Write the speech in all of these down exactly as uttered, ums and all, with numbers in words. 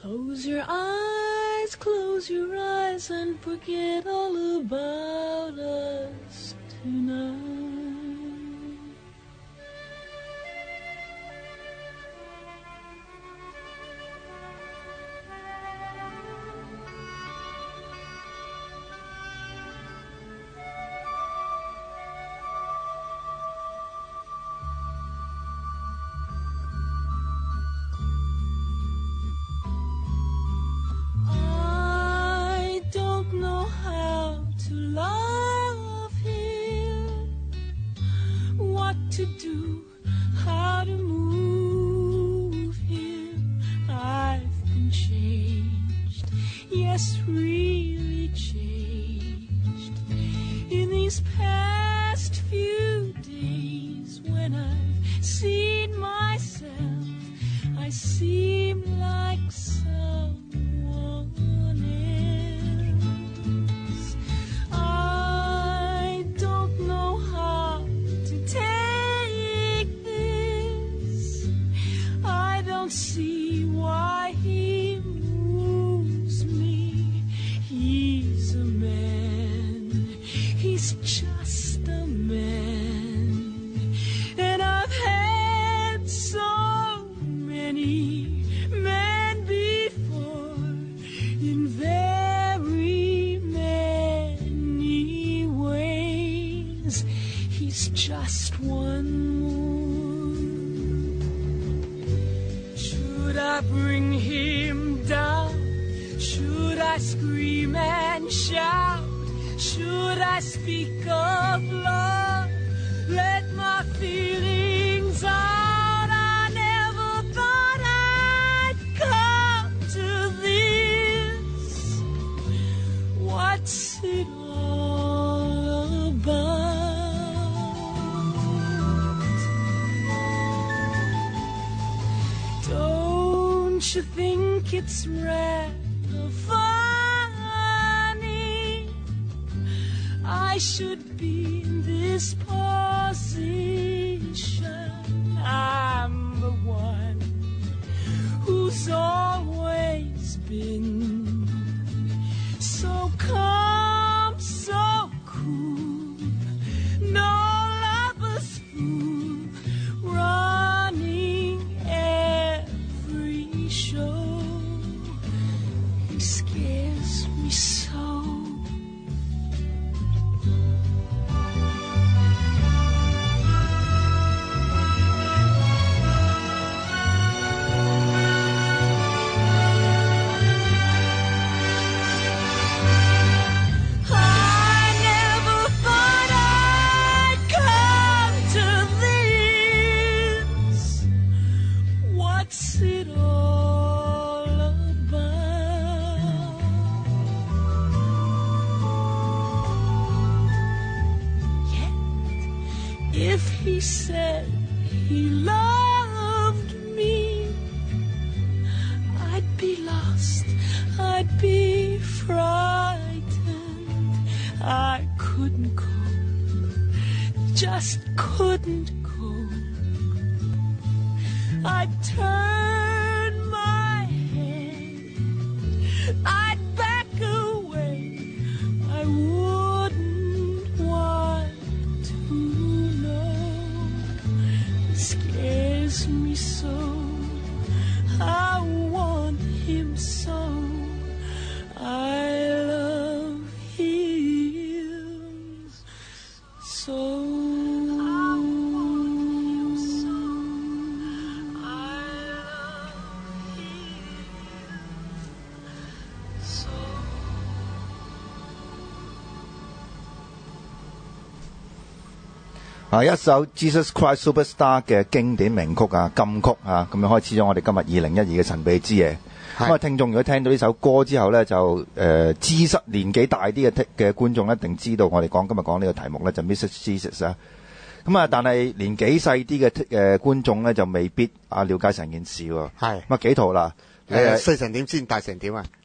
Close your eyes, close your eyes and forget all about us tonight. To do, how to move here. I've been changed, yes, really changed. In these past few days, when I've seen myself, I seem like someone else. I don't know how to take see why he moves me. He's a man, he's just a man. And I've had so many men before, in very many ways. He's just one more. Should I bring him down? Should I scream and shout? Should I speak of love? Let my feelings out. I never thought I'd come to this. What's it all about? Don't you think it's rather funny? I should be in this position. I'm the one who's always been so calm, so cool. No lover's fool, running every show. He scares me so. If he said he loved me, I'd be lost, I'd be frightened. I couldn't cope, just couldn't cope. I'd turn my head, I'd back away, I wouldn't want to know. It scares me so, I want him so, I love him so. 啊，一首 Jesus Christ Superstar 嘅經典名曲啊，金曲啊，咁樣開始咗我哋今日二零一二嘅神秘之夜。咁啊，聽眾如果聽到呢首歌之後咧，就誒、呃、資深年紀大啲嘅嘅觀眾一定知道我哋講今日講呢個題目咧就 Missus Jesus 啊。咁啊，但係年紀細啲嘅誒觀眾咧就未必啊了解成件事喎。係咁啊，幾圖啦。 誒細成點先，大成點啊？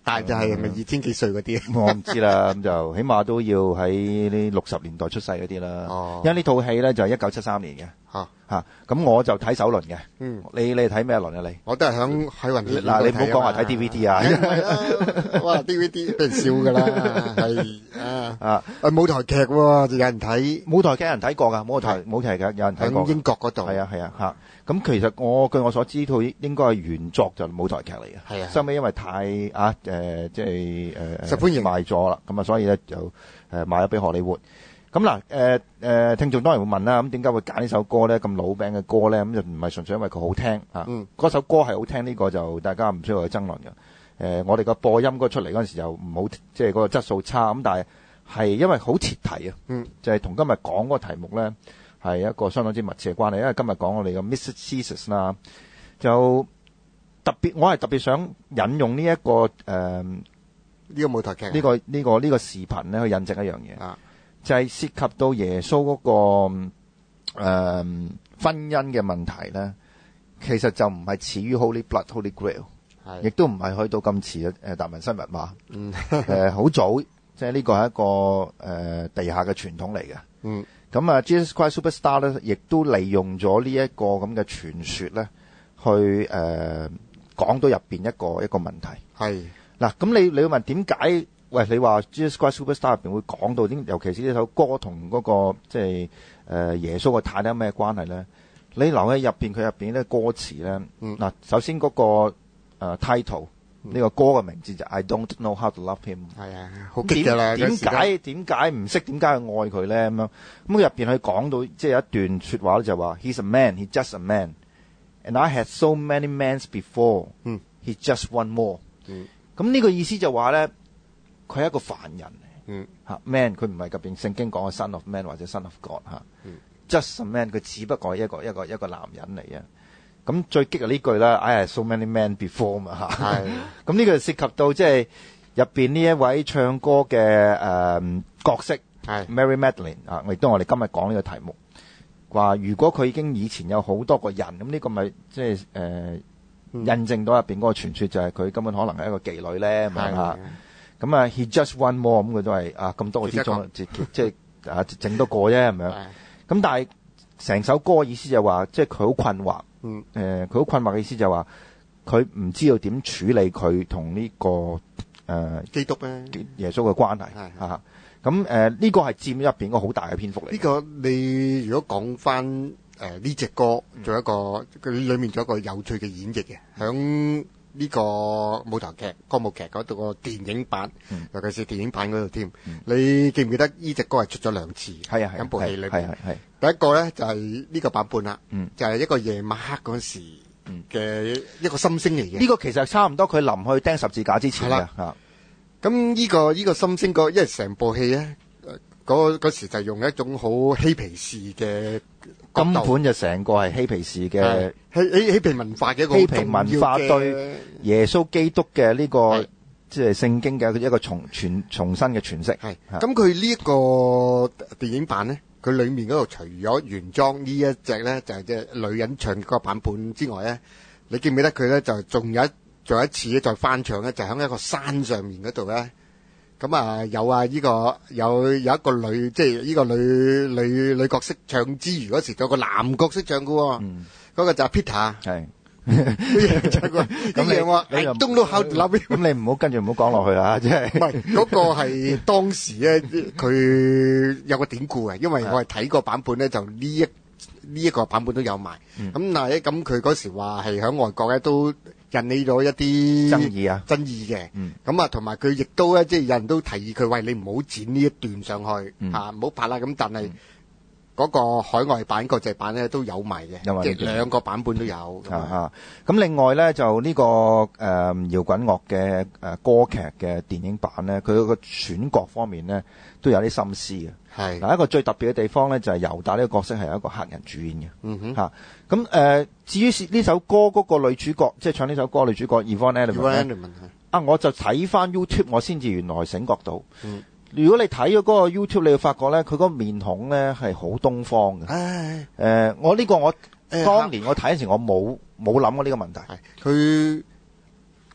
但係就係咪二千幾歲嗰啲？ 我唔知啦，咁就起碼都要喺呢六十年代出世嗰啲啦。 哦， 因為呢套戲咧就係一九七三年嘅。 嚇嚇，咁我就睇首輪嘅。 嗯， 你你睇咩輪啊？你我都係響海運協嗱，你唔好講話睇 D V D 啊！ 係啦，哇 D V D 俾人笑㗎啦，係啊啊啊舞台劇喎，就有人睇舞台劇有人睇過㗎，舞台舞台劇有人睇過。 喺英國嗰度係啊係啊嚇。咁其實我據我所知，套應該係原作就舞台劇嚟嘅。 係啊， 收尾因為太啊誒即係誒受歡迎賣咗啦，咁啊所以咧就誒賣咗俾荷里活。咁嗱誒誒聽眾當然會問啦，咁點解會揀呢首歌咧？咁老餅嘅歌咧，咁就唔係純粹因為佢好聽啊。 嗯， 嗰首歌係好聽，呢個就大家唔需要去爭論嘅。誒，我哋個播音嗰出嚟嗰陣時又唔好，即係嗰個質素差。咁但係係因為好切題啊。 嗯， 就係同今日講嗰個題目咧係一個相當之密切嘅關係。因為今日講我哋嘅 Mister Jesus 啦，就特別我係特別想引用呢一個誒呢個舞台劇呢個呢個呢個視頻咧去印證一樣嘢。 啊， 就係涉及到耶穌嗰個誒婚姻嘅問題咧，其實就唔係始於 Holy Blood、Holy Grail，亦都唔係去到咁遲嘅誒達文西密碼。 嗯， 誒好早，即係呢個係一個誒地下嘅傳統嚟嘅。 嗯， 咁啊，Jesus Christ Superstar 咧，亦都利用咗呢一個咁嘅傳說咧，去誒講到入邊一個一個問題。 係嗱，咁你你要問點解？喂，你話 Jesus Christ Superstar 入邊會講到啲，尤其是呢首歌同嗰個即係誒耶穌嘅太太有咩關係咧？你留喺入邊，佢入邊咧歌詞咧，嗱，首先嗰個誒 title 呢個歌嘅名字就 I don't know how to love him， 係啊，好激㗎啦！ 點解點解唔識點解去愛佢咧？咁樣咁佢入邊佢講到即係有一段説話咧，就話 He's a man, he's just a man, and I had so many men before, he's just one more。咁呢個意思就話咧。佢係一個凡人，嗯嚇 man，佢唔係入邊聖經講嘅 son of man 或者 son of God 嚇、嗯、，just a man，佢只不過係一個一個一個男人嚟啊。咁最激嘅呢句啦 ，I had so many men before 嘛嚇。係。咁呢個涉及到即係入邊呢一位唱歌嘅誒、呃、角色，係 Mary Magdalene 啊，亦都我哋今日講呢個題目，話如果佢已經以前有好多個人，咁呢個咪即係誒印證到入邊嗰個傳說，就係佢根本可能係一個妓女咧，係嘛？咁啊 ，he just one more，咁佢都係啊咁多個之中，即即係啊整多個啫，咁樣。咁但係成首歌嘅意思就話，即係佢好困惑。嗯。誒，佢好困惑嘅意思就話，佢唔知道點處理佢同呢個誒基督咧耶穌嘅關係。係啊。咁誒呢個係佔入邊個好大嘅篇幅嚟。 呢個你如果講翻誒呢隻歌，做一個佢裡面做一個有趣嘅演繹嘅，響。呢個舞台劇、歌舞劇嗰度個電影版，嗯、尤其是電影版嗰度添。你記唔記得呢隻歌係出咗兩次？係啊係。喺部戲裏邊。係係係。第一個咧就係呢個版本啦，嗯、就係一個夜晚黑嗰時嘅一個心聲嚟嘅。呢、 嗯、個其實差唔多佢臨去釘十字架之前嘅。 係咁呢個呢、呢個心聲個，因為成部戲咧，嗰嗰時就用一種好嬉皮士嘅。 根本就成個係嬉皮士嘅嬉嬉嬉皮文化嘅一個嬉皮文化對耶穌基督嘅呢、這個即係聖經嘅一個重全重新嘅詮釋。係咁佢呢一個電影版咧，佢裏面嗰度除咗原裝呢一隻咧，就係即係女人唱嗰個版本之外咧，你記唔記得佢咧就仲有一仲有一次咧再翻唱咧，就喺一個山上面嗰度咧。咁啊有啊呢個有有一個女即係呢個女女女角色唱之餘嗰時，仲有個男角色唱嘅喎，嗰個就係 Peter。係唱過咁樣喎，I don't know how to love you。 咁你唔好跟住唔好講落去啦，即係唔係嗰個係當時咧，佢有個典故嘅，因為我係睇個版本咧，就呢一呢一個版本都有埋。咁但係咧，咁佢嗰時話係喺外國咧都引起咗一啲爭議啊， 爭議嘅。咁啊，同埋佢亦都咧，即係有人都提議佢，喂，你唔好剪呢一段上去嚇，唔好拍啦。咁但係嗰個海外版、國際版咧都有埋嘅，即係兩個版本都有。 啊啊！咁另外咧就呢個誒搖滾樂嘅誒歌劇嘅電影版咧，佢個選角方面咧都有啲心思嘅。係嗱，一個最特別嘅地方咧就係猶大呢個角色係由一個黑人主演嘅。嗯哼。嚇咁誒，至於呢首歌嗰個女主角，即係唱呢首歌女主角 Yvonne Elliman 啊，我就睇翻 YouTube，我先至原來醒覺到。嗯。如果你睇咗嗰個 YouTube，你會發覺咧，佢嗰個面孔咧係好東方嘅。誒、呃，我呢個我當年我睇嗰時，我冇冇諗過呢個問題。 佢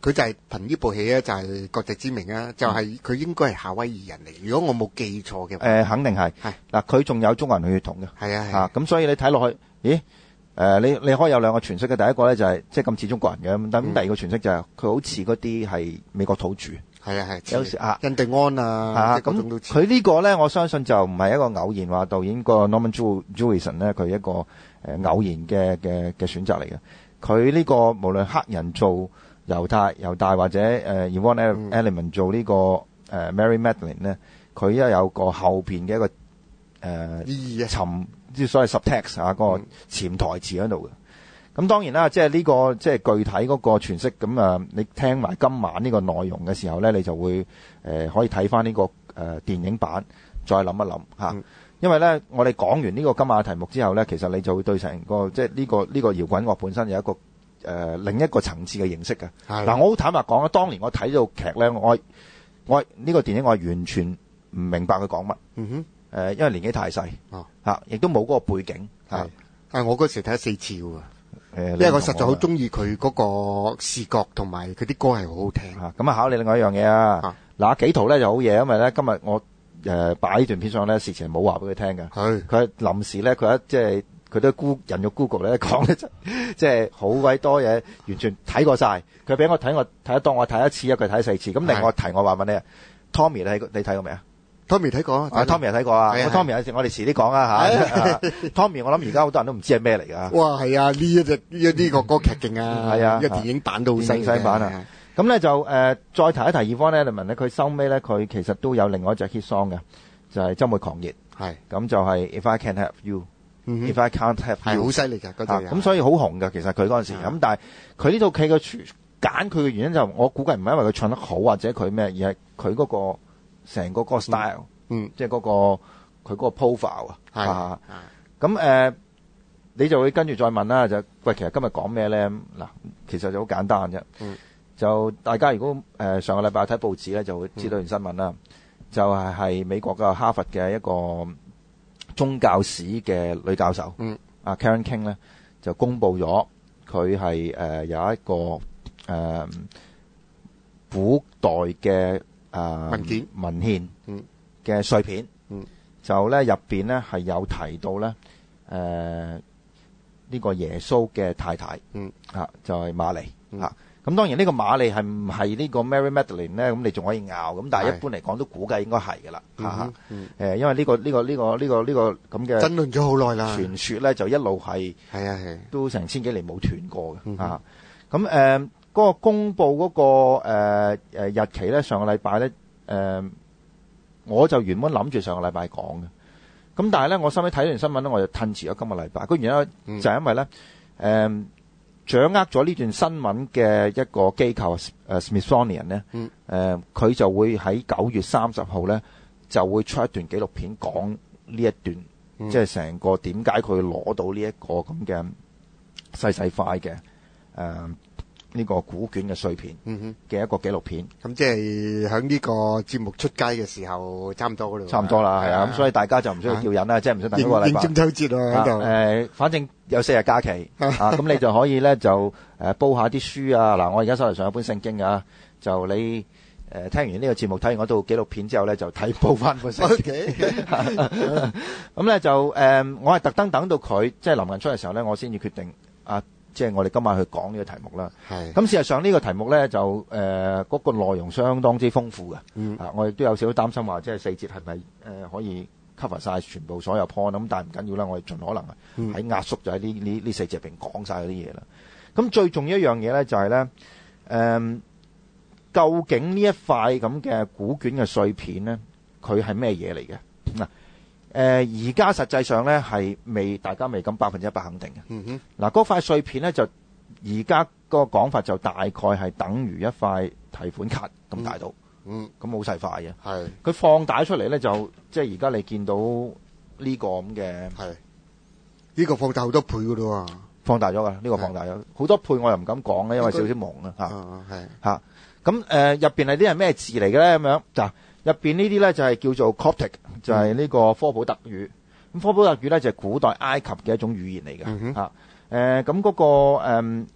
佢就係憑呢部戲咧，就係國際知名啊！就係佢應該係夏威夷人嚟，如果我冇記錯嘅話。 誒，肯定係。係嗱，佢仲有中國人血統嘅。 係啊係。 嚇，咁所以你睇落去，咦？誒，你你可以有兩個詮釋嘅。第一個咧就係即係咁似中國人嘅，咁第二個詮釋就係佢好似嗰啲係美國土著。 係啊係。 有時啊， 印第安啊， 咁佢呢個咧，我相信就唔係一個偶然話導演個 Norman Jewison 咧，佢一個誒偶然嘅嘅嘅選擇嚟嘅。佢呢個無論黑人做猶太猶大或者誒 Yvonne Elliman 做呢個誒 Mary Madeline 咧，佢因為有個後邊嘅一個誒意義沉即係所謂 subtext 啊，個潛台詞喺度嘅。咁當然啦，即係呢個即係具體嗰個詮釋咁啊，你聽埋今晚呢個內容嘅時候咧，你就會誒可以睇翻呢個誒電影版，再諗一諗嚇。因為咧，我哋講完呢個今晚嘅題目之後咧，其實你就會對成個即係呢個呢個搖滾樂本身有一個誒另一個層次嘅認識嘅。嗱，我好坦白講啊，當年我睇到劇咧，我我呢個電影我係完全唔明白佢講乜。嗯哼。誒，因為年紀太細。哦。嚇，亦都冇嗰個背景。 係。啊，我嗰時睇咗四次喎。誒，因為我實在好中意佢嗰個視覺同埋佢啲歌係好好聽。 嚇，咁啊考你另外一樣嘢啊。嗱，紀陶咧就好嘢，因為咧今日我。誒擺呢段片上咧，事前冇話俾佢聽嘅。係佢臨時咧，佢一即係佢都 Google 人肉 Google 咧講咧，即係好鬼多嘢，完全睇過晒。佢俾我睇，我睇得多，我睇一次，一佢睇四次。咁另外題我話問你啊 ，Tommy 你睇你睇過未啊 ？Tommy 睇過啊 ，Tommy 睇過啊。Tommy 有時我哋遲啲講啊嚇。Tommy 我諗而家好多人都唔知係咩嚟㗎。 哇，係啊！呢一隻呢呢個歌劇勁啊，係啊，呢個電影版都好犀利啊。咁咧就誒、呃、再提一提 Yvonne Elliman 咧，佢收尾咧佢其實都有另外一隻 hit song 嘅，就係、是、週末狂熱。係咁就係 If I Can't Have You，If、嗯、I Can't Have You 係好犀利㗎嗰隻。咁、 啊、所以好紅㗎，其實佢嗰陣時。咁但係佢呢套戲嘅揀佢嘅原因就我估計唔係因為佢唱得好或者佢咩，而係佢嗰個成個嗰個 style，嗯，即係嗰個佢嗰個 profile 啊。係啊。咁誒、呃，你就會跟住再問啦，就喂，其實今日講咩咧？嗱，其實就好簡單啫。嗯。就大家如果誒、呃、上個禮拜睇報紙咧，就會知道段新聞啦、嗯。就係、是、係美國嘅哈佛嘅一個宗教史嘅女教授，嗯，阿 Karen King 咧就公布咗佢係誒有一個誒、呃、古代嘅誒、呃、 文件文獻嘅碎片，嗯，就咧入邊咧係有提到咧誒呢、呃這個耶穌嘅太太，嗯，啊就係、是、瑪麗，嗯、啊。咁當然呢個瑪麗係唔係呢個 Mary Magdalene 咧？咁你仲可以拗。咁但係一般嚟講都估計應該係㗎啦。嚇、嗯嗯、因為呢、呢個呢、呢個呢、呢個呢、呢個呢、呢個咁嘅爭論咗好耐啦。 傳說咧就一路係係啊係都成千幾年冇斷過嘅。嚇咁誒嗰個公佈嗰、嗰個誒、呃、日期咧，上個禮拜咧誒，我就原本諗住上個禮拜講嘅。咁但係咧，我收尾睇完新聞咧，我就褪遲咗今個禮拜。個原因就係因為咧誒。呃掌握咗呢段新聞嘅一個機構誒 Smithsonian 咧，誒、嗯、佢、呃、就會喺九月三十號咧就會出一段紀錄片講呢一段，嗯、即係成個點解佢攞到呢一個咁嘅細細塊嘅誒呢個古卷嘅碎片嘅一個紀錄片。咁、 嗯、即係喺呢個節目出街嘅時候，差唔多嗰度。 差唔多啦，係啊，咁所以大家就唔需要叫人啦，即係唔使等一個禮拜。 應中秋節啊，喺度。 誒，反正有四日假期啊，咁你就可以咧就誒煲下啲書啊。嗱，我而家手頭上有本聖經啊，就你誒聽完呢個節目，睇完嗰套紀錄片之後咧，就睇煲翻本聖經。咁咧就誒，我係特登等到佢即係臨近出嘅時候咧，我先至決定啊。即係我哋今晚去講呢個題目啦。係。咁事實上呢個題目咧就誒嗰、呃那個內容相當之豐富嘅。嗯。啊，我亦都有少少擔心話，即係四節係咪誒可以 cover 晒全部所有 point 咁？但係唔緊要啦，我哋盡可能喺壓縮就喺呢呢呢四節入邊講晒嗰啲嘢啦。咁最重要一樣嘢咧就係、是、咧，誒、呃，究竟呢一塊咁嘅古卷嘅碎片咧，佢係咩嘢嚟嘅？嗱。誒而家實際上咧係未，大家未咁百分之一百肯定嘅。嗯哼。嗱，嗰塊碎片咧就而家嗰個講法就大概係等於一塊提款卡咁大到。嗯。咁好細塊嘅。係。佢放大出嚟咧就即係而家你見到呢個咁嘅。係。呢、 呢個放大好多倍㗎咯喎。放大咗㗎， 呢、呢個放大咗好多倍，我又唔敢講咧，因為少少懵啊嚇。 啊係。 嚇。咁誒入邊係啲係咩字嚟嘅咧？咁樣就。入邊呢啲咧就係叫做 Coptic，就係呢個科普特語。咁、嗯、科普特語咧就係古代埃及嘅一種語言嚟嘅嚇。誒咁嗰個誒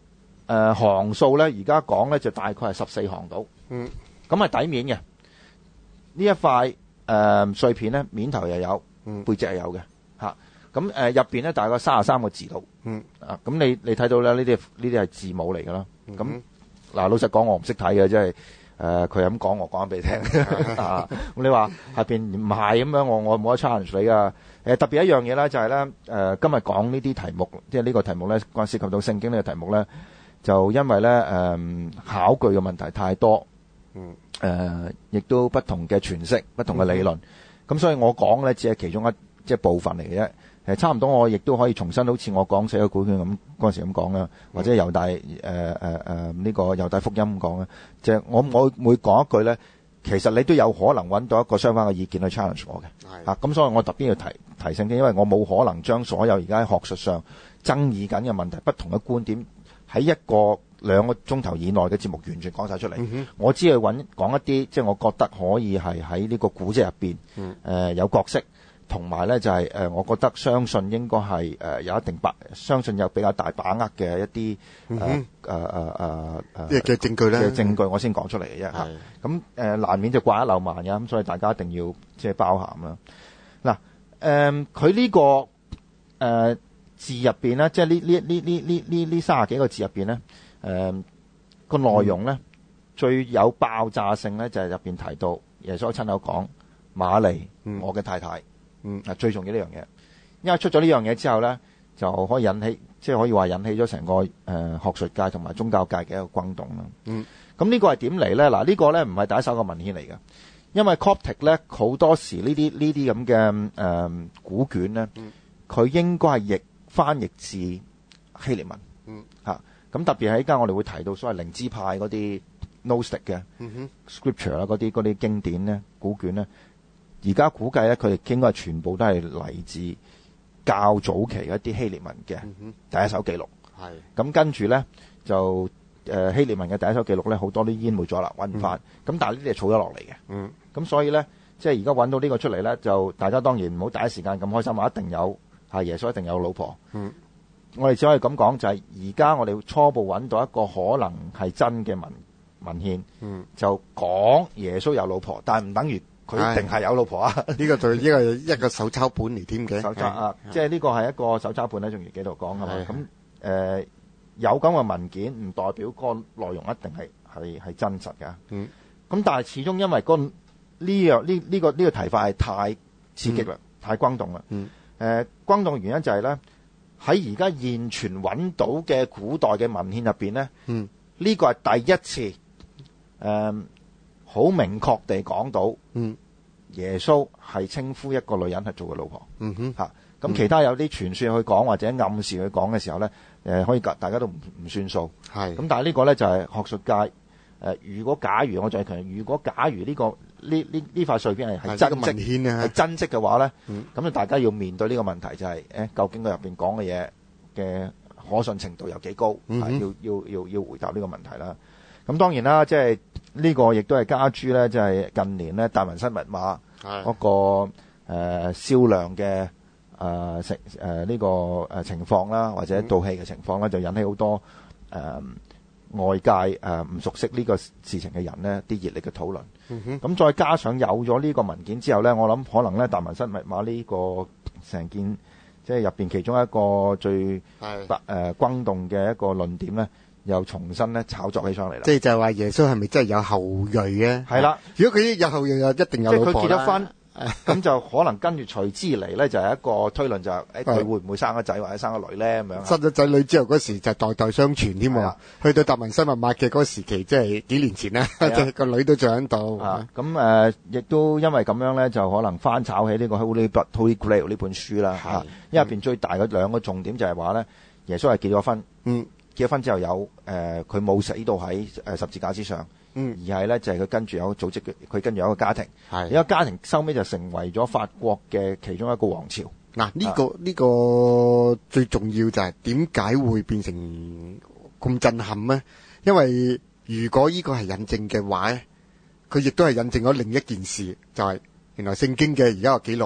誒行數咧，而家講咧就大概係十四行到。 嗯， 咁係底面嘅呢一塊誒、呃、碎片咧，面頭又有， 嗯背脊係有嘅嚇。咁誒入邊咧大概三十三個字度。 嗯啊，咁你你睇到咧呢啲呢啲係字母嚟㗎啦。咁嗱、 嗯呃，老實講我唔識睇嘅，即係誒佢係咁講，我講俾你聽啊。咁你話下邊唔係咁樣，我我冇得 challenge 你㗎。誒特別一樣嘢咧，就係咧誒今日講呢啲題目，即係呢個題目咧，關涉及到聖經呢個題目咧，就因為咧誒、呃、考據嘅問題太多， 嗯誒亦、呃、都不同嘅詮釋、不同嘅理論，咁、嗯、所以我講咧只係其中一即係部分嚟嘅啫。誒差唔多我亦都可以重新好似我講死海古卷咁嗰陣時咁講啦，或者猶大誒誒誒呢個猶大福音咁講啦，即係我我每講一句咧，其實你都有可能揾到一個相反嘅意見去 challenge 我嘅。 係啊，咁所以我特別要提提醒嘅，因為我冇可能將所有而家喺學術上爭議緊嘅問題、不同嘅觀點喺一個兩個鐘頭以內嘅節目完全講晒出嚟。 嗯哼我只係揾講一啲，即係我覺得可以係喺呢個古蹟入邊，誒、 嗯呃、有角色，同埋咧就係、是、誒、呃，我覺得相信應該係誒有一定把，相信有比較大把握嘅一啲誒誒誒誒誒嘅嘅證據咧嘅證據，我先講出嚟嘅啫嚇。咁誒、呃、難免就掛一漏萬嘅，咁所以大家一定要即係包涵啦。嗱、呃，誒佢呢個誒、呃、字入邊咧，即係呢呢呢呢呢呢呢三十幾個字入邊咧，誒、呃、個內容咧、嗯、最有爆炸性咧就係入邊提到耶穌親口講瑪利， 嗯、 我嘅太太。 嗯， 啊，最重要呢樣嘢，因為出咗呢樣嘢之後咧，就可以引起，即係可以話引起咗成個誒、呃、學術界同埋宗教界嘅一個轟動啦。 嗯， 咁呢個係點嚟咧？嗱，呢個咧唔係第一手嘅文獻嚟嘅，因為 Coptic 咧好多時呢啲呢啲咁嘅誒古卷咧，佢、嗯、應該係譯翻譯自希臘文。 嗯， 嚇、啊，咁特別係依家我哋會提到所謂靈知派嗰啲 Gnostic 嘅 Scripture 啦，嗰啲嗰啲經典咧古卷咧。而家估計咧，佢哋應該係全部都係嚟自較早期一啲希臘文嘅第一手記錄。係、嗯、咁跟住咧就誒、呃、希臘文嘅第一手記錄咧，好多都淹沒咗啦，揾唔翻。咁、嗯、但係呢啲係儲咗落嚟嘅。嗯。咁所以咧，即係而家揾到呢個出嚟咧，就大家當然唔好第一時間咁開心話一定有係耶穌一定有老婆。嗯。我哋只可以咁講，就係而家我哋初步揾到一個可能係真嘅文文獻。嗯。就講耶穌有老婆，但係唔等於。佢一定係有老婆啊！ 呢個就呢個一個手抄本嚟添嘅， 手抄啊，即係呢個係一個手抄本喺《仲易記》度講係嘛？咁誒、呃、有咁嘅文件，唔代表個內容一定係係係真實㗎。嗯。咁但係始終因為、個呢樣呢呢個呢、呢個提法係太刺激啦、嗯，太轟動啦。嗯。誒、呃，轟動嘅原因就係咧，喺而家現存揾到嘅古代嘅文獻入邊咧，嗯，呢、呢個係第一次誒。呃好明確地講到，嗯，耶穌係稱呼一個女人係做佢老婆，嗯哼，嚇、啊、咁其他有啲傳說去講或者暗示去講嘅時候咧，誒、呃、可以大家都唔唔算數，係咁，但係呢個咧就係、是、學術界誒、呃，如果假如我再強調，如果假如呢、這個呢呢呢塊碎片係係真跡係真跡嘅話咧，咁、嗯、就大家要面對呢個問題就係、是、誒、欸，究竟佢入邊講嘅嘢嘅可信程度有幾高？嗯、啊，要要要要回答呢個問題啦。咁當然啦，即係呢個亦都係加諸咧，即係近年咧達文西密碼嗰個誒銷量嘅誒成誒呢個誒情況啦，或者盜棄嘅情況啦，就引起好多誒外界誒唔熟悉呢個事情嘅人咧啲熱烈嘅討論。咁再加上有咗呢個文件之後咧，我諗可能咧達文西密碼呢個成件即係入邊其中一個最誒轟動嘅一個論點咧。又重新咧炒作起上嚟啦， 即係就係話耶穌係咪真係有後裔嘅？係啦，如果佢有後裔，就一定有老婆啦。即係佢結咗婚，咁就可能跟住隨之嚟咧，就係一個推論，就係誒佢會唔會生個仔或者生個女咧咁樣。生咗仔女之後嗰時就代代相傳添喎。去到達文西密碼嘅嗰個時期，即係幾年前啦，即係個女都仲喺度。咁誒，亦都因為咁樣咧，就可能翻炒起呢個 Holy Blood Holy Grail 呢本書啦。嚇，因為入邊最大嘅兩個重點就係話咧，耶穌係結咗婚。嗯。結咗婚之後有誒，佢冇死到喺誒十字架之上，嗯，而係咧就係、是、佢跟住有個組織嘅，佢跟住有一個家庭，係呢個家庭收尾就成為咗法國嘅其中一個王朝。嗱、啊， 呢、這個呢、啊這個最重要就係點解會變成咁震撼咧？因為如果呢個係引證嘅話咧，佢亦都係引證咗另一件事，就係、是、原來聖經嘅而家個記錄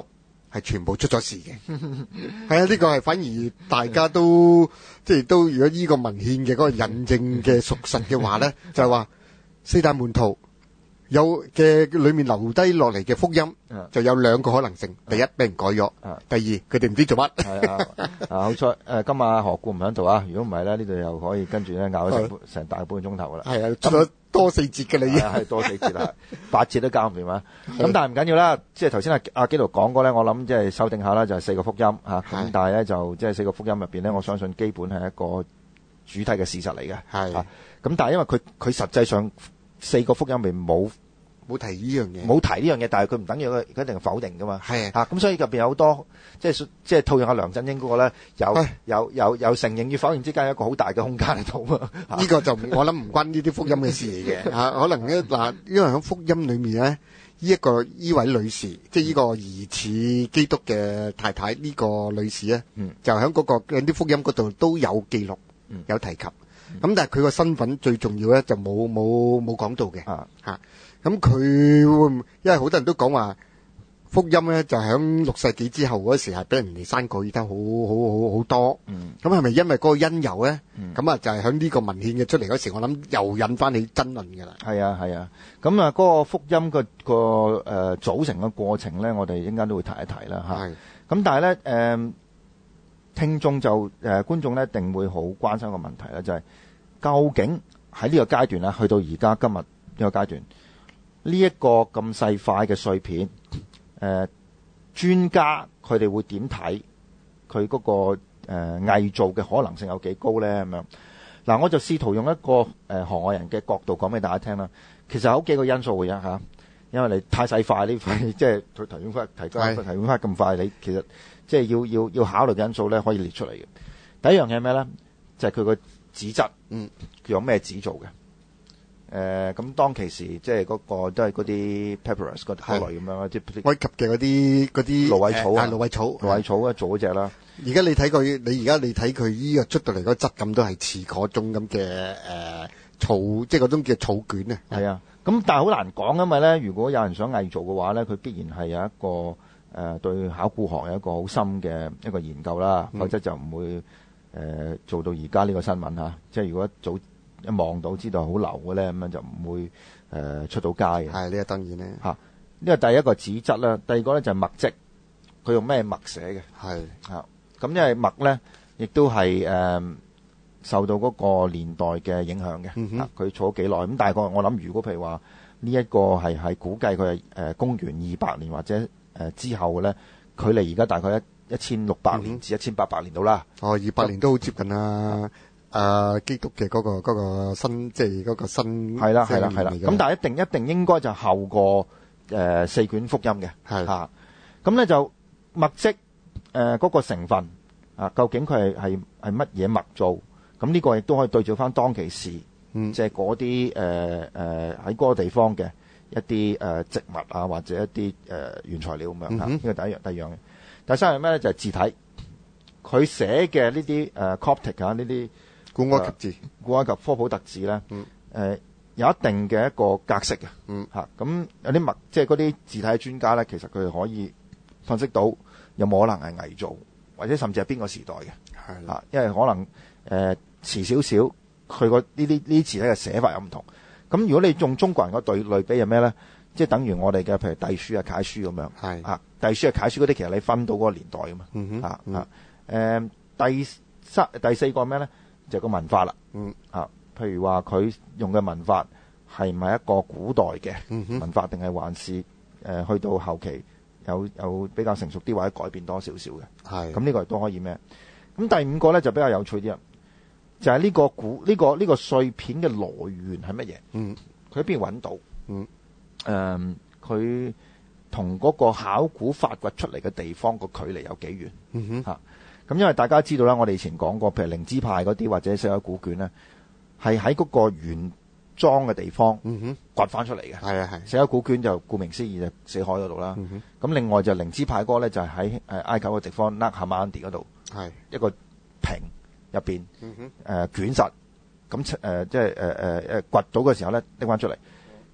係全部出咗事嘅。係啊，呢個係反而大家都即係都如果呢個文獻嘅嗰個印證嘅屬實嘅話咧，就係話四大門徒有嘅裏面留低落嚟嘅福音，就有兩個可能性。第一，俾人改咗；第二，佢哋唔知做乜。 係啊，啊好彩誒，今日何故唔喺度啊？如果唔係咧，呢度又可以跟住咧拗咗成成大半個鐘頭噶啦。 係啊，出咗多四節嘅啦，已經係多四節啦，八節都交唔掂啊！咁但係唔緊要啦，即係頭先阿阿基督講過咧，我諗即係修訂下啦，就係四個福音嚇。咁但係咧就即係四個福音入邊咧，我相信基本係一個主題嘅事實嚟嘅。係啊，咁但係因為佢佢實際上四個福音入邊冇。 冇提呢樣嘢， 冇提呢樣嘢，但係佢唔等於佢佢一定係否定噶嘛。 係啊，咁所以入邊有好多即係即係套用阿梁振英嗰個咧，有有有有承認與否認之間有一個好大嘅空間喺度啊。 呢個就我諗唔關呢啲福音嘅事嚟嘅嚇，可能咧嗱，因為喺福音裏面咧，呢一個呢位女士，即係呢個疑似基督嘅太太呢個女士咧，就喺嗰個嗰啲福音嗰度都有記錄，有提及。咁但係佢個身份最重要咧，就冇冇冇講到嘅嚇。咁佢會，因為好多人都講話福音咧，就喺六世紀之後嗰時係俾人哋刪改得好好好好多。咁係咪因為嗰個因由咧？咁啊就係喺呢個文獻嘅出嚟嗰時，我諗又引翻起爭論㗎啦。係啊係啊，咁啊嗰個福音個個誒組成嘅過程咧，我哋應該都會提一提啦嚇。咁但係咧誒，聽眾就誒觀眾咧一定會好關心個問題咧，就係究竟喺呢個階段咧，去到而家今日呢個階段。呢一個咁細塊嘅碎片，誒專家佢哋會點睇佢嗰個誒偽造嘅可能性有幾高咧？咁樣嗱，我就試圖用一個誒行外人嘅角度講俾大家聽啦。其實有好幾個因素嘅啫嚇，因為你太細塊呢塊，即係佢提供翻提供提供翻咁快，你其實即係要要要考慮嘅因素咧，可以列出嚟嘅。第一樣嘢係咩咧？就係佢個紙質，嗯，佢用咩紙做嘅？誒咁、呃、當其時，即係嗰個都係嗰啲 papyrus 嗰類咁樣，即係埃及嘅嗰啲嗰啲蘆葦草啊， 蘆葦草， 蘆葦草啊，做嗰隻啦。 而家你睇佢，你而家你睇佢依個出到嚟嗰個質感都係似嗰種咁嘅誒草，即係嗰種叫草卷啊。 係啊，咁但係好難講，因為咧，如果有人想偽造嘅話咧，佢必然係有一個誒、呃、對考古學有一個好深嘅一個研究啦，否則、嗯、就唔會誒、呃、做到而家呢個新聞嚇。即係如果一早一望到知道好流嘅咧，咁樣就唔會誒、呃、出到街嘅。係呢個當然咧嚇。 呢個第一個紙質啦，第二個咧就係墨跡，佢用咩墨寫嘅？ 係嚇。咁因為墨咧，亦都係誒、呃、受到嗰個年代嘅影響嘅。佢、嗯、儲咗幾耐？咁大概我諗，如果譬如話呢一個係係估計佢係誒公元二百年或者誒、呃、之後嘅咧，距離而家大概一一千六百年至一千八百年到啦。 哦，二百年都好接近啦。誒、呃，基督嘅嗰、那個嗰、那個新，即係嗰個新係啦係啦係啦。咁但係一定一定應該就後過誒、呃、四卷福音嘅係嚇。咁咧、啊、就墨跡誒嗰個成分啊，究竟佢係係係乜嘢墨做？咁呢個亦都可以對照翻當其時，即係嗰啲誒誒喺嗰個地方嘅一啲誒、呃、植物啊，或者一啲誒、呃、原材料咁樣嚇。呢個、嗯、第一樣，第二樣嘅。第三樣咩咧？就係、是、字體，佢寫嘅呢啲誒 Coptic 啊，呢啲。 古埃及字、呃、 古埃及科普特字咧，誒、嗯呃、有一定嘅一個格式嘅，嚇咁、嗯啊、有啲墨，即係嗰啲字體專家咧，其實佢哋可以分析到有冇可能係偽造，或者甚至係邊個時代嘅，係啦、啊，因為可能誒、呃、遲少少，佢個呢啲呢啲字體嘅寫法有唔同。咁如果你用中國人個對類比係咩咧？即係等於我哋嘅譬如隸書啊、楷書咁樣，係啊，隸書啊、楷書嗰啲其實你分到嗰個年代噶嘛，嗯、啊啊誒第三第四個咩咧？就係個文化啦，嗯啊，譬如話佢用嘅文化係唔係一個古代嘅文化，定係、嗯、還是誒、呃、去到後期有有比較成熟啲或者改變多少少嘅？係咁呢個亦都可以咩？咁第五個咧就比較有趣啲啦，就係、是、呢個古呢、這個呢、這個碎片嘅來源係乜嘢？嗯，佢喺邊度揾到？嗯，誒佢同嗰個考古發掘出嚟嘅地方個距離有幾遠？嗯哼，嚇、啊。咁因為大家知道啦，我哋以前講過，譬如靈知派嗰啲或者死海古卷咧，係喺嗰個原裝嘅地方掘翻出嚟嘅。係啊係。死海古卷就顧名思義就死海嗰度啦。咁、嗯、哼另外就靈知派嗰個咧就係喺誒埃及嘅地方 Nag Hammadi 嗰度，係一個瓶入邊誒捲實，咁誒即係誒誒誒掘到嘅時候咧拎翻出嚟。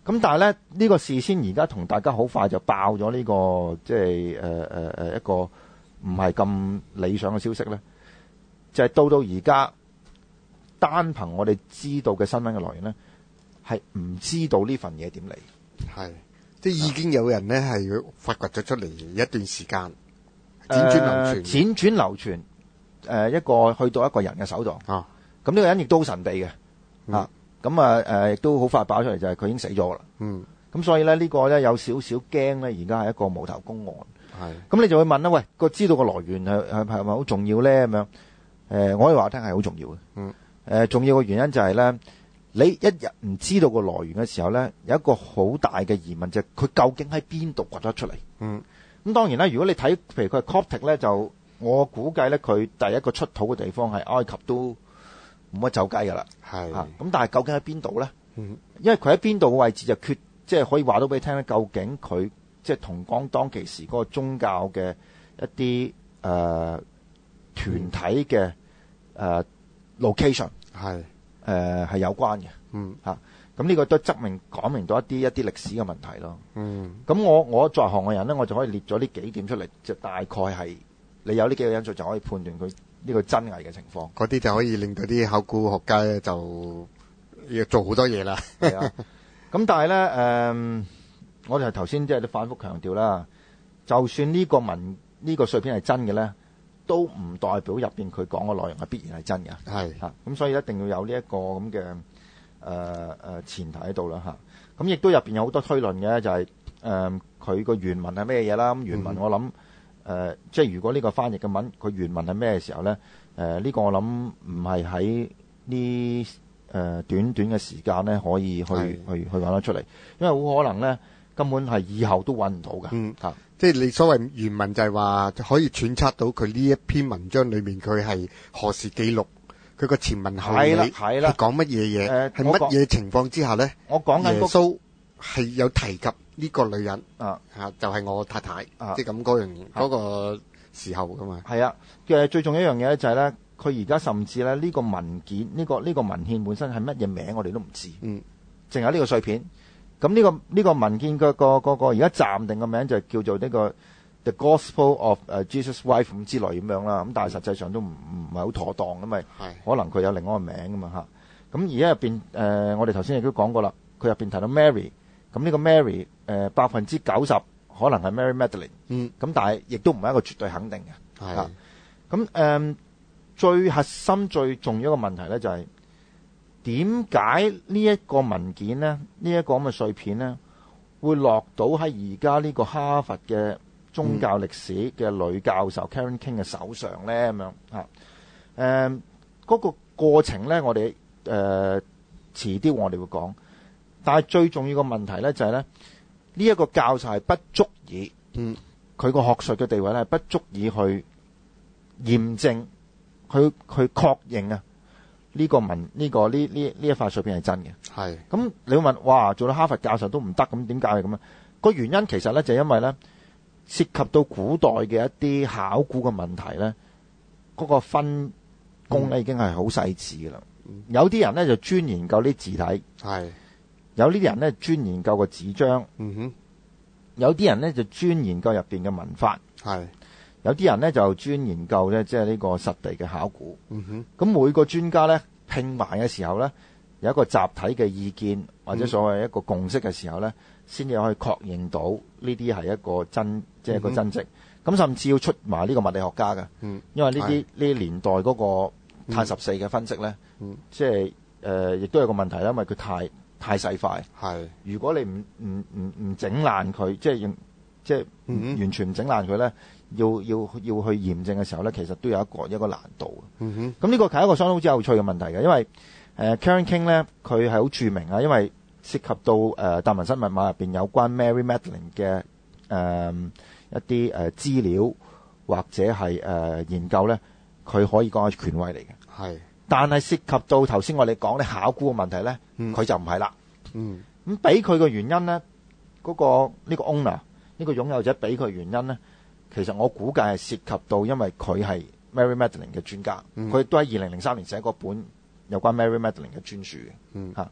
咁但係咧，呢、呢個事先而家同大家好快就爆咗呢、呢個即係誒誒誒一個唔係咁理想嘅消息咧，就係、係、到到而家單憑我哋知道嘅新聞嘅來源咧，係唔知道呢份嘢點嚟。 係即係已經有人咧係發掘咗出嚟一段時間，輾轉流傳， 呃、輾轉流傳。誒、呃、一個去到一個人嘅手度，咁、啊、呢個人亦都好神秘嘅，嚇咁啊誒亦都好快爆出嚟就係佢已經死咗啦。嗯，咁所以咧呢、呢個咧有少少驚咧，而家係一個無頭公案。係，咁你就會問啦，喂，個知道個來源係係係咪好重要咧？咁樣誒，我可以話聽係好重要嘅。嗯，誒、呃、重要嘅原因就係、是、咧，你一日唔知道個來源嘅時候咧，有一個好大嘅疑問就係、是、佢究竟喺邊度掘得出嚟？嗯，咁當然啦，如果你睇譬如佢係 Coptic 咧就。我估計咧，佢第一個出土嘅地方係埃及都冇乜走雞噶啦。係咁、啊、但係究竟喺邊度咧？嗯，因為佢喺邊度嘅位置就決，即係可以話到俾你聽咧。究竟佢即係同講當其時嗰個宗教嘅一啲誒、呃、團體嘅誒、呃、location 係誒係有關嘅。嗯，嚇咁呢個都側面講明到一啲一啲歷史嘅問題咯。嗯，咁我我在行嘅人咧，我就可以列咗呢幾點出嚟，就大概係。你有呢幾個因素就可以判斷佢呢個真偽嘅情況，嗰啲就可以令到啲考古學家咧就要做好多嘢啦。係啊，咁但係咧誒，我哋頭先即係都反覆強調啦，就算呢個文呢、呢個碎片係真嘅咧，都唔代表入邊佢講嘅內容係必然係真嘅。係嚇，咁所以一定要有呢一個咁嘅誒誒前提喺度啦嚇。咁亦都入邊有好多推論嘅，就係誒佢個原文係咩嘢啦？咁原文我諗。嗯誒、呃，即係如果呢個翻譯嘅文，佢原文係咩時候咧？誒、呃，呢、這個我諗唔係喺呢誒短短嘅時間咧，可以去去去揾得出嚟，因為好可能咧，根本係以後都揾唔到㗎。嗯，啊、即係你所謂原文就係話可以揣測到佢呢一篇文章裏面佢係何時記錄，佢個前文後理係講乜嘢嘢，係乜嘢情況之下咧？我講緊耶穌係有提及。呢、這個女人啊，嚇就係、是、我太太，啊、即係咁嗰樣嗰個時候噶嘛。係啊，嘅最重要一樣嘢咧就係咧，佢而家甚至咧呢個文件，呢、這個呢、這個文獻本身係乜嘢名，我哋都唔知。嗯，淨係呢個碎片。咁呢、這個呢、這個文件嘅個個個而家暫定個名就叫做呢、這個 The Gospel of Jesus Wife 咁之類咁樣啦。咁但係實際上都唔唔係好妥當咁咪，可能佢有另外一個名噶嘛嚇。咁而家入邊誒，我哋頭先亦都講過啦，佢入邊提到 Mary。咁呢個 Mary 誒百分之九十可能係 Mary Magdalene，嗯，咁但係亦都唔係一個絕對肯定嘅，係啊。咁誒、呃、最核心最重要一個問題咧就係點解呢一個文件咧，呢、這、一個咁嘅碎片咧，會落到喺而家呢個哈佛嘅宗教歷史嘅女教授 Karen King 嘅手上咧？咁樣嚇誒嗰個過程咧，我哋誒、呃、遲啲我哋會講。但係最重要嘅問題咧就係咧，呢一個教授係不足以，嗯，佢個學術嘅地位咧係不足以去驗證，去去確認啊呢個文呢個呢呢呢一塊碎片係真嘅。係。咁你會問，哇，做到哈佛教授都唔得，咁點解係咁啊？個原因其實咧就係因為咧涉及到古代嘅一啲考古嘅問題咧，嗰個分工咧已經係好細緻㗎啦。有啲人咧就專研究啲字體。係。有呢啲人咧專研究個紙張，嗯哼，有啲人咧就專研究入邊嘅文法，係，有啲人咧就專研究咧即係呢個實地嘅考古，嗯哼，咁每個專家咧拼埋嘅時候咧，有一個集體嘅意見或者所謂一個共識嘅時候咧，先至可以確認到呢啲係一個真，即係一個真跡。咁、嗯、甚至要出埋呢個物理學家嘅，嗯，因為呢啲呢年代嗰個碳十四嘅分析咧，嗯，即係誒亦都有個問題啦，因為佢太太細塊，係。如果你唔唔唔唔整爛佢，即係用即係完全唔整爛佢咧，要要要去驗證嘅時候咧，其實都有一個一個難度。嗯哼。咁呢個係一個相當之有趣嘅問題嘅，因為誒、呃、Karen King 咧，佢係好著名啊，因為涉及到誒達文西密碼入邊有關 Mary Magdalene 嘅誒、呃、一啲誒資料或者係誒、呃、研究咧，佢可以講係權威嚟嘅。係。但係涉及到頭先我哋講啲考古嘅問題咧，佢、嗯、就唔係啦。嗯，咁俾佢嘅原因咧，嗰、那個呢、這個 owner 呢個擁有者俾佢嘅原因咧，其實我估計係涉及到因為佢係 Mary Magdalene 嘅專家，佢、嗯、都喺二零零三年寫過本有關 Mary Magdalene 嘅專書嘅。嗯，嚇、啊，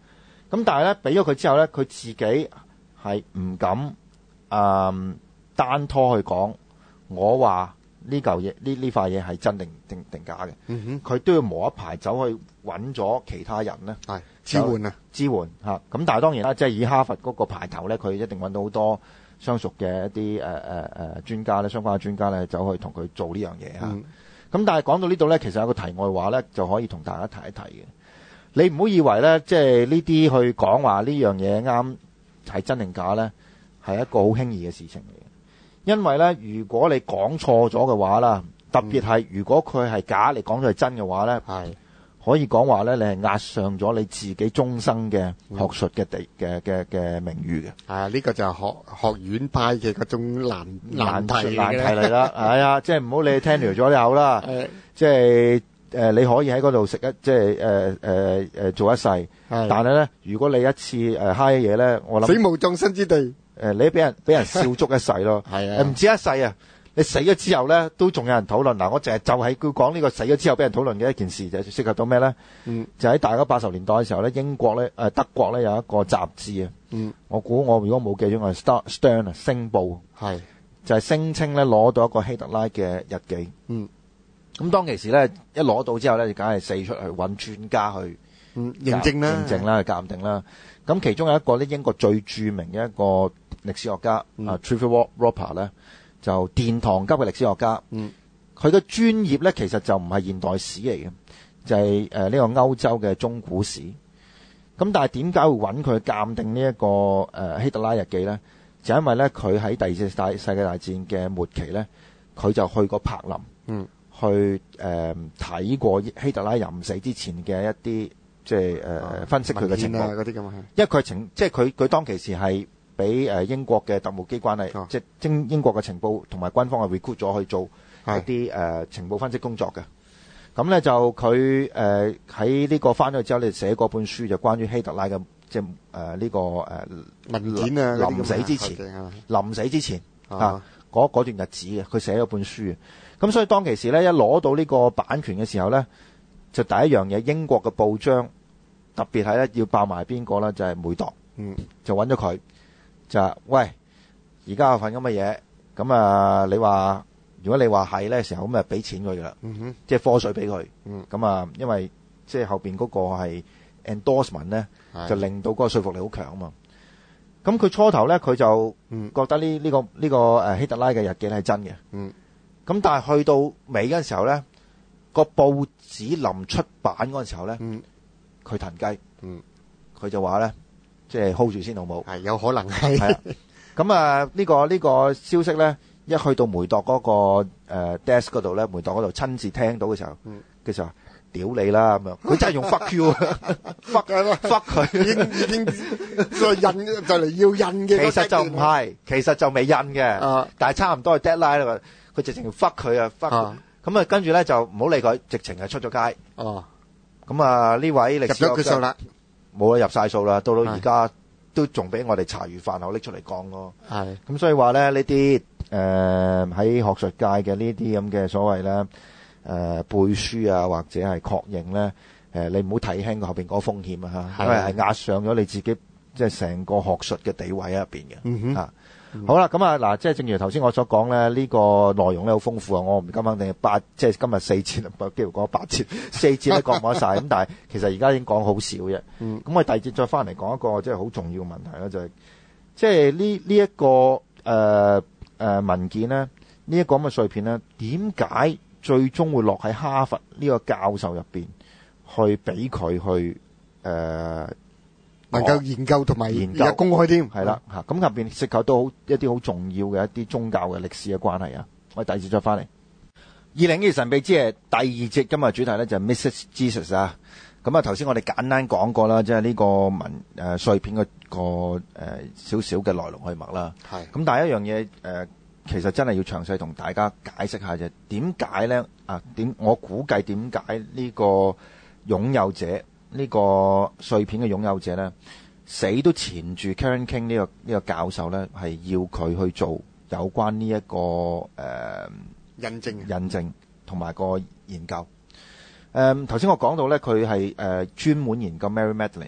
咁但係咧俾咗佢之後咧，佢自己係唔敢誒、嗯、單拖去講，我話呢嚿嘢呢呢塊嘢係真定定定假嘅。 嗯佢都要磨一排走去揾咗其他人咧， 哼，係支援啊， 支援嚇。咁但係當然啦，即係以哈佛嗰個排頭咧，佢一定揾到好多相熟嘅一啲誒誒誒專家咧，相關嘅專家咧，走去同佢做呢樣嘢嚇。咁、 嗯、 但係講到呢度咧，其實有個題外話咧，就可以同大家提一提嘅。你唔好以為咧，即係呢啲去講話呢樣嘢啱係真定假咧，係一個好輕易嘅事情嚟嘅。因為咧，如果你講錯咗嘅話啦，特別係如果佢係假，你講咗係真嘅話咧，係、嗯、可以講話咧，你係壓上咗你自己終生嘅學術嘅地嘅嘅嘅名譽嘅。 係啊，呢個就係學學院派嘅嗰種難難題難題嚟啦。係啊，即係唔好你聽咗咗口啦。即係。誒、呃、你可以喺嗰度食一即係誒誒誒做一世，但係咧，如果你一次誒嗨嘢咧，我諗死無葬身之地。誒、 呃、你俾人俾人笑足一世咯。係啊，唔止一世啊！你死咗之後咧，都仲有人討論。嗱，我淨係就係佢講呢個死咗之後俾人討論嘅一件事，就涉及到咩咧？嗯，就喺大概八十年代嘅時候咧，英國咧誒、呃、德國咧有一個雜誌啊。嗯，我估我如果冇記錯，我係 Star Stern 啊，星報係就係、是、聲稱咧攞到一個希特拉嘅日記。嗯。咁當其時咧，一攞到之後咧，就梗係四出去揾專家去認證啦、 認證啦、去鑑定啦。咁其中有一個咧，英國最著名嘅一個歷史學家、嗯、啊 Trevor Roper 咧，就殿堂級嘅歷史學家。嗯，佢嘅專業咧，其實就唔係現代史嚟嘅，就係誒呢個歐洲嘅中古史。咁但係點解會揾佢去鑑定呢、這、一個誒、呃、希特拉日記咧？就因為咧，佢喺第二次大世界大戰嘅末期咧，佢就去過柏林。嗯。去誒睇、呃、過希特拉臨死之前嘅一啲即係誒、呃、分析佢嘅情況嗰啲咁啊，因為佢情即係佢佢當其時係俾誒英國嘅特務機關係、哦、即係英英國嘅情報同埋軍方係 recruit 咗去做一啲誒、呃、情報分析工作嘅。咁咧就佢誒喺呢個翻咗去之後，你寫過本書就關於希特拉嘅即係誒呢個誒、呃、 文件啊， 臨死之前，臨死之前啊嗰嗰段日子嘅，佢寫咗本書嘅。咁所以當其時咧，一攞到呢個版權嘅時候咧，就第一樣嘢，英國嘅報章特別係咧要爆埋邊個咧，就係、是、梅鐸，嗯，就揾咗佢，就話喂，而家有份咁嘅嘢，咁啊，你話如果你話係咧時候，咁啊俾錢佢噶啦，嗯哼，即係科水俾佢，嗯，咁啊，因為即係後邊嗰個係 endorsement 咧，就令到嗰個說服力好強啊嘛。咁佢初頭咧，佢就覺得呢、這、呢個呢、這個誒希特拉嘅日記係真嘅，嗯。咁但係去到尾嗰陣時候咧，個報紙臨出版嗰陣時候咧，佢騰雞，佢、嗯、就話咧，即係 hold 住先好冇？係有可能係。係啊，咁啊呢個呢、呢個消息咧，一去到梅鐸嗰、嗰個誒、呃、desk 嗰度咧，梅鐸嗰度親自聽到嘅時候，嘅時候屌你啦咁樣，佢真係用 fuck you，fuck fuck 佢，已經已經再印就嚟要印嘅。其實就唔係，其實就未印嘅、啊，但係差唔多係 deadline 啦。佢直情 fuck 佢啊 fuck 咁啊，跟住咧就唔好理佢，直情係出咗街。哦，咁啊呢位歷史學家入咗佢數啦，冇啦入晒數啦，到到而家都仲俾我哋茶餘飯後拎出嚟講咯。係，咁所以話咧呢啲誒喺學術界嘅呢啲咁嘅所謂咧誒、呃、背書啊或者係確認咧誒、呃、你唔好睇輕個後邊嗰個風險啊嚇，因為係壓上咗你自己即係成個學術嘅地位喺入邊嘅。嗯哼。啊嗯、好啦，咁啊嗱，即係正如頭先我所講咧，呢、這個內容咧好豐富啊！我唔敢肯定八，即係今日四節，幾乎講八節，四節都講唔得晒。咁但係其實而家已經講好少啫。嗯，咁我第二節再翻嚟講一個即係好重要嘅問題啦，就係、是、即係呢呢一個誒誒、呃呃、文件咧，呢、這、一個咁嘅碎片咧，點解最終會落喺哈佛呢個教授入邊去俾佢去誒？呃能夠研究同埋研究公開添，係啦嚇，咁入邊涉及到好一啲好重要嘅一啲宗教嘅歷史嘅關係啊！我哋第二節再翻嚟。二零二神秘之夜第二節今日主題咧就係 missus Jesus 啊！咁啊頭先我哋簡單講過啦，即係呢個文誒、呃、碎片嘅個誒少少嘅來龍去脈啦。係。咁但係一樣嘢誒、呃，其實真係要詳細同大家解釋下啫。點解咧啊？點我估計點解呢個擁有者？呢、這個碎片嘅擁有者咧，死都纏住 Karen King 呢、這個呢、這個教授咧，係要佢去做有關呢、這、一個誒、呃、印證、印證同埋個研究。誒頭先我講到咧，佢係誒專門研究 Mary Magdalene 嘅。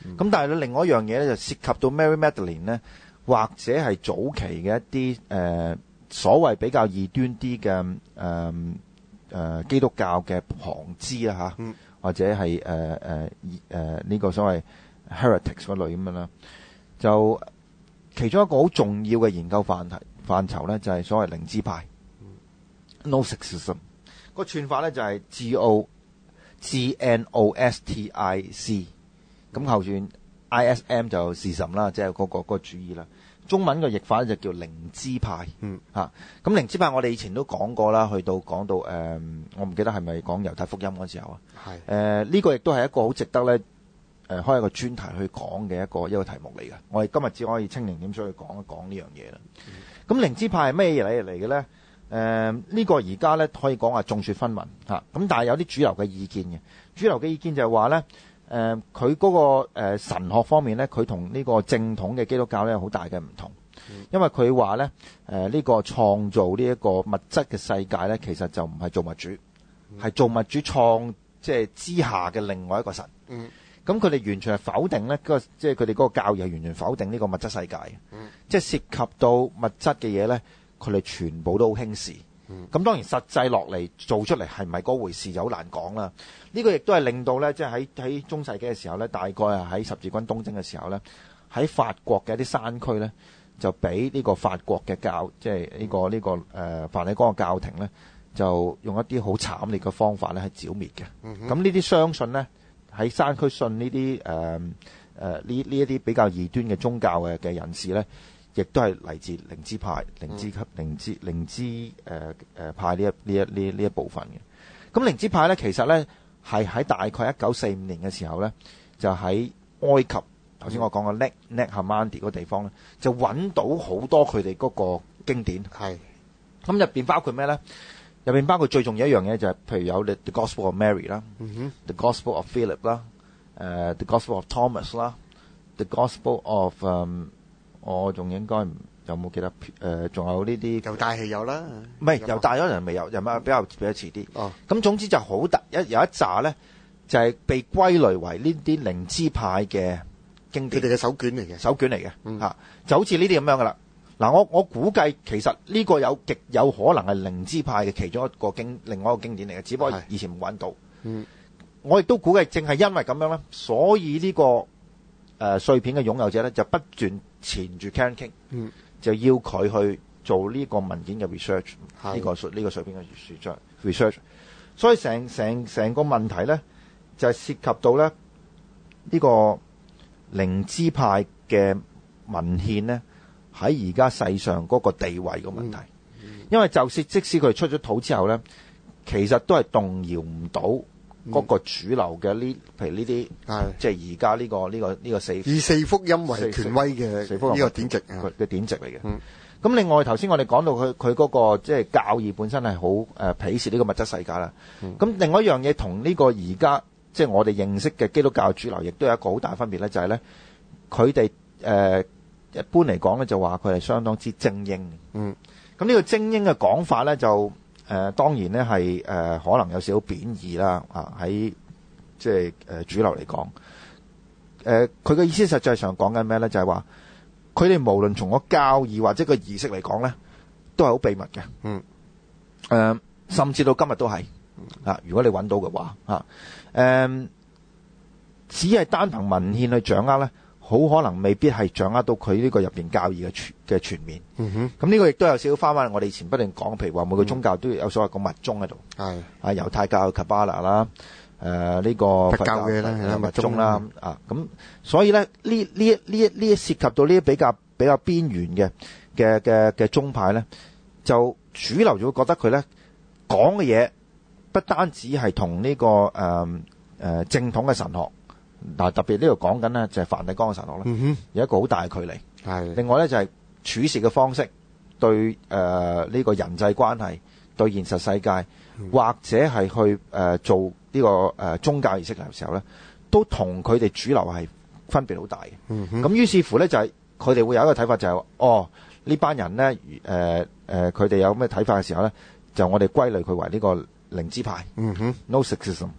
咁、嗯、但係咧另外一樣嘢咧就涉及到 Mary Magdalene 咧，或者係早期嘅一啲誒、呃、所謂比較異端啲嘅誒誒基督教嘅旁支啊嚇，嗯、或者係誒誒誒呢個所謂 heretics 嗰類咁樣啦，就其中一個好重要嘅研究範疇範疇咧就係所謂靈知派。Gnosticism 個串法咧就係 G O G N O S T I C， 咁後轉 I S M 就是神啦，即係嗰個嗰個主義啦。中文嘅譯法咧就叫靈知派。嗯，嚇咁靈知派我哋以前都講過啦，去到講到誒、呃，我唔記得係咪講猶太福音嗰時候啊。係誒呢個亦都係一個好值得咧誒、呃、開一個專題去講嘅一個一個題目嚟嘅。我哋今日只可以清零點所以講一講呢樣嘢啦。咁靈知派係咩嘢嚟嚟嘅咧？誒、呃、呢、這個而家咧可以講話眾說紛紜嚇，咁、啊、但係有啲主流嘅意見嘅，主流嘅意見就係話咧，誒佢嗰個、呃、神學方面咧，佢同呢個正統嘅基督教咧有好大嘅唔同，嗯、因為佢話咧誒呢、呃這個創造呢一個物質嘅世界咧，其實就唔係造物主，係、嗯、造物主創即係之下嘅另外一個神。嗯，咁佢哋完全係否定咧，個即係佢哋嗰個教義係完全否定呢個物質世界。嗯，即係涉及到物質嘅嘢咧。佢哋全部都好輕視，咁、嗯、當然實際落嚟做出嚟係唔係嗰回事就好難講啦。呢、這個亦都係令到咧，即係喺喺中世紀嘅時候咧，大概係喺十字軍東征嘅時候咧，喺法國嘅一啲山區咧，就俾呢個法國嘅教，即係呢、這個呢、這個誒、呃、梵蒂岡嘅教廷咧，就用一啲好慘烈嘅方法咧，係剿滅嘅。咁呢啲相信咧，喺山區信呢啲誒誒呢呢一啲比較異端嘅宗教嘅嘅人士咧。亦都係嚟自靈知派、靈知級、靈知、靈知誒誒派呢一呢一呢呢一部分嘅。咁靈知派咧，其實咧係喺大概一九四五年嘅時候咧，就喺埃及頭先我講嘅 Nag Nag Hammadi 嗰個地方咧，就揾到好多佢哋嗰個經典。係咁入邊包括咩咧？入邊包括最重要一樣嘢就係、是，譬如有 The Gospel of Mary 啦、嗯、，The Gospel of Philip 啦、呃，誒 The Gospel of Thomas 啦 ，The Gospel of、um, 我仲應該有冇記得誒？仲、呃、有呢啲猶大係有啦， 唔係猶大嗰人未有，又咪比較比較遲啲。哦，咁總之就好大一有一紮咧，就係、是、被歸類為呢啲靈知派嘅經典， 佢哋嘅手卷嚟嘅， 手卷嚟嘅、嗯啊、就好似呢啲咁樣噶啦。嗱，我我估計其實呢個有極有可能係靈知派嘅其中一個經，另外一個經典嚟嘅，只不過以前唔揾到。嗯，我亦都估計正係因為咁樣咧，所以呢、這個誒、呃、碎片嘅擁有者咧就不斷纏住 Karen King，嗯，就要佢去做呢個文件嘅 research，呢、這個呢、這個碎片嘅 research，所以成成成個問題咧就係、是、涉及到咧呢、這個靈知派嘅文獻咧喺而家世上嗰個地位嘅問題，嗯嗯、因為就算即使佢出咗土之後咧，其實都係動搖唔到嗰個主流嘅呢，譬如呢啲，即係而家呢個呢、這個呢、這個四以四福音為權威嘅呢個典籍嘅典籍嚟嘅。咁、嗯、另外頭先我哋講到佢佢嗰個即係、就是、教義本身係好誒鄙視呢個物質世界啦。咁、嗯、另外一樣嘢同呢個而家即係我哋認識嘅基督教主流，亦都有一個好大分別咧，就係咧佢哋誒一般嚟講咧就話佢係相當之精英。嗯，咁呢個精英嘅講法咧就。誒、呃、當然咧係誒可能有少少貶義啦，啊喺即係誒主流嚟講，誒佢嘅意思實際上講緊咩咧？就係話佢哋無論從個教義或者個儀式嚟講咧，都係好秘密嘅。嗯。誒、呃，甚至到今日都係啊！如果你揾到嘅話，啊誒、呃，只係單憑文獻去掌握咧。好可能未必係掌握到佢呢個入邊教義嘅全嘅全面。嗯哼，咁呢個亦都有少少翻翻我哋以前不斷講，譬如話每個宗教都有所謂個密宗喺度。係啊，猶太教嘅卡巴拉啦，誒呢個佛教嘅啦密宗啦。啊，咁所以咧呢呢一呢一呢一涉及到呢啲比較比較邊緣嘅嘅嘅嘅宗派咧，就主流就會覺得佢咧講嘅嘢不單止係同呢個誒誒、呃、正統嘅神學。嗱，特別呢度講緊呢，就係梵蒂岡嘅神學咧，嗯、哼有一個好大嘅距離。係另外咧就係處事嘅方式，對誒呢、呃這個人際關係，對現實世界，嗯、或者係去誒、呃、做呢、這個誒、呃、宗教儀式嘅時候咧，都同佢哋主流係分別好大嘅。咁、嗯、於是乎咧就係佢哋會有一個睇法就係、是，哦呢班人咧誒誒佢哋有咩睇法嘅時候咧，就我哋歸類佢為呢個靈知派。嗯哼 Gnosticism。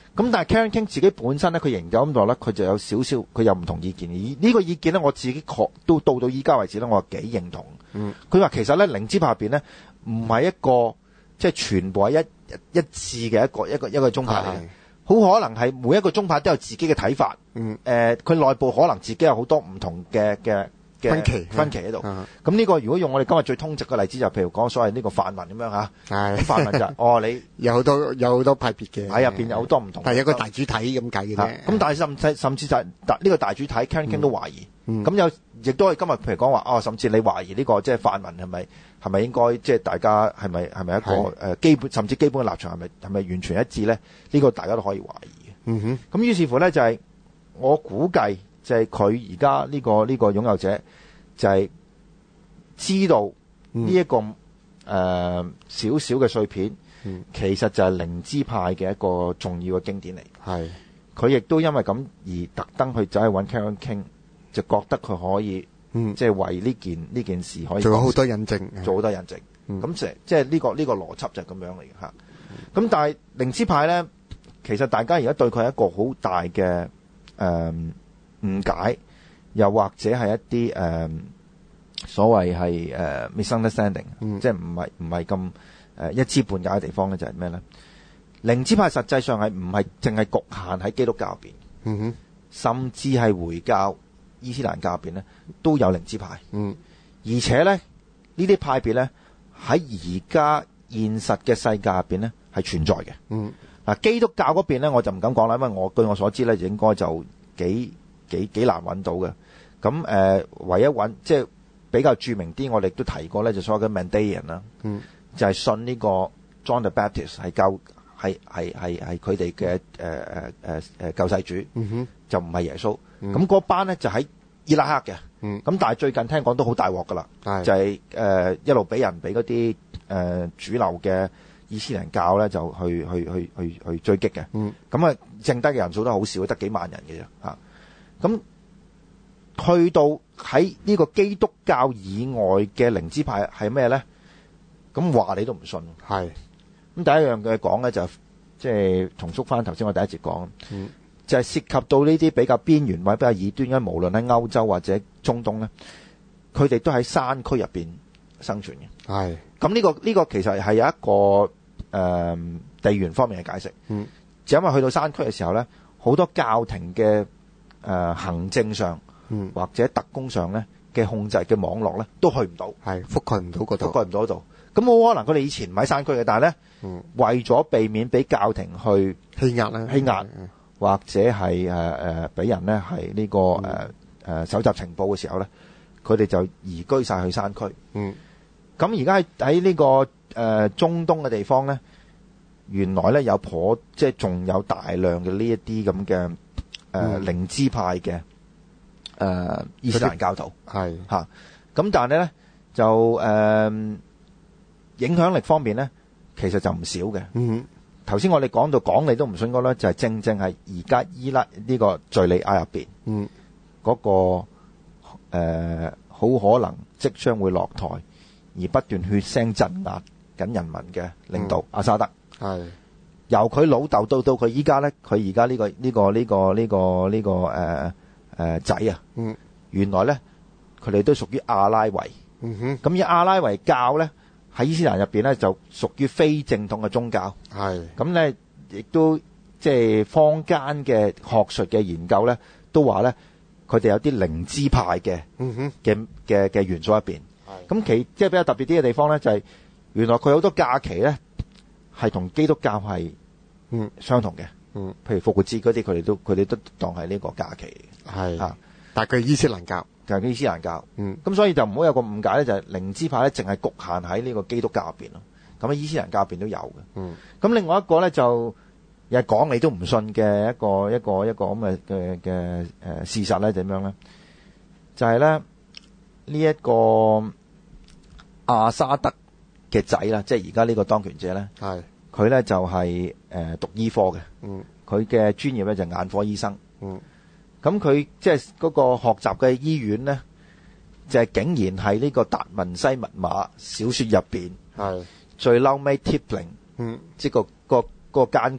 咁但係 Karen King 自己本身咧，佢研究咁多咧，佢就有少少佢有唔同意見。而呢個意見咧，我自己確都到到依家為止咧，我係幾認同。 嗯， 佢話其實咧靈知派入邊咧，唔係一個即係全部係一一致嘅一個一個一個宗派嚟嘅，好可能係每一個宗派都有自己嘅睇法。 嗯， 誒，佢內部可能自己有好多唔同嘅嘅嘅分歧分歧喺度。 嗯咁呢個如果用我哋今日最通俗嘅例子，就譬如講所謂呢個泛民咁樣嚇， 係咁泛民就係哦你有好多有好多派別嘅， 喺入邊有好多唔同嘅， 但係有個大主體咁解嘅嚇啫。 咁但係甚至甚至就係呢個大主體 Karen King 都懷疑。 嗯咁有亦都係今日譬如講話哦，甚至你懷疑呢個即係泛民係咪係咪應該即係大家係咪係咪一個係誒基本甚至基本嘅立場係咪係咪完全一致咧？呢個大家都可以懷疑嘅。 嗯哼， 咁於是乎咧就係我估計就係佢而家呢個呢個擁有者就係知道呢一個誒少少嘅碎片， 嗯其實就係靈知派嘅一個重要嘅經典嚟。 係佢亦都因為咁而特登去走去揾 Karen King，就覺得佢可以嗯， 即係為呢件呢件事可以做咗好多印證， 做好多印證。 嗯咁即係即係呢個呢個邏輯就係咁樣嚟嘅嚇。咁但係靈知派咧，其實大家而家對佢係一個好大嘅誒誤解，又或者係一啲誒所謂係誒 misunderstanding， 嗯即係唔係唔係咁誒一知半解嘅地方咧，就係咩咧？靈知派實際上係唔係淨係局限喺基督教入邊， 嗯哼， 甚至係回教、伊斯蘭教入邊咧都有靈知派， 嗯而且咧呢啲派別咧喺而家現實嘅世界入邊咧係存在嘅。 嗯嗱，基督教嗰邊咧我就唔敢講啦，因為我據我所知咧應該就幾幾幾難揾到嘅。咁誒、呃，唯一揾即係比較著名啲，我哋都提過咧，就所謂嘅 Mandaean 啦， 嗯， 就係信呢個 John the Baptist 係救係係係係佢哋嘅誒誒誒誒救世主， 嗯哼， 就唔係耶穌。 嗯咁嗰班咧就喺伊拉克嘅， 嗯咁但係最近聽講都好大鑊噶啦， 係就係、誒、呃一路俾人俾嗰啲誒主流嘅伊斯蘭教咧就去去去去去追擊嘅。 嗯咁啊，剩低嘅人數都好少，得幾萬人嘅啫嚇。咁、去到喺呢個基督教以外嘅靈知派係咩咧？咁話你都唔信。 係， 咁第一樣嘅講咧就即係重複翻頭先我第一節講， 嗯就係、涉及到呢啲比較邊緣或者比較異端嘅，無論喺歐洲或者中東咧，佢哋都喺山區入邊生存嘅。 係， 咁呢、個呢、個其實係有一個誒、呃地緣方面嘅解釋， 嗯就因為去到山區嘅時候咧，好多教廷嘅誒、呃、行政上嗯或者特工上咧嘅控制嘅網絡咧都去唔到， 係覆蓋唔到嗰覆度， 蓋唔到嗰度。咁好可能佢哋以前唔喺山區嘅，但係咧嗯， 為咗避免俾教廷去欺壓啦， 欺壓嗯或者係誒誒俾人咧係呢個誒誒搜集情報嘅時候咧，佢哋就移居晒去山區。 嗯咁而家喺喺呢個誒、呃、中東嘅地方咧，原來咧有頗即係仲有大量嘅呢一啲咁嘅誒靈知派嘅誒、呃、伊斯蘭教徒係， 嚇。咁、但係咧就誒、呃、影響力方面咧，其實就唔少嘅。 嗯頭先我哋講到講你都唔信嗰咧，就係、正正係而家伊拉呢個敍利亞入邊嗯嗰、個誒好、可能即將會落台，而不斷血腥鎮壓緊人民嘅領導、 嗯阿沙德， 係， 由佢老豆到到佢依家咧，佢而家呢個呢、個呢、個呢、個呢、個誒誒仔啊， 嗯原來咧佢哋都屬於阿拉維， 嗯哼， 咁而阿拉維教咧喺伊斯蘭入邊咧就屬於非正統嘅宗教。 係， 咁咧，亦都即係坊間嘅學術嘅研究咧，都話咧，佢哋有啲靈知派嘅嗯哼， 嘅嘅嘅元素入邊。 係， 咁其即係比較特別啲嘅地方咧，就係、原來佢好多假期咧係同基督教係嗯相同嘅。 嗯譬如復活節嗰啲，佢哋都佢哋都當係呢個假期嚟嘅係， 啊， 但係佢係伊斯蘭教， 就係伊斯蘭教。 嗯咁所以就唔好有個誤解咧，就係、靈知派咧，淨係局限喺呢個基督教入邊咯。咁喺伊斯蘭教入邊都有嘅。 嗯咁另外一個咧就又係講你都唔信嘅一個一個一個咁嘅嘅嘅誒事實咧點樣咧？就係咧呢一個阿沙德嘅仔啦，即係而家呢個當權者咧， 係， 佢咧就係誒讀醫科嘅， 嗯佢嘅專業咧就係眼科醫生。 嗯咁佢即係嗰個學習嘅醫院咧，就係竟然係呢個達文西密碼小説入邊係， 最嬲尾 Tippling， 嗯即係個個個奸角。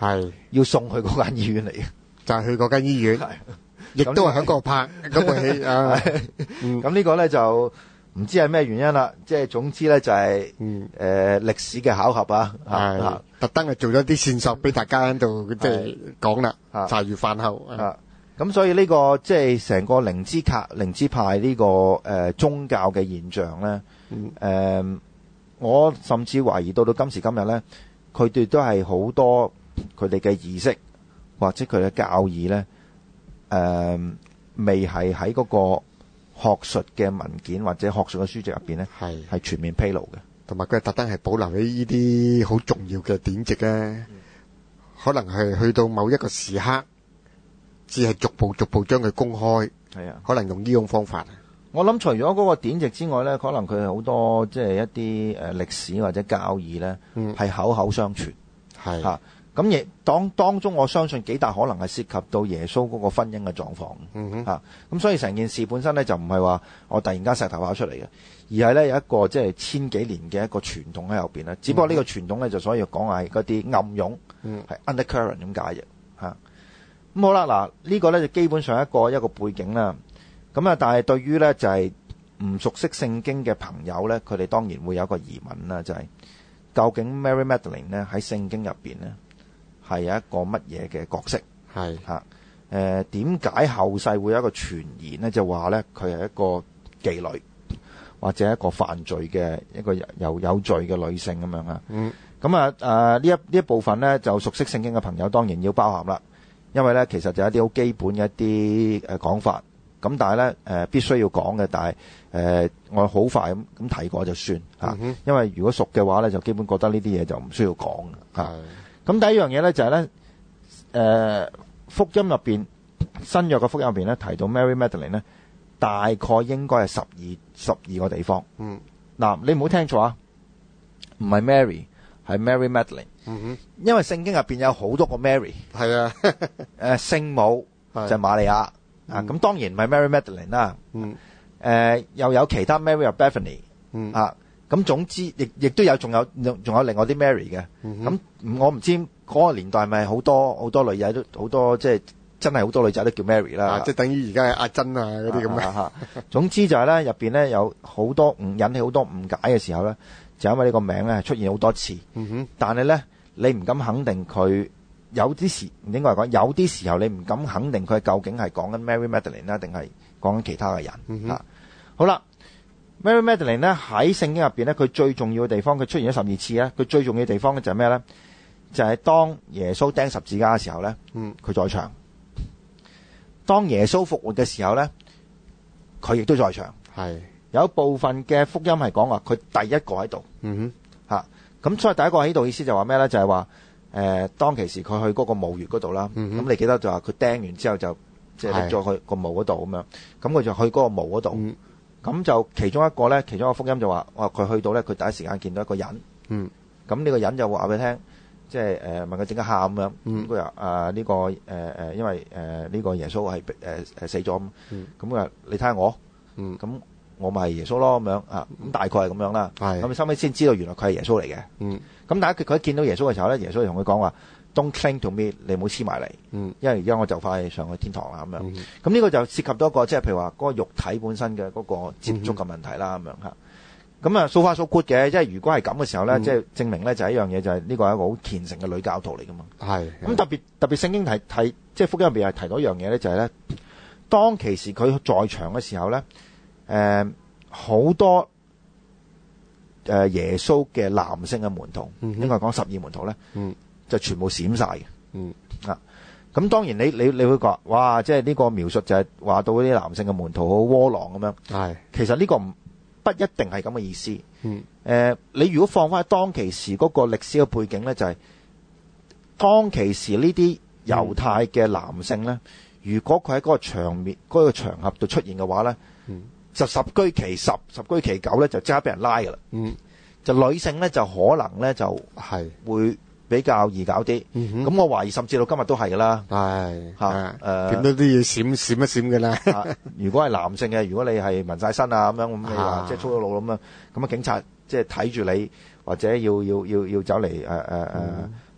係要送去嗰間醫院嚟嘅， 就係去嗰間醫院，亦都係喺嗰度拍嗰部戲啊。 咁呢個咧就唔知係咩原因啦，即係總之咧就係嗯誒歷史嘅巧合啊， 係啊特登係做咗啲線索俾大家喺度即係講啦， 啊茶餘飯後啊， 啊，咁所以呢個即係成個靈知卡靈知派呢個誒宗教嘅現象咧，誒我甚至懷疑到到今時今日咧，佢哋都係好多佢哋嘅儀式或者佢嘅教義咧，誒未係喺嗰個學術嘅文件或者學術嘅書籍入邊咧， 係係全面披露嘅。 同埋佢係特登係保留起呢啲好重要嘅典籍咧，可能係去到某一個時刻，只係逐步逐步將佢公開。 係啊， 可能用呢種方法。 我諗除咗嗰個典籍之外咧，可能佢好多即係一啲誒歷史或者教義咧， 嗯係口口相傳係嚇。咁亦當當中，我相信幾大可能係涉及到耶穌嗰個婚姻嘅狀況嗯哼嚇。咁所以成件事本身咧就唔係話我突然間石頭跑出嚟嘅，而係咧有一個即係千幾年嘅一個傳統喺後邊咧。只不過呢個傳統咧就所以講係嗰啲暗湧， 嗯係 undercurrent 咁解嘅嚇。咁好啦，嗱呢個咧就基本上一個一個背景啦。咁啊，但係對於咧就係唔熟悉聖經嘅朋友咧，佢哋當然會有一個疑問啦，就係究竟 Mary Magdalene 咧喺聖經入邊咧係有一個乜嘢嘅角色？ 係嚇誒點解後世會有一個傳言咧，就話咧佢係一個妓女或者一個犯罪嘅一個有有有罪嘅女性咁樣啊？ 嗯咁啊誒呢一呢一部分咧就熟悉聖經嘅朋友當然要包含啦，因為咧其實就有一啲好基本嘅一啲誒講法。咁但係咧，誒必須要講嘅，但係誒、呃、我好快咁咁提過就算嚇、啊嗯， 因為如果熟嘅話咧，就基本覺得呢啲嘢就唔需要講嚇。咁、 係啊、第一樣嘢咧就係、是、咧，誒、呃、福音入邊新約嘅福音入邊咧提到 Mary Magdalene 咧，大概應該係十二十二個地方。 嗯嗱，你唔好聽錯啊，唔係 Mary 係 Mary Magdalene， 嗯哼因為聖經入邊有好多個 Mary， 係啊誒聖母就係瑪利亞。啊，咁當然唔係 Mary Magdalene 啦， 嗯誒、呃、又有其他 Mary of Bethany， 嗯啊，咁總之亦亦都有仲有仲有另外啲 Mary 嘅，咁、 嗯嗯、我唔知嗰個年代係咪好多好多女仔都好多即係真係好多女仔都叫 Mary 啦， 啊即係等於而家係阿珍啊嗰啲咁嘅。 啊總之就係咧入邊咧有好多誤引起好多誤解嘅時候咧，就因為呢個名咧係出現好多次， 嗯哼但係咧你唔敢肯定佢。有啲時唔應該係講，有啲時候你唔敢肯定佢究竟係講緊 Mary Magdalene 啦，定係講緊其他嘅人、 嗯啊、好啦 ，Mary Magdalene 咧喺聖經入邊咧，佢最重要嘅地方，佢出現咗十二次咧，佢最重要嘅地方咧就係咩咧？就係、是、當耶穌釘十字架嘅時候咧， 嗯， 佢在場；當耶穌復活嘅時候咧，佢亦都在場。 係有一部分嘅福音係講話佢第一個喺度嗯嚇，咁、啊、所以第一個喺度意思就話咩咧？就係話。誒、呃、當其時佢去嗰個墓穴嗰度啦，咁、 嗯、 你記得就話佢釘完之後就即係拎咗去個墓嗰度咁樣，咁佢就去嗰個墓嗰度，咁、嗯、就其中一個咧，其中一個福音就話，哇佢去到咧，佢第一時間見到一個人，咁、 嗯、 呢個人就話俾你聽，即係誒問佢點解喊咁樣，咁佢話啊呢個誒誒、呃、因為誒呢、呃這個耶穌係誒誒死咗咁，咁佢話你睇下我，咁、嗯。我咪係耶穌咯咁樣啊，咁大概係咁樣啦。咁你收尾先知道原來佢係耶穌嚟嘅。咁、嗯、但係佢佢一見到耶穌嘅時候咧，耶穌就同佢講話 ：Don't cling to me，你唔好黐埋嚟。因為而家我就快上去天堂啦咁樣。咁、嗯、呢個就涉及到一個即係譬如話嗰個肉體本身嘅嗰個接觸嘅問題啦咁樣嚇。咁啊，so far so good嘅，即係如果係咁嘅時候咧，即、嗯、係證明咧就係一樣嘢，就係呢個係一個好虔誠嘅女教徒嚟噶嘛。係。咁特別特別聖經提提即係福音入邊係提到一樣嘢咧，就係咧當其時佢在場嘅時候咧。誒、呃，好多誒、呃、耶穌嘅男性嘅門徒，嗯、應該講十二門徒咧、嗯，就全部閃晒嘅。嗯啊，咁當然你你你會覺，哇，即係呢個描述就係話到啲男性嘅門徒好窩囊咁樣。係，其實呢個唔不一定係咁嘅意思。嗯，誒、呃，你如果放翻喺當其時嗰個歷史嘅背景咧，就係、是、當其時呢啲猶太嘅男性咧、嗯，如果佢喺嗰個場面嗰、那個場合度出現嘅話咧，嗯。就十居其十，十居其九咧，就即刻俾人拉噶啦。嗯，就女性咧，就可能咧就係會比較易搞啲。咁、嗯、我懷疑甚至到今日都係噶啦。係嚇誒，點都都要閃閃一閃噶啦。如果係男性嘅，如果你係紋晒身啊咁樣，咁你話即係粗咗魯咁樣，咁啊警察即係睇住你，或者要要要要走嚟誒誒誒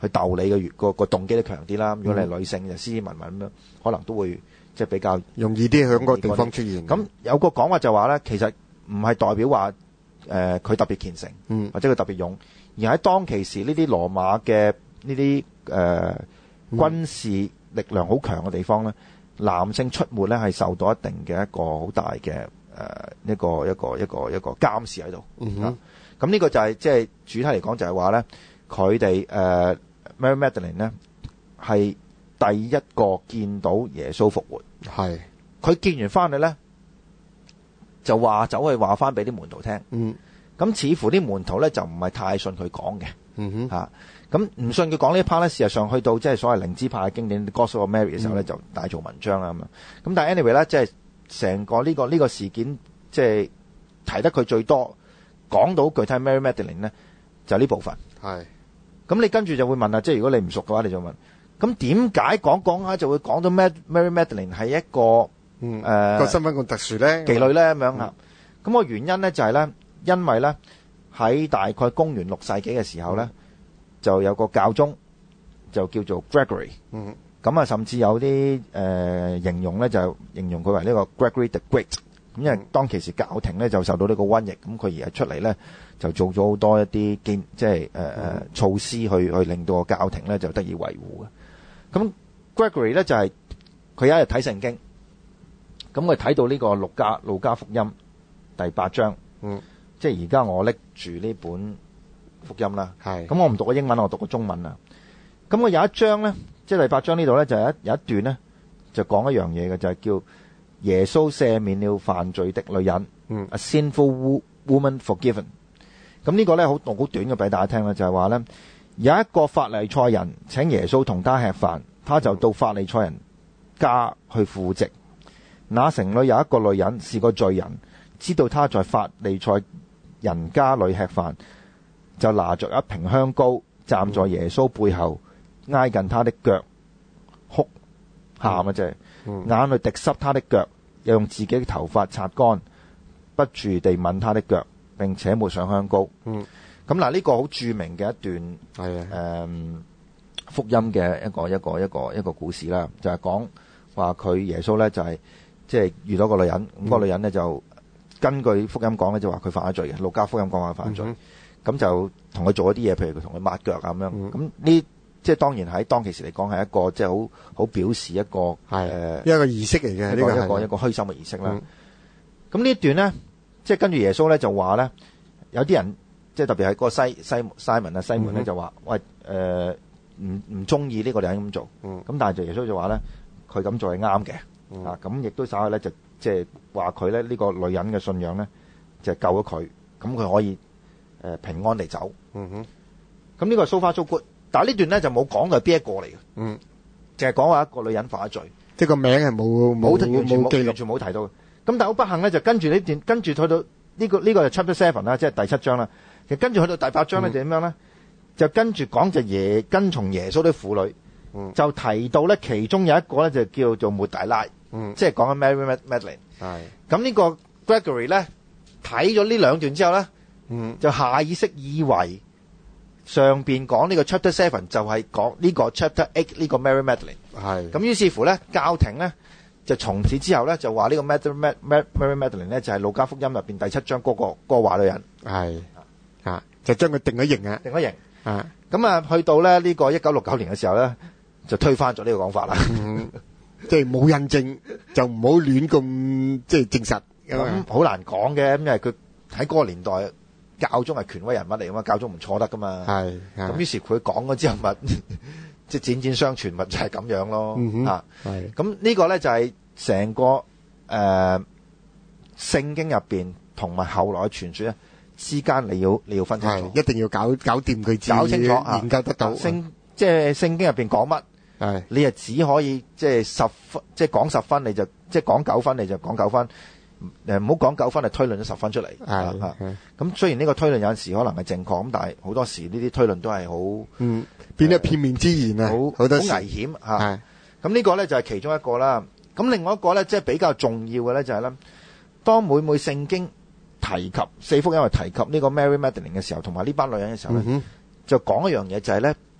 去鬥你嘅個個動機都強啲啦。如果你係女性就斯斯文文咁樣，可能都會即係比較容易啲喺嗰個地方出現。 咁有個講法就話咧，其實唔係代表話誒佢特別虔誠， 嗯， 或者佢特別勇，而喺當其時呢啲羅馬嘅呢啲誒軍事力量好強嘅地方咧，男性出沒咧係受到一定嘅一個好大嘅誒一個一個一個一個監視喺度。 嗯哼， 咁呢個就係即係主體嚟講就係話咧，佢哋誒 Mary Magdalene 咧係第一個見到耶穌復活。 係佢見完翻嚟咧，就話走去話翻俾啲門徒聽。 嗯， 咁似乎啲門徒咧就唔係太信佢講嘅。 嗯哼， 嚇咁唔信佢講呢一 part 咧，事實上去到即係所謂靈知派嘅經典《Gospel of Mary》嘅時候咧，就大做文章啦咁樣。咁但係 anyway 咧，即係成個呢個呢個事件，即係提得佢最多，講到具體 Mary Magdalene 咧，就呢部分。 係咁你跟住就會問啦，即係如果你唔熟嘅話，你就問：咁點解講講下就會講到 Mary Magdalene 係一個嗯誒個身份咁特殊咧？ 妓女咧咁樣啊？咁個原因咧就係咧，因為咧喺大概公元六世紀嘅時候咧，就有個教宗就叫做 Gregory。 嗯， 咁啊，甚至有啲誒形容咧，就形容佢為呢個 Gregory the Great。咁因為當其時教廷咧就受到呢個瘟疫，咁佢而家出嚟咧就做咗好多一啲建即係誒誒措施去去令到個教廷咧就得以維護嘅。咁 Gregory 咧就係佢有一日睇聖經，咁佢睇到呢個路加路加福音第八章， 嗯， 即係而家我拎住呢本福音啦， 係咁我唔讀個英文，我讀個中文啦。咁我有一章咧，即係第八章呢度咧就有一有一段咧就講一樣嘢嘅，就係叫耶穌赦免了犯罪的女人， 嗯 ，a sinful woman forgiven。咁呢個咧好好短嘅俾大家聽啦，就係話咧有一個法利賽人請耶穌同他吃飯，他就到法利賽人家去赴席。那城裏有一個女人是個罪人，知道他在法利賽人家裏吃飯，就拿着一瓶香膏站在耶穌背後，挨近他的腳，哭喊啊！即係眼淚滴濕他的腳，又用自己嘅頭髮擦乾，不住地吻他的腳，並且抹上香膏。 嗯， 咁嗱，呢個好著名嘅一段係啊， 誒福音嘅一個一個一個一個故事啦，就係講話佢耶穌咧就係即係遇到個女人，咁個女人咧就根據福音講咧就話佢犯咗罪嘅，路加福音講話犯咗罪，咁就同佢做一啲嘢，譬如佢同佢抹腳啊咁樣，咁呢即係當然喺當其時嚟講係一個即係好好表示一個誒一個儀式嚟嘅， 一個一個一個虛心嘅儀式啦。咁呢一段咧，即係跟住耶穌咧就話咧，有啲人即係特別係嗰個西西 Simon 啊西門咧就話喂誒唔唔中意呢個女人咁做，咁但係就耶穌就話咧佢咁做係啱嘅，啊咁亦都稍後咧就即係話佢咧呢個女人嘅信仰咧就係救咗佢，咁佢可以誒平安地走。 嗯哼， 咁呢個係 so far so good，但係呢段咧就冇講到係邊一個嚟嘅， 嗯， 淨係講話一個女人犯咗罪， 即係個名係冇冇完全冇記錄， 完全冇提到嘅。咁但係好不幸咧，就跟住呢段，跟住去到呢個呢個就 chapter seven 啦，即係第七章啦。其實跟住去到第八章咧就點樣咧？就跟住講就耶跟從耶穌啲婦女，就提到咧其中有一個咧就叫做抹大拉，即係講緊 Mary Magdalene。 係咁呢個 Gregory 咧睇咗呢兩段之後咧，就下意識以為上邊講呢個 chapter seven 就係講呢個 chapter eight 呢個 Mary Magdalene。 係咁於是乎咧，教廷咧就從此之後咧就話呢個 Mary Mary Magdalene 咧就係路加福音入邊第七章嗰個嗰個壞女人。 係啊，就將佢定咗型啊， 定咗型。 啊， 咁啊，去到咧呢個一九六九年嘅時候咧，就推翻咗呢個講法啦。 嗯，即係冇印證就唔好亂咁即係證實。 咁好難講嘅，因為佢喺嗰個年代教宗係權威人物嚟噶嘛，教宗唔錯得噶嘛。 係。 咁於是佢講咗之後咪即係漸漸相傳，咪就係咁樣咯。 嗯啊， 係。 咁呢個咧就係成個誒聖經入邊同埋後來嘅傳說咧。之間你要你要分清楚， 一定要搞搞掂佢， 搞清楚研究得到。 聖即係聖經入邊講乜， 係你係只可以即係十分，即係講十分，你就即係講九分，你就講九分。誒唔好講九分，就推論咗十分出嚟。 係咁雖然呢個推論有陣時可能係正確，咁但係好多時呢啲推論都係好嗯變得片面之言啊， 好好多好危險嚇。 係咁呢個咧就係其中一個啦。咁另外一個咧，即係比較重要嘅咧，就係咧，當每每聖經提及四福音係提及呢個 Mary Magdalene 嘅時候，同埋呢班女人嘅時候咧，就講一樣嘢就係咧，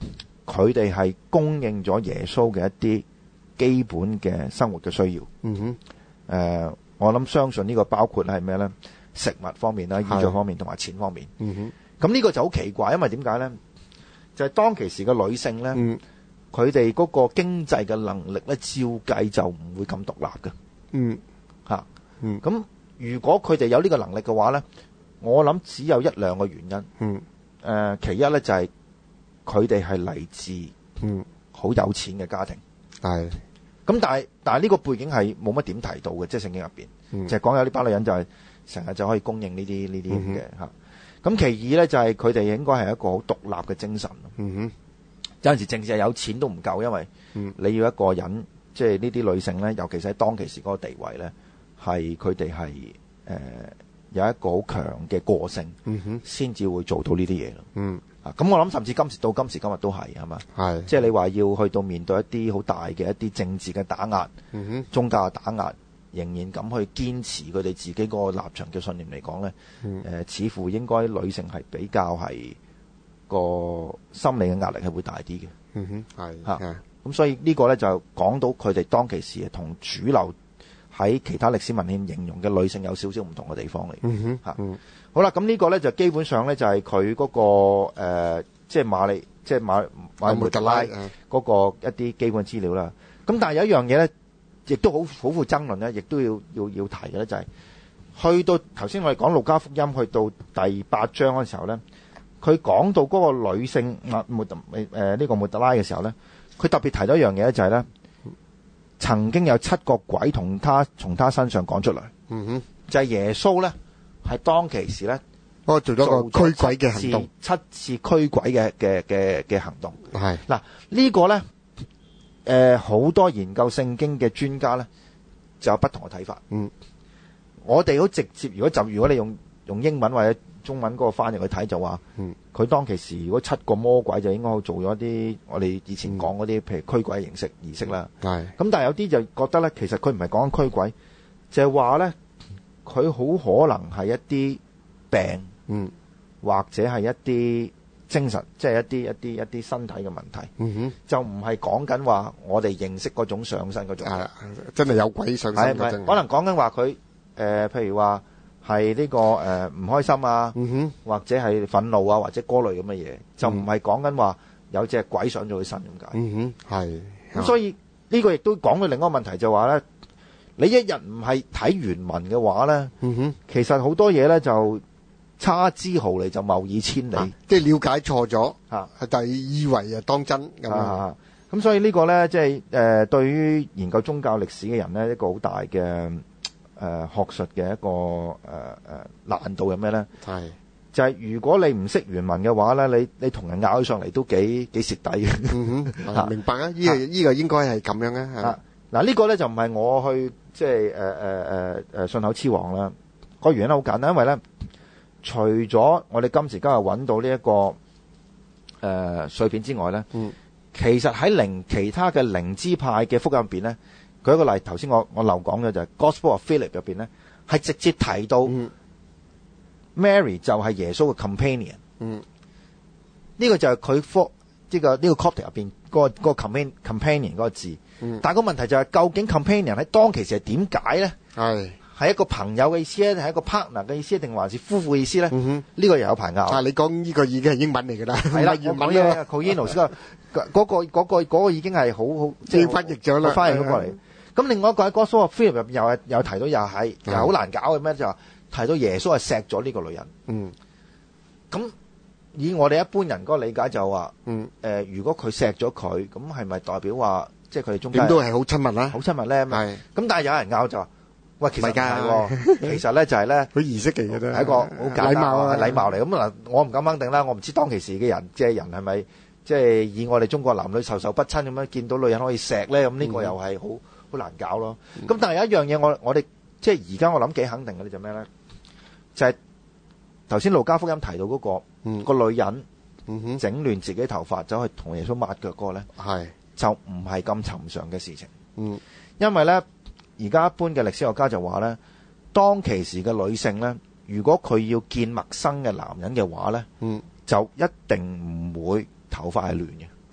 佢哋係供應咗耶穌嘅一啲基本嘅生活嘅需要。 嗯哼。 誒、呃，我諗相信呢個包括係咩咧？食物方面啦、衣着方面同埋錢方面。 嗯哼。 咁呢個就好奇怪，因為點解咧？就係、是、當其時嘅女性咧，佢哋嗰個經濟嘅能力咧，照計就唔會咁獨立嘅。 嗯。嚇、啊。嗯。 咁如果佢哋有呢個能力嘅話咧，我諗只有一兩個原因。 嗯。誒、 呃，其一咧就係佢哋係嚟自嗯好有錢嘅家庭。係。咁但係但係呢個背景係冇乜點提到嘅，即係聖經入邊，嗯、就係講有呢班女人就係成日就可以供應呢啲呢啲嘅嚇。咁、嗯、其二咧就係佢哋應該係一個好獨立嘅精神。嗯哼，有陣時淨係有錢都唔夠，因為你要一個人，即係呢啲女性咧，尤其是喺當其時嗰個地位咧，係佢哋係誒有一個好強嘅個性，嗯哼，先至會做到呢啲嘢咯。嗯。咁我諗甚至今時到今時今日都係係嘛，係即係你話要去到面對一啲好大嘅一啲政治嘅打壓，嗯哼，宗教嘅打壓，仍然咁去堅持佢哋自己嗰個立場嘅信念嚟講咧，誒、嗯呃，似乎應該女性係比較係個心理嘅壓力係會大啲嘅。嗯哼，係吓，咁所以呢個咧就講到佢哋當其時同主流喺其他歷史文獻形容嘅女性有少少唔同嘅地方嚟。嗯哼，吓、嗯。好啦，咁呢個咧就基本上咧就係佢嗰個誒、呃，即係馬利，即係馬馬利末特拉嗰個一啲基本資料啦。咁但係有一樣嘢咧，亦都好好富爭論咧，亦都要要要提嘅咧，就係、是、去到頭先我哋講路加福音去到第八章嗰時候咧，佢講到嗰個女性末特誒呢個末特拉嘅時候咧，佢特別提到一樣嘢咧，就係咧曾經有七個鬼同他從他身上講出嚟。嗯哼，就係、是、耶穌咧。係當其時咧，我做咗個驅鬼嘅行動，七次驅鬼嘅嘅嘅嘅行動。係嗱、這個、呢個咧，誒、呃、好多研究聖經嘅專家咧就有不同嘅睇法。嗯，我哋好直接，如果就如果你用用英文或者中文嗰個翻譯去睇，就話，嗯，佢當其時如果七個魔鬼就應該做咗啲我哋以前講嗰啲，譬如驅鬼形式儀式啦。係咁，但係有啲就覺得咧，其實佢唔係講緊驅鬼，就係話咧。佢好可能係一啲病，嗯，或者係一啲精神，即係一啲一啲一啲身體嘅問題，嗯哼，就唔係講緊話我哋認識嗰種上身嗰種，係真係有鬼上身嗰種，可能講緊話佢誒，譬如話係呢個誒唔、呃、開心啊，嗯哼，或者係憤怒啊，或者嗰類咁嘅嘢，就唔係講緊話有隻鬼上咗佢身咁解，嗯哼，係，咁所以呢個亦都講到另一個問題，就話咧。你一日唔係睇原文嘅話咧、嗯，其實好多嘢咧就差之毫厘就謬以千里，啊、即係了解錯咗，啊，但係以為啊當真咁啊。咁所以呢個咧，即係誒對於研究宗教歷史嘅人咧，一個好大嘅誒、呃、學術嘅一個誒誒、呃、難度係咩咧？係就係、是、如果你唔識原文嘅話咧，你你同人拗起上嚟都幾幾蝕底嘅。嗯哼啊、明白啊？呢、這個呢、這個應該係咁樣嘅。嗱、啊這個、呢個咧就唔係我去。即係誒誒誒誒信口雌黃啦，個原因好簡單，因為咧，除咗我哋今時今日揾到呢、這、一個誒、呃、碎片之外咧、嗯，其實喺靈其他嘅靈知派嘅福音入邊咧，舉一個例，頭先我我漏講嘅就係 Gospel of Philip 入邊咧，係直接提到 Mary 就係耶穌嘅 companion，呢、嗯這個就係佢科呢個呢、這個 Coptic 入邊嗰個嗰、那個 companion companion 嗰個字。嗯、但係個問題就係、是，究竟 companion 喺當其時係點解咧？係係一個朋友嘅意思咧，係一個 partner 嘅意思，定還是夫婦嘅意思咧？呢、嗯這個又有排拗。啊，你講呢個已經係英文嚟噶啦，係啦，英文嘅 Coinos 嗰個嗰個嗰個嗰個已經係好好即係翻譯咗啦，翻譯咗過嚟。咁另外一個喺 Gospel of Philip 入邊又係有提到，又係又好難搞嘅咩？就話提到耶穌係錫咗呢個女人。嗯，咁以我哋一般人嗰個理解就話，嗯，誒、呃，如果佢錫咗佢，咁係咪代表話？即係佢哋中間點都係好親密啦，好親密咧。係咁，但係有人拗就話：喂，其實唔係喎，其實咧就係咧，佢儀式嚟嘅啫，係一個好簡單禮貌啊，禮貌嚟。咁嗱，我唔敢肯定啦，我唔知當其時嘅人，即係人係咪即係以我哋中國男女授受不親咁樣見到女人可以錫咧？咁呢個又係好好難搞咯。咁、嗯、但係有一樣嘢，我我哋即係而家我諗幾肯定嘅咧，就咩咧？就係頭先路加福音提到嗰、那個、嗯、個女人整亂自己頭髮走去同耶穌抹腳嗰個咧，係。就唔係咁尋常嘅事情，嗯，因為咧，而家一般嘅歷史學家就話咧，當其時嘅女性咧，如果佢要見陌生嘅男人嘅話咧，嗯，就一定唔會頭髮係亂嘅，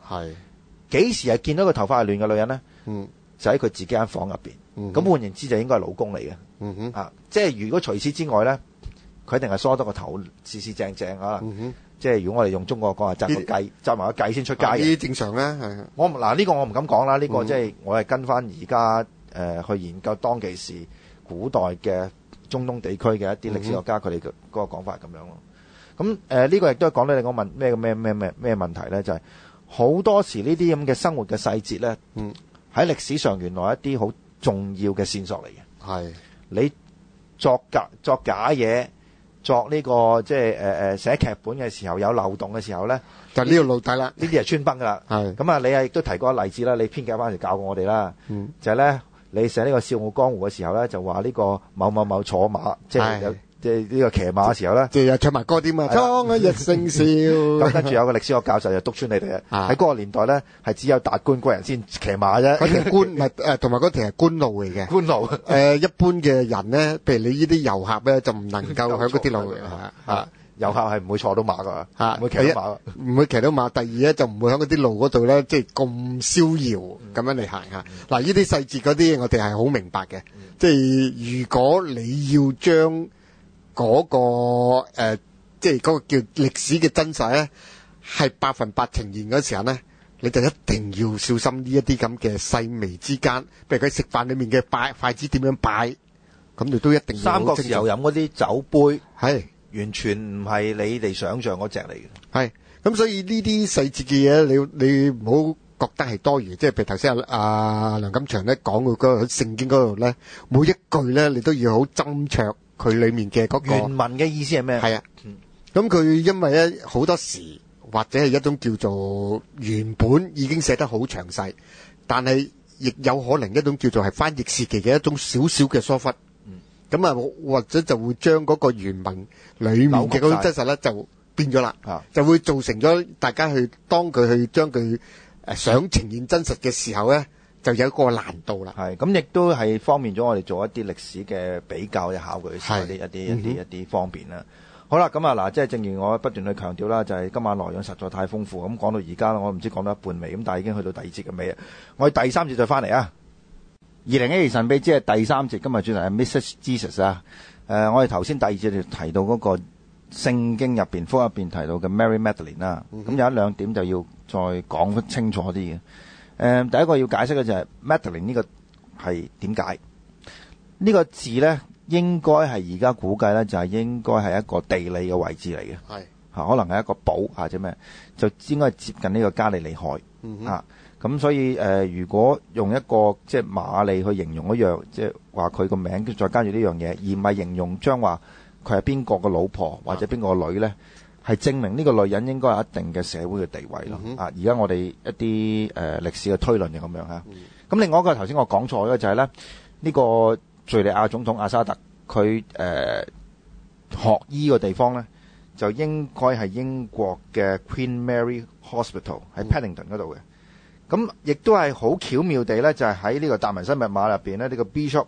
係幾時係見到個頭髮係亂嘅女人咧？ 嗯， 就喺佢自己間房入邊。咁、 嗯、 換言之就應該係老公嚟嘅。 嗯哼， 啊，即係如果除此之外咧，佢一定係梳得個頭四四正正啊。 嗯哼， 即係如果我哋用中國講係紮個髻，紮埋個髻先出街嘅。 呢啲正常啦，係。 我嗱呢、這個我唔敢講啦，呢、這個嗯即係我係跟翻而家誒去研究當其時古代嘅中東地區嘅一啲歷史學家佢哋嘅嗰個講法咁樣咯。咁誒呢個亦都係講到你我問咩咩咩咩咩問題咧，就係、是、好多時呢啲咁嘅生活嘅細節咧，喺、 嗯、 歷史上原來一啲好重要嘅線索嚟嘅。 係你作假作假嘢，作呢、這個即係誒誒寫劇本嘅時候有漏洞嘅時候咧， 就呢條路底啦。 呢啲係穿崩噶啦。 係咁啊，你係亦都提過個例子啦，你編劇班時教過我哋啦。 嗯， 就係咧，你寫呢個《笑傲江湖》嘅時候咧，就話呢個某某某坐馬，即係有即係呢個騎馬嘅時候咧， 即係又唱埋歌添嘛，當一聲笑。 咁跟住有個歷史學教授就督穿你哋啊！喺嗰個年代咧，係只有達官貴人先騎馬啫。 嗰條官唔係誒，同埋嗰條係官路嚟嘅。 官路誒，一般嘅人咧，譬如你呢啲遊客咧，就唔能夠喺嗰啲路嚇。遊客係唔會坐到馬噶， 嚇， 唔會騎到馬， 唔會騎到馬。第二咧就唔會喺嗰啲路嗰度咧，即係咁逍遙咁樣嚟行下。嗱，呢啲細節嗰啲我哋係好明白嘅。即係如果你要將嗰個誒，即係嗰個叫歷史嘅真實咧，係百分百呈現嗰時候咧，你就一定要小心呢一啲咁嘅細微之間，譬如佢食飯裡面嘅擺筷子點樣擺，咁你都一定要三國時候飲嗰啲酒杯係。 完全唔係你哋想象嗰隻嚟嘅， 係咁，所以呢啲細節嘅嘢，你你唔好覺得係多餘。即係譬如頭先阿阿梁錦祥咧講嘅嗰個聖經嗰度咧，每一句咧你都要好斟酌佢裏面嘅嗰個原文嘅意思係咩？ 係啊，咁佢因為咧好多時或者係一種叫做原本已經寫得好詳細，但係亦有可能一種叫做係翻譯時期嘅一種少少嘅疏忽。咁啊，或者就會將嗰個原文裏面嘅嗰種真實咧，就變咗啦，就會造成咗大家去當佢去將佢誒想呈現真實嘅時候咧，就有一個難度啦。 係咁，亦都係方便咗我哋做一啲歷史嘅比較嘅考據，一啲一啲一啲一啲方便啦。好啦，咁啊嗱，即係正如我不斷去強調啦，就係今晚內容實在太豐富。咁講到而家，我唔知講到一半未，咁但係已經去到第二節嘅尾啊。我哋第三節再翻嚟啊！二零一二神秘之係第三節，今日主題係 missus Jesus 啊。誒、呃，我哋頭先第二節就提到嗰個聖經入邊、福音入邊提到嘅 Mary Magdalene 啦。咁、嗯、有一兩點就要再講清楚啲嘅。誒、呃，第一個要解釋嘅就係 Magdalene 呢個係點解？呢、這個字咧，應該係而家估計咧，就係應該係一個地理嘅位置嚟嘅。係嚇，可能係一個堡或者咩，就應該係接近呢個加利利海。嗯啊。咁所以誒、呃，如果用一個即係瑪麗去形容一樣，即係話佢個名，再加住呢樣嘢，而唔係形容將話佢係邊個個老婆或者邊個個女咧，係證明呢個女人應該有一定嘅社會嘅地位咯。嗯、啊，而家我哋一啲誒、呃、歷史嘅推論就咁樣嚇。咁、嗯、另外一個頭先我講錯嘅就係咧，呢、呢個敍利亞總統阿沙特佢誒、呃、學醫嘅地方咧，就應該係英國嘅 Queen Mary Hospital 喺 Paddington 嗰度嘅。咁亦都係好巧妙地咧，就係喺呢個達文西密碼入邊咧，呢、呢個 Bishop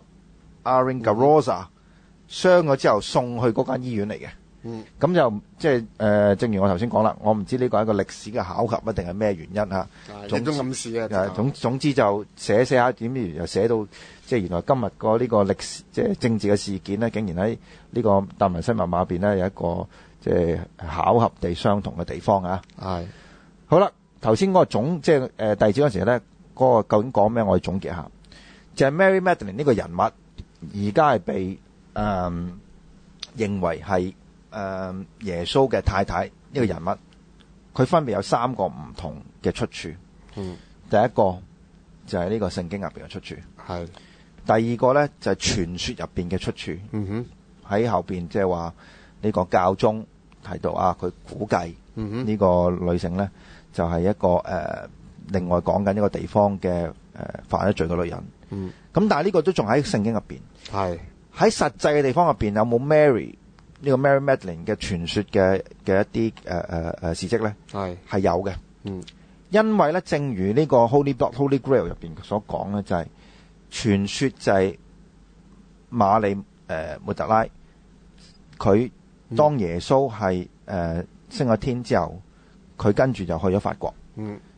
Aringarosa 傷咗之後送去嗰間醫院嚟嘅。嗯，咁就即係誒，正如我頭先講啦，我唔知呢個係一個歷史嘅巧合啊，定係咩原因嚇？ 總之暗示啊， 誒總總之就寫寫下點，又寫到即係原來今日個呢個歷史即係政治嘅事件咧，竟然喺呢個達文西密碼入邊咧有一個即係巧合地相同嘅地方啊！係好啦。頭先嗰個總即係誒第二節嗰時咧，嗰、嗰個究竟講咩？我哋總結下，就係、是、Mary Magdalene 呢個人物，而家係被誒、呃、認為係誒、呃、耶穌嘅太太呢個人物。佢分別有三個唔同嘅出處。嗯，第一個就係呢個聖經入邊嘅出處。係。第二個咧就係、是、傳說入邊嘅出處。嗯哼。喺後邊即係話呢個教宗提到啊，佢估計呢個女性咧。就係、是、一個誒、呃，另外講緊呢個地方嘅誒、呃、犯咗罪嘅女人。嗯。咁但係呢個都仲喺聖經入邊。係。喺實際嘅地方入邊有冇 Mary 呢個 Mary Magdalene 嘅傳說嘅嘅一啲誒誒誒事蹟咧？係。係有嘅。嗯。因為咧，正如呢個 Holy Blood Holy Grail 入邊所講咧，就係、是、傳說就係瑪麗誒抹特拉，佢當耶穌係誒、呃、升咗天之後。佢跟住就去咗法國，嗯，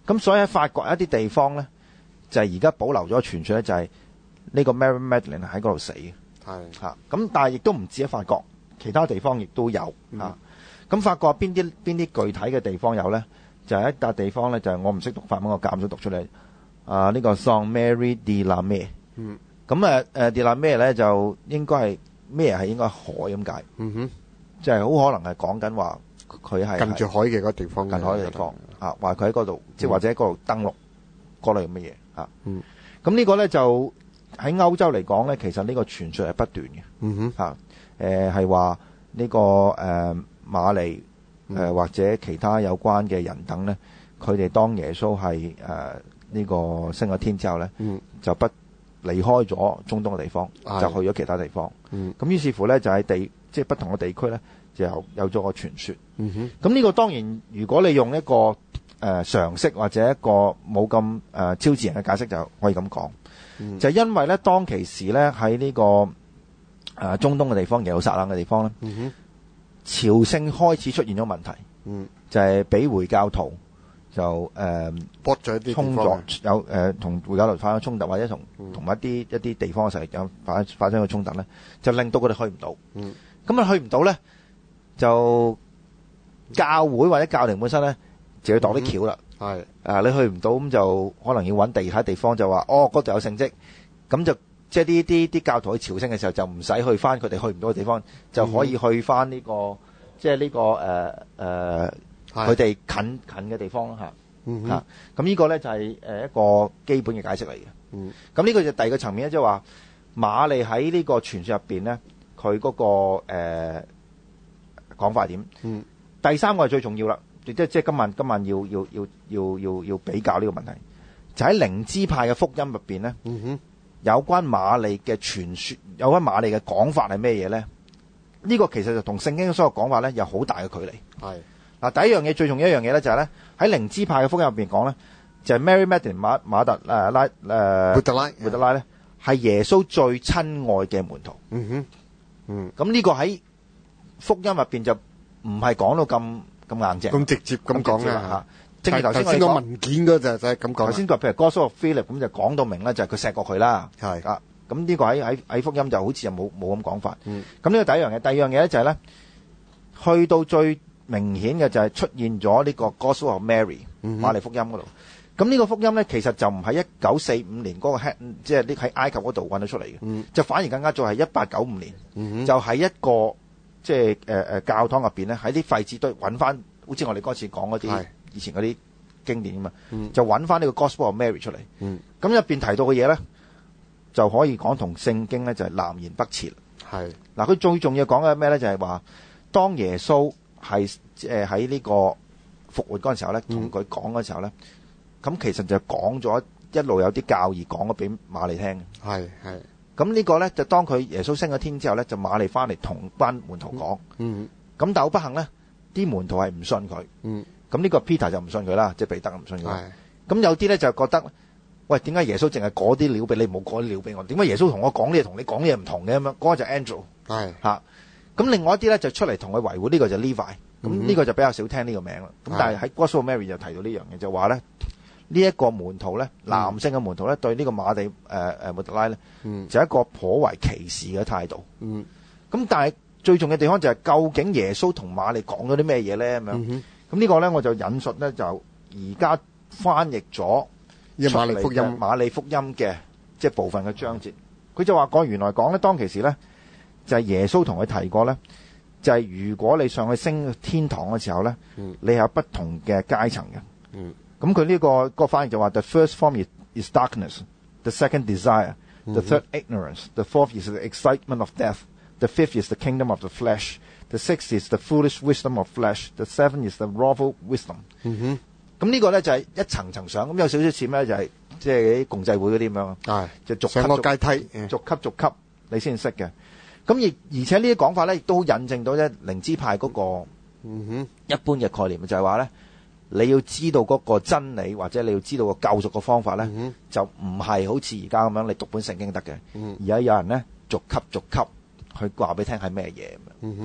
咁所以喺法國一啲地方咧，就係而家保留咗傳說咧，就係呢個 Mary Magdalene 喺嗰度死嘅。 係嚇，咁但係亦都唔止喺法國，其他地方亦都有嚇。咁、 嗯、 法國邊啲邊啲具體嘅地方有咧？就係、是、一笪地方咧，就係、是、我唔識讀法文，我夾唔到讀出嚟。啊，呢、這個 Saint Mary de la Mer。 嗯。 咁誒誒 de la Mer 咧就應該係咩係應該海咁解。 嗯哼。 即係好可能係講緊話佢係近住海嘅嗰個地方。 近海嘅地方啊，話佢喺嗰度，即係或者喺嗰度登陸嗰類咁嘅嘢嚇。嗯。咁呢個咧就喺歐洲嚟講咧，其實呢個傳說係不斷嘅。 嗯哼。 嚇誒係話呢個誒、呃、瑪麗誒、呃、或者其他有關嘅人等咧，佢哋當耶穌係誒呢個升咗天之後咧，嗯、就不離開咗中東嘅地方，就去咗其他地方。嗯。咁於是乎咧，就喺地即係不同嘅地區咧，就有有咗個傳說。嗯哼。咁呢個當然，如果你用一個誒、呃、常識或者一個冇咁誒超自然嘅解釋，就可以咁講。嗯、就係因為咧，當其時咧喺呢、這個誒、呃、中東嘅地方，耶路撒冷嘅地方咧，嗯、哼朝聖開始出現咗問題。嗯。就係、是、俾回教徒就誒剝咗一啲衝咗有誒同回教徒發生衝突，或者同同、嗯、一啲一啲地方嘅勢力有發發生嘅衝突咧，就令到佢哋去唔到。嗯。咁啊去唔到咧，就教會或者教廷本身咧就要度啲橋啦。係、嗯、啊，你去唔到咁就可能要揾地下地方，就話哦嗰度有聖蹟，咁就即係啲啲啲教徒去朝聖嘅時候就唔使去翻佢哋去唔到嘅地方，就可以去翻呢、這個即係呢個誒誒佢哋近近嘅地方啦嚇。嗯嚇，咁呢個咧就係誒一個基本嘅解釋嚟嘅。嗯。咁呢個就第二個層面咧，即係話瑪麗喺呢個傳說入邊咧，佢嗰、那個誒、呃、講法係點？嗯。第三個係最重要啦。即係即係今晚今晚要要要要要要比較呢個問題，就喺靈知派嘅福音入邊咧，嗯哼，有關瑪麗嘅傳說，有關瑪麗嘅講法係咩嘢咧？呢、這個其實就同聖經所有講法咧有好大嘅距離。係嗱，第一樣嘢最重要一樣嘢咧就係咧喺靈知派嘅福音入邊講咧，就係、是、Mary Magdalene 馬馬特誒拉誒抹特拉抹特拉咧係耶穌最親愛嘅門徒。嗯哼，嗯，咁呢個喺福音入邊就唔係講到咁。咁硬淨，咁直接咁講啦嚇。正如頭先我哋講文件嗰就就係咁講。頭先話譬如 Gospel of Philip 咁就講到明啦，就係佢錫過佢啦。係啊，咁呢個喺喺喺福音就好似就冇冇咁講法。嗯。咁呢個第一樣嘢，第二樣嘢咧就係咧，去到最明顯嘅就係出現咗呢個 Gospel of Mary 瑪麗福音嗰度。咁呢個福音咧其實就唔係一九四五年嗰個即係呢喺埃及嗰度揾到出嚟嘅。嗯。就反而更加早係一八九五年。嗯。就係一個。即係誒誒教堂入邊咧，喺啲廢紙堆揾翻，好似我哋嗰次講嗰啲以前嗰啲經典啊嘛，嗯、就揾翻呢個 Gospel of Mary 出嚟。咁入邊提到嘅嘢咧，就可以講同聖經咧就係南轅北轍。係嗱，佢最重要講嘅係咩咧？就係、是、話當耶穌係誒喺呢個復活嗰陣時候咧，同佢講嗰陣時候咧，咁、嗯、其實就講咗一路有啲教義講咗俾瑪麗聽。係係。咁呢個咧就當佢耶穌升咗天之後咧，就瑪麗翻嚟同班門徒講。嗯。咁但好不幸咧，啲門徒係唔信佢。嗯。咁呢個 Peter 就唔信佢啦，即係彼得唔信佢。係。咁有啲咧就覺得，喂，點解耶穌淨係嗰啲料俾你，冇嗰啲料俾我？點解耶穌同我講嘢同你講嘢唔同嘅咁樣？嗰個就 Andrew。係。嚇。咁另外一啲咧就出嚟同佢維護，呢個就 Levi。咁呢個就比較少聽呢個名啦。咁但係喺 Gospel of Mary 就提到呢樣嘢，就話咧。呢、這、一個門徒咧，男性嘅門徒咧，對呢個馬地誒誒抹特拉咧，嗯、就係一個頗為歧視嘅態度。咁、嗯、但係最重要嘅地方就係究竟耶穌同瑪麗講咗啲咩嘢咧？咁樣咁呢個咧，我就引述咧，就而家翻譯咗瑪麗福音瑪麗福音嘅即係部分嘅章節。佢就話講原來講咧，當其時咧就係、是、耶穌同佢提過咧，就係、是、如果你上去升天堂嘅時候咧，嗯、你有不同嘅階層嘅。嗯咁佢呢個、那個翻譯就話 ：The first form is, is darkness, the second desire, the third ignorance, the fourth is the excitement of death, the fifth is the kingdom of the flesh, the sixth is the foolish wisdom of flesh, the seventh is the lawful wisdom。嗯哼，咁呢個咧就係、是、一層層上，咁有少少似咩？就係即係啲共濟會嗰啲咁樣，係就逐級上個階梯，逐級逐級你先識嘅。咁而而且呢啲講法咧，亦都引證到咧靈知派嗰、那個嗯哼一般嘅概念，就係話咧。你要知道嗰個真理，或者你要知道個救贖嘅方法咧，嗯、就唔係好似而家咁樣你讀本聖經得嘅，嗯、而家有人咧逐級逐級去話俾你聽係咩嘢咁樣。咁、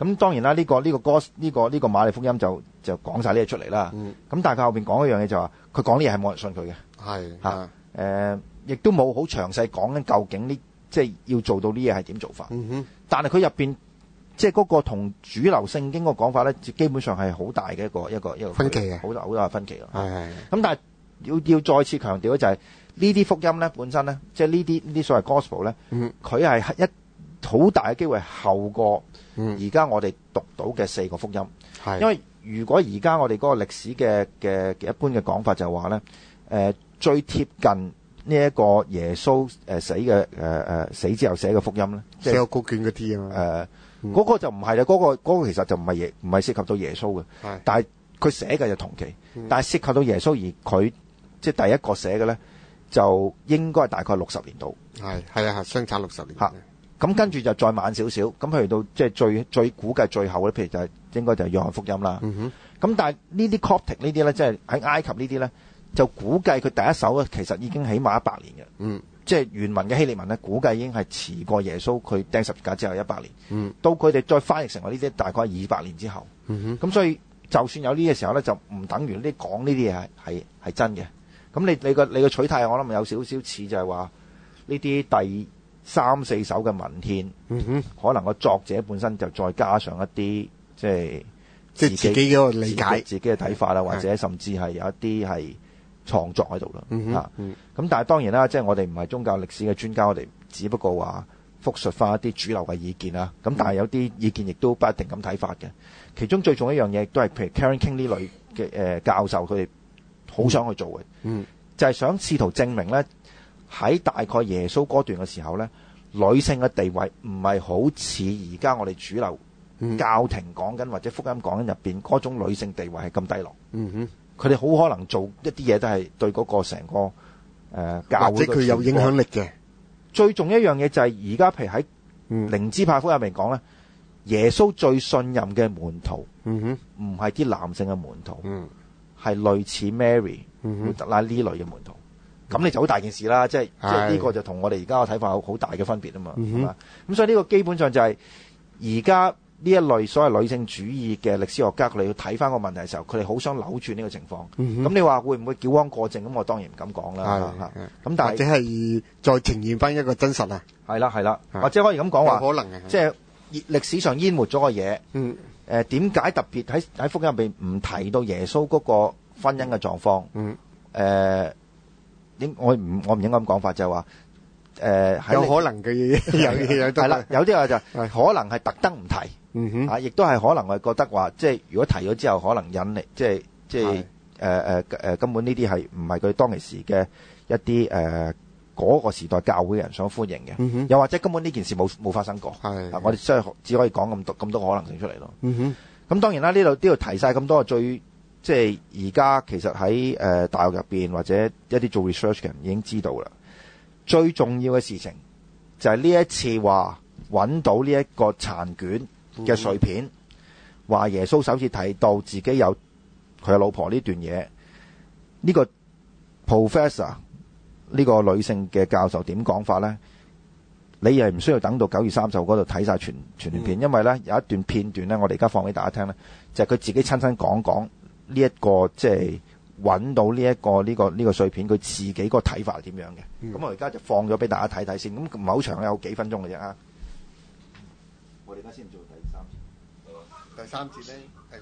咁當然啦，呢、這個呢、這個歌呢、這個呢、這個馬利福音就就講晒呢嘢出嚟啦。咁、嗯、但係佢後邊講一樣嘢就話，佢講呢嘢係冇人信佢嘅。 係嚇誒，亦都冇好詳細講緊究竟呢，即係要做到呢嘢係點做法。嗯、哼但係佢入邊即係嗰個同主流聖經個講法咧，基本上係好大嘅一個一個一個分歧嘅， 好大好大分歧咯。 係係。 咁但係要要再次強調咧，就係呢啲福音咧本身咧，即係呢啲呢啲所謂 gospel 咧，佢係、嗯、一好大嘅機會後過而家我哋讀到嘅四個福音。係、嗯，因為如果而家我哋嗰個歷史嘅嘅一般嘅講法就係話咧，誒、呃、最貼近呢一個耶穌誒死嘅誒誒死之後寫嘅福音咧，即係寫個卷嗰啲啊嘛。誒、 呃，嗰、嗯那個就唔係啦，嗰、那個嗰、那個其實就唔係耶唔係涉及到耶穌嘅，係，但係佢寫嘅就同期，嗯、但係涉及到耶穌而佢即係第一個寫嘅咧，就應該係大概六十年度。係係啊，相差六十年。嚇，咁跟住就再晚少少，咁去到即係最最估計最後咧，譬如就係、是、應該就係約翰福音啦。嗯哼。咁但係呢啲 Coptic 呢啲咧，即係喺埃及呢啲咧，就估計佢第一手咧，其實已經起碼一百年嘅。嗯。即係原文嘅希臘文咧，估計已經係遲過耶穌佢釘十字架之後一百年。嗯。到佢哋再翻譯成為呢啲，大概二百年之後。嗯哼。咁所以就算有呢啲時候咧，就唔等於呢啲講呢啲嘢係係係真嘅。咁你你個你個取態，我諗有少少似就係話呢啲第三四手嘅文獻，嗯哼，可能個作者本身就再加上一啲即係即係自己嗰個理解、自己嘅睇法啦，或者甚至係有一啲係創作喺度啦。嗯哼，嗯，咁但係當然啦，即係我哋唔係宗教歷史嘅專家，我哋只不過話複述翻一啲主流嘅意見啦。咁但係有啲意見亦都不一定咁睇法嘅。其中最重要一樣嘢，都係譬如 Karen King 呢類嘅誒教授，佢哋好想去做嘅，嗯，就係、是、想試圖證明咧，喺大概耶穌嗰段嘅時候咧，女性嘅地位唔係好似而家我哋主流教廷講緊或者福音講緊入邊嗰種女性地位係咁低落。嗯哼，佢哋好可能做一啲嘢都係對嗰個成個誒、呃、教會，或者佢有影響力嘅。最重要一樣嘢就係而家譬如喺靈知派福音入面講咧，耶穌最信任嘅門徒，嗯哼，唔係啲男性嘅門徒，嗯。係類似 Mary、嗯、特拉呢類嘅門徒，咁、嗯、你就好大件事啦，即係即係呢個就同我哋而家嘅睇法有好大嘅分別啊嘛，係、嗯、嘛？咁所以呢個基本上就係而家呢一類所謂女性主義嘅歷史學家，佢哋要睇翻個問題嘅時候，佢哋好想扭轉呢個情況。咁、嗯、你話會唔會矯枉過正？咁我當然唔敢講啦。咁但係或者係再呈現翻一個真實啊？係啦係啦，或者可以咁講話，可能即係歷史上淹沒咗個嘢。嗯。誒點解特別喺喺福音入邊唔提到耶穌嗰個婚姻嘅狀況？嗯，誒、呃、應我唔我唔應該咁講法，就係話誒有可能嘅嘢有有係啦，有啲話就可能係特登唔提，嗯哼，啊，亦都係可能係覺得話，即係如果提咗之後，可能引嚟即係即係誒誒誒根本呢啲係唔係佢當其時嘅一啲誒。呃嗰、那個時代教會嘅人想歡迎嘅、嗯，又或者根本呢件事冇冇發生過，係我哋即係只可以講咁多咁多可能性出嚟咯。咁、嗯、當然啦，呢度呢度提晒咁多最即係而家其實喺誒、呃、大學入邊或者一啲做 research 嘅人已經知道啦。最重要嘅事情就係呢一次話揾到呢一個殘卷嘅碎片，話、嗯、耶穌首次提到自己有佢嘅老婆呢段嘢，呢、這個 professor。呢、這個女性嘅教授點講法咧？你係唔需要等到九月三十號嗰度睇晒全全段片、嗯，因為咧有一段片段咧，我哋而家放俾大家聽咧，就係、是、佢自己親身講講呢一個即係揾到呢、這、一個呢、這個呢、這個碎片，佢自己個睇法係點樣嘅。咁、嗯、我而家就放咗俾大家睇睇先。咁唔係好長，有幾分鐘嘅啫啊！我哋而家先做第三節。第三節咧係。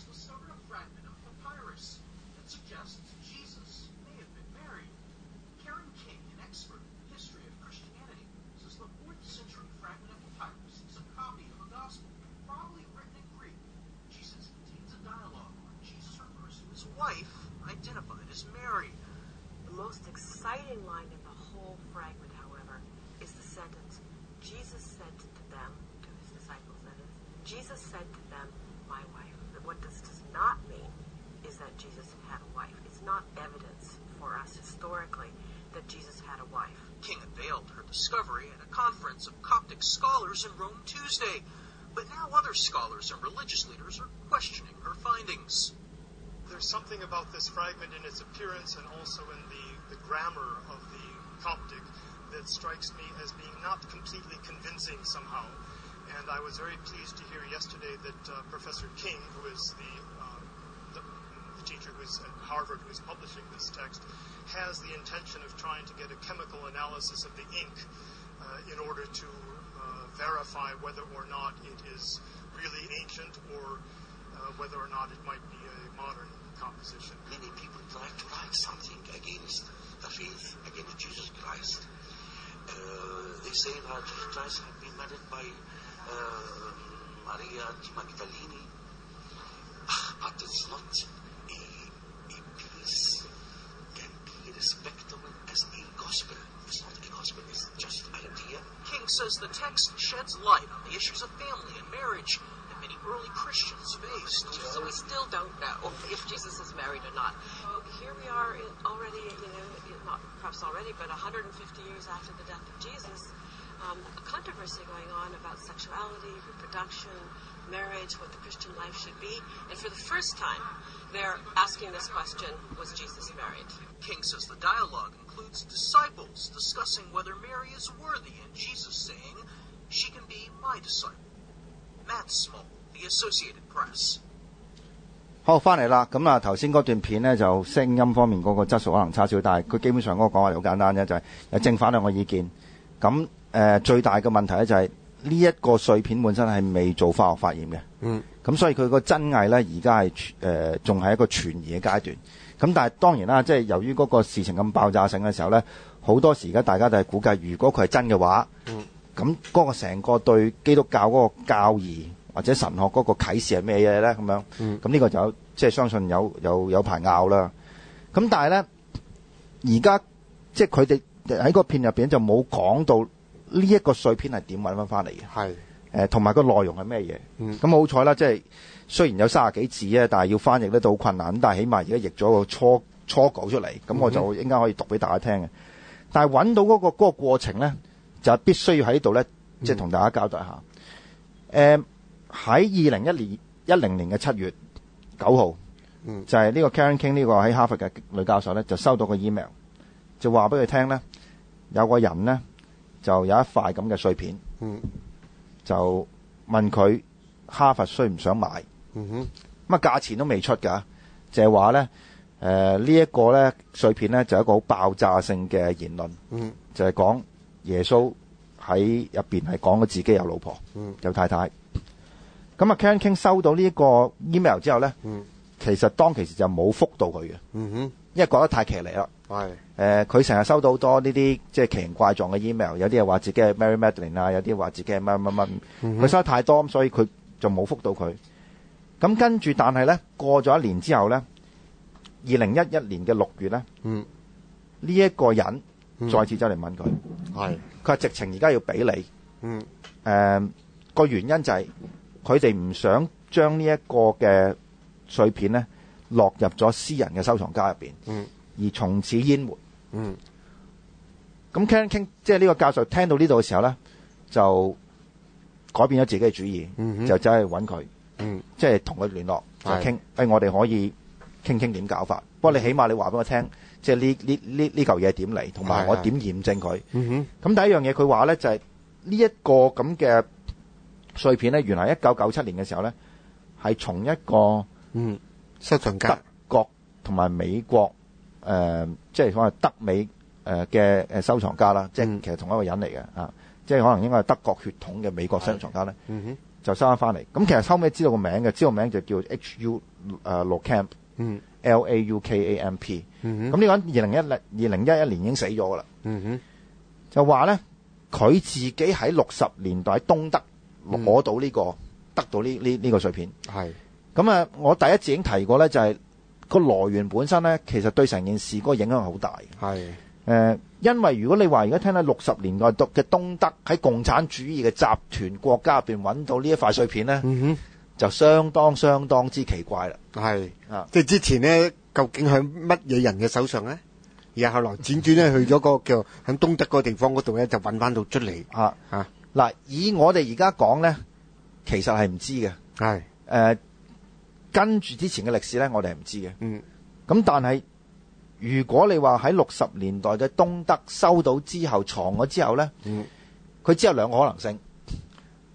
Exciting line in the whole fragment, however, is the sentence, Jesus said to them, to his disciples that is, Jesus said to them, my wife. What this does not mean is that Jesus had a wife. It's not evidence for us historically that Jesus had a wife. King unveiled her discovery at a conference of Coptic scholars in Rome Tuesday, but now other scholars and religious leaders are questioning her findings. There's something about this fragment in its appearance and also in the, the grammar of the Coptic that strikes me as being not completely convincing somehow. And I was very pleased to hear yesterday that uh, Professor King, who is the, uh, the, the teacher who is at Harvard who is publishing this text, has the intention of trying to get a chemical analysis of the ink uh, in order to uh, verify whether or not it is really ancient or uh, whether or not it might be a modern composition. Many people try to write something against the faith, against Jesus Christ. Uh, they say that Jesus Christ had been married by uh, Maria Magdalene, but it's not a, a piece can be respectable as a gospel. It's not a gospel, it's just an idea. King says the text sheds light on the issues of family and marriage that many early Christians faced. So we still don't know if Jesus is married or not. Here we are in already, you know, not perhaps already, but one hundred fifty years after the death of Jesus, um, a controversy going on about sexuality, reproduction, marriage, what the Christian life should be. And for the first time, they're asking this question, was Jesus married? King says the dialogue includes disciples discussing whether Mary is worthy, and Jesus saying, she can be my disciple. Matt Small, The Associated Press. 好，翻嚟啦。咁啊，頭先嗰段片呢，就聲音方面嗰個質素可能差少，但係佢基本上嗰個講話好簡單啫，就係、是、有正反兩個意見。咁誒、呃、最大嘅問題咧就係呢一個碎片本身係未做化學化驗嘅。嗯。咁所以佢個真偽咧而家係誒仲係一個存疑嘅階段。咁但係當然啦，即係由於嗰個事情咁爆炸性嘅時候咧，好多時而家大家都係估計，如果佢係真嘅話，嗯，咁嗰個成個對基督教嗰個教義或者神學嗰個啟示係咩嘢咧？咁樣，嗯，咁呢個就有即係相信有有有排拗啦。咁但係咧，而家即係佢哋喺個片入邊就冇講到呢一個碎片係點揾翻翻嚟嘅，係誒同埋個內容係咩嘢？嗯，咁好彩啦，即係雖然有三十幾字啊，但係要翻譯得到好困難。咁但係起碼而家譯咗個初初稿出嚟，咁我就應該可以讀俾大家聽嘅。但係揾到嗰個嗰個過程咧，就必須要喺度咧，即係同大家交代下。誒喺二零一年一零年嘅七月九號，嗯，就係呢個 Karen King 呢個喺哈佛嘅女教授咧，就收到個 email，就話俾佢聽咧，有個人咧就有一塊咁嘅碎片，嗯，就問佢哈佛需唔想買，嗯哼，咁啊價錢都未出㗎，就係話咧誒呢一個咧碎片咧就係一個好爆炸性嘅言論，嗯，就係講耶穌喺入邊係講咗自己有老婆，嗯，有太太。咁啊 Karen King 收到呢一個 email 之後咧，嗯，其實當其時就冇覆到佢嘅，嗯哼，因為覺得太騎呢啦。係誒，佢成日收到好多呢啲即係奇形怪狀嘅 email， 有啲係話自己係 Mary Magdalene 啊，有啲話自己係乜乜乜，佢、嗯、收得太多，所以佢就冇覆到佢。咁跟住，但係咧過咗一年之後咧，二零一一年嘅六月咧，嗯，呢、這、一個人再次走嚟問佢，係佢話直情而家要俾你，嗯，誒、呃、個原因就係佢哋唔想將呢一個嘅碎片咧落入咗私人嘅收藏家入邊，嗯，而從此淹沒，嗯。咁 Karen King 即係呢個教授聽到呢度嘅時候咧，就改變咗自己嘅主意，嗯、就走去揾佢，嗯，即係同佢聯絡，就傾，誒、哎，我哋可以傾傾點搞法。不過你起碼你話俾我聽，即係呢呢呢呢嚿嘢點嚟，同埋我點驗證佢。嗯哼。咁第一樣嘢佢話咧就係呢一個咁嘅碎片咧，原來一九九七年嘅時候咧，係從一個嗯收藏家德國同埋美國誒、呃，即係可能德美誒嘅誒收藏家啦，即係其實同一個人嚟嘅啊，即係可能應該係德國血統嘅美國收藏家咧，嗯哼，就收翻翻嚟。咁其實後尾知道個名嘅，知道個名就叫 H U 誒 Laumkamp， 嗯 ，L A U K A M P， 嗯哼，咁呢個人二零一零二零一一年已經死咗噶啦，嗯哼，就話咧佢自己喺六十年代喺東德攞到呢、這個、嗯、得到呢呢呢個碎片，係咁啊！我第一次已經提過咧，就係、是、個來源本身咧，其實對成件事嗰個影響好大，係誒、呃，因為如果你話而家聽到六十年代讀嘅東德喺共產主義嘅集團國家入邊揾到呢一塊碎片咧，嗯哼，就相當相當之奇怪啦，係啊， 即係之前咧，究竟喺乜嘢人嘅手上咧？而後來輾轉咧去咗個叫喺東德嗰個地方嗰度咧，就揾翻到出嚟啊啊！ 嗱，以我哋而家講咧，其實係唔知嘅，係誒、呃、跟住之前嘅歷史咧，我哋係唔知嘅。嗯，咁但係如果你話喺六十年代嘅東德收到之後藏咗之後咧，嗯，佢只有兩個可能性。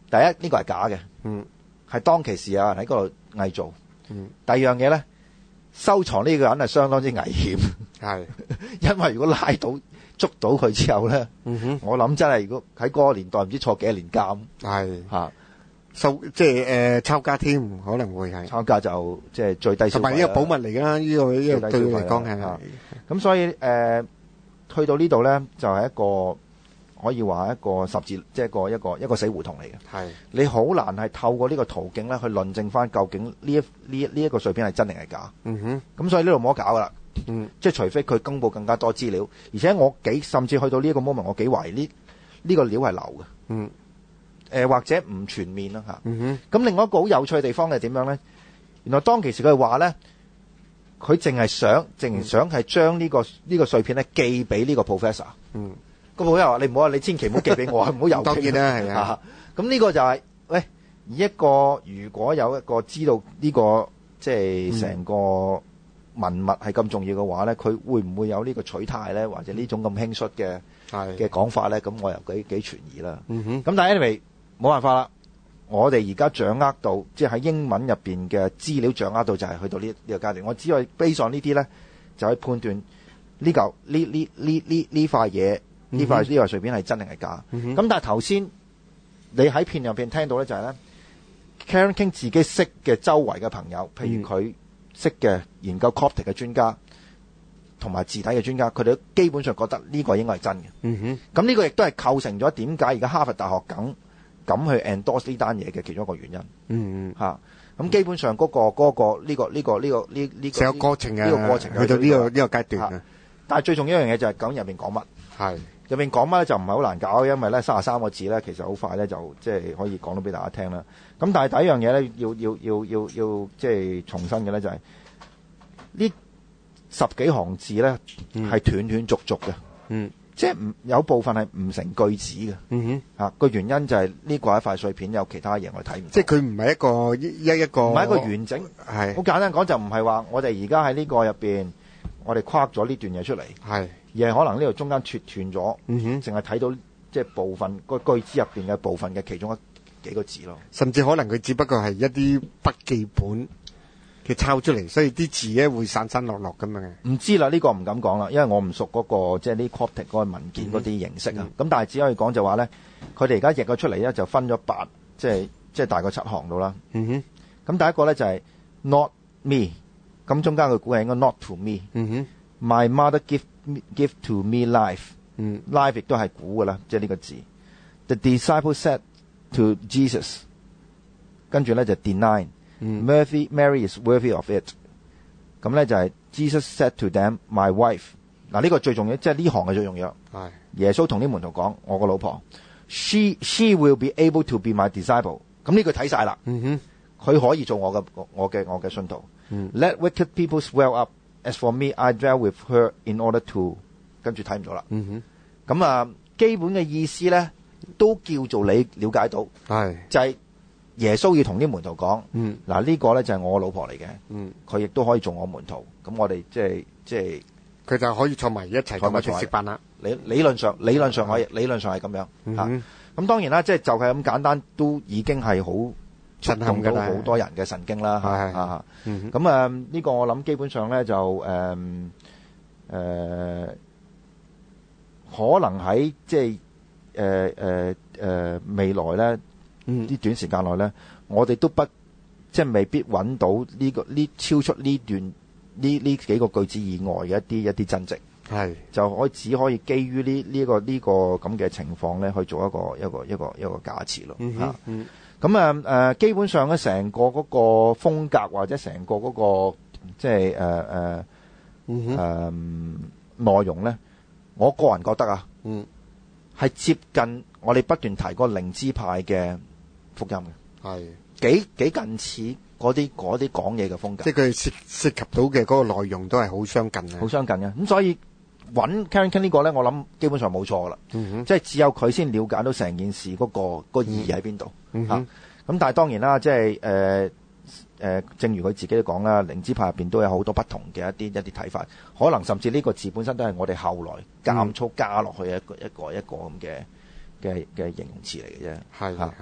第一呢、呢個係假嘅， 嗯， 係當其時有人喺嗰度偽造。 嗯， 第二樣嘢咧，收藏呢個人係相當之危險， 係， 因為如果拉到捉到佢之後咧， 嗯哼， 我諗真係如果喺嗰個年代唔知坐幾多年監， 係嚇收即係誒抄家添，可能會係抄家就即係最低消費啦。 同埋呢個寶物嚟㗎啦，呢個呢個對佢嚟講係啊咁所以誒、呃，去到呢度咧，就係、是、一個可以話一個十字，即係一個一個一個死胡同嚟嘅。 係你好難係透過呢個途徑咧去論證翻究竟呢一呢呢一個碎片係真定係假。 嗯哼， 咁所以呢度冇得搞噶啦。 嗯， 即係除非佢公布更加多資料，而且我幾甚至去到呢一個 moment，我幾懷疑呢呢個料係流嘅。 嗯， 誒、呃、或者唔全面啦嚇。 嗯哼， 咁另外一個好有趣嘅地方係點樣咧？原來當其時佢話咧。佢淨係想，淨係想係將呢個呢個碎片咧寄俾呢個 professor。 嗯， 個 professor 話：你唔好啊，你千祈唔好寄俾我啊，唔好郵寄。 當然啦，係啊。 咁呢個就係、是，喂，以一個如果有一個知道呢、這個即係成個文物係咁重要嘅話咧，佢、嗯、會唔會有呢個取態咧，或者呢種咁輕率嘅嘅講法咧？咁我又幾幾存疑啦。 嗯哼。 咁但係 anyway 冇辦法啦。我哋而家掌握到，即係喺英文入邊嘅資料掌握到，就係去到呢呢個階段。我只可以 base on呢啲咧，就去判斷呢嚿呢呢呢呢呢塊嘢，呢塊呢塊碎片係真定係假。咁、嗯、但係頭先你喺片入邊聽到咧，就係咧 Karen King 自己識嘅周圍嘅朋友，譬如佢識嘅研究 Coptic 嘅專家，同埋字體嘅專家，佢哋基本上覺得呢個應該係真嘅。咁、 嗯、 呢個亦都係構成咗點解而家哈佛大學梗咁去 endorse 呢單嘢嘅其中一個原因。 嗯嗯， 嚇、啊，咁基本上嗰、嗰個嗰、嗰個呢、呢個呢、呢個呢、呢個呢呢、呢個成個過程啊， 呢、呢個過程去到呢、呢個呢、呢個階段、 啊、但係最重要一樣嘢就係講入邊講乜。 係入邊講乜咧就唔係好難搞，因為咧三十三個字咧其實好快咧就即係可以講到俾大家聽啦。咁但係第一樣嘢咧要要要要要即係重申嘅咧就係、是、呢十幾行字咧係斷斷續續嘅。嗯。即係唔有部分係唔成句子嘅，嗯哼，啊個原因就係呢個一塊碎片有其他嘢我睇唔到， 即係佢唔係一個一一個唔係一個完整， 係好簡單講就唔係話我哋而家喺呢個入邊，我哋框咗呢段嘢出嚟，係而係可能呢度中間脱斷咗，嗯哼，淨係睇到即係部分個句子入邊嘅部分嘅其中一幾個字咯，甚至可能佢只不過係一啲筆記本。佢抄出嚟，所以啲字咧會散散落落咁樣嘅。唔知啦，呢、呢個唔敢講啦，因為我唔熟嗰、嗰個即係呢 Coptic 嗰個文件嗰啲形式啊。咁、嗯、但係只可以講就話咧，佢哋而家譯咗出嚟咧就分咗八，即係即係大概七行到啦。嗯哼。咁第一個咧就係 Not me， 咁中間佢估係應該 Not to me。嗯哼。My mother give give to me life。嗯。Life 亦都係估㗎啦，即係呢個字。The disciple said to Jesus， 跟住咧就 deny。Mm. Mary, Mary is worthy of it。咁咧就係 Jesus said to them, my wife。嗱呢個最重要，即係呢行係最重要。係耶穌同啲門徒講，我個老婆 ，she she will be able to be my disciple。咁呢句睇晒啦。嗯哼，佢可以做我嘅我嘅我嘅信徒。Mm. Let wicked people swell up. As for me, I dwell with her in order to。跟住睇唔到啦。嗯哼，咁啊基本嘅意思咧都叫做你了解到。係就係、是。耶穌要同啲門徒講，嗱、嗯、呢、這個咧就係我老婆嚟嘅，佢亦都可以做我門徒。咁我哋即係即係，佢就可以坐埋一齊坐埋一齊食飯啦。理理論上，理論上可以，理論上係咁樣嚇。咁、嗯、當然啦，即係就係、是、咁簡單，都已經係好觸動到好多人嘅神經啦嚇嚇。咁啊呢個我諗基本上咧就誒誒、嗯呃，可能喺即係誒誒誒未來咧。呢、嗯、短時間內咧，我哋都不即係未必揾到呢、呢個呢超出呢段呢呢幾個句子以外嘅一啲一啲真跡，係就可以只可以基於呢呢個呢、呢個咁嘅情況咧去做一個一個一個一個假設咯嚇。咁啊誒，基本上咧成個嗰個風格或者成個嗰、嗰個即係誒誒誒內容咧，我個人覺得啊，嗯，係接近我哋不斷提過靈知派嘅福音嘅，係幾幾近似嗰啲嗰啲講嘢嘅風格，即係佢涉涉及到嘅嗰個內容都係好相近嘅，好相近嘅。咁所以揾 Karen King 呢個咧，我諗基本上冇錯噶啦，嗯、即係只有佢先了解到成件事嗰、嗰個、嗰個意義喺邊度嚇。咁、嗯啊、但係當然啦，即係誒誒，正如佢自己都講啦，靈知派入邊都有好多不同嘅一啲一啲睇法，可能甚至呢個字本身都係我哋後來減粗加落去一個、嗯、一個一個咁嘅嘅嘅形容詞嚟嘅啫，係係。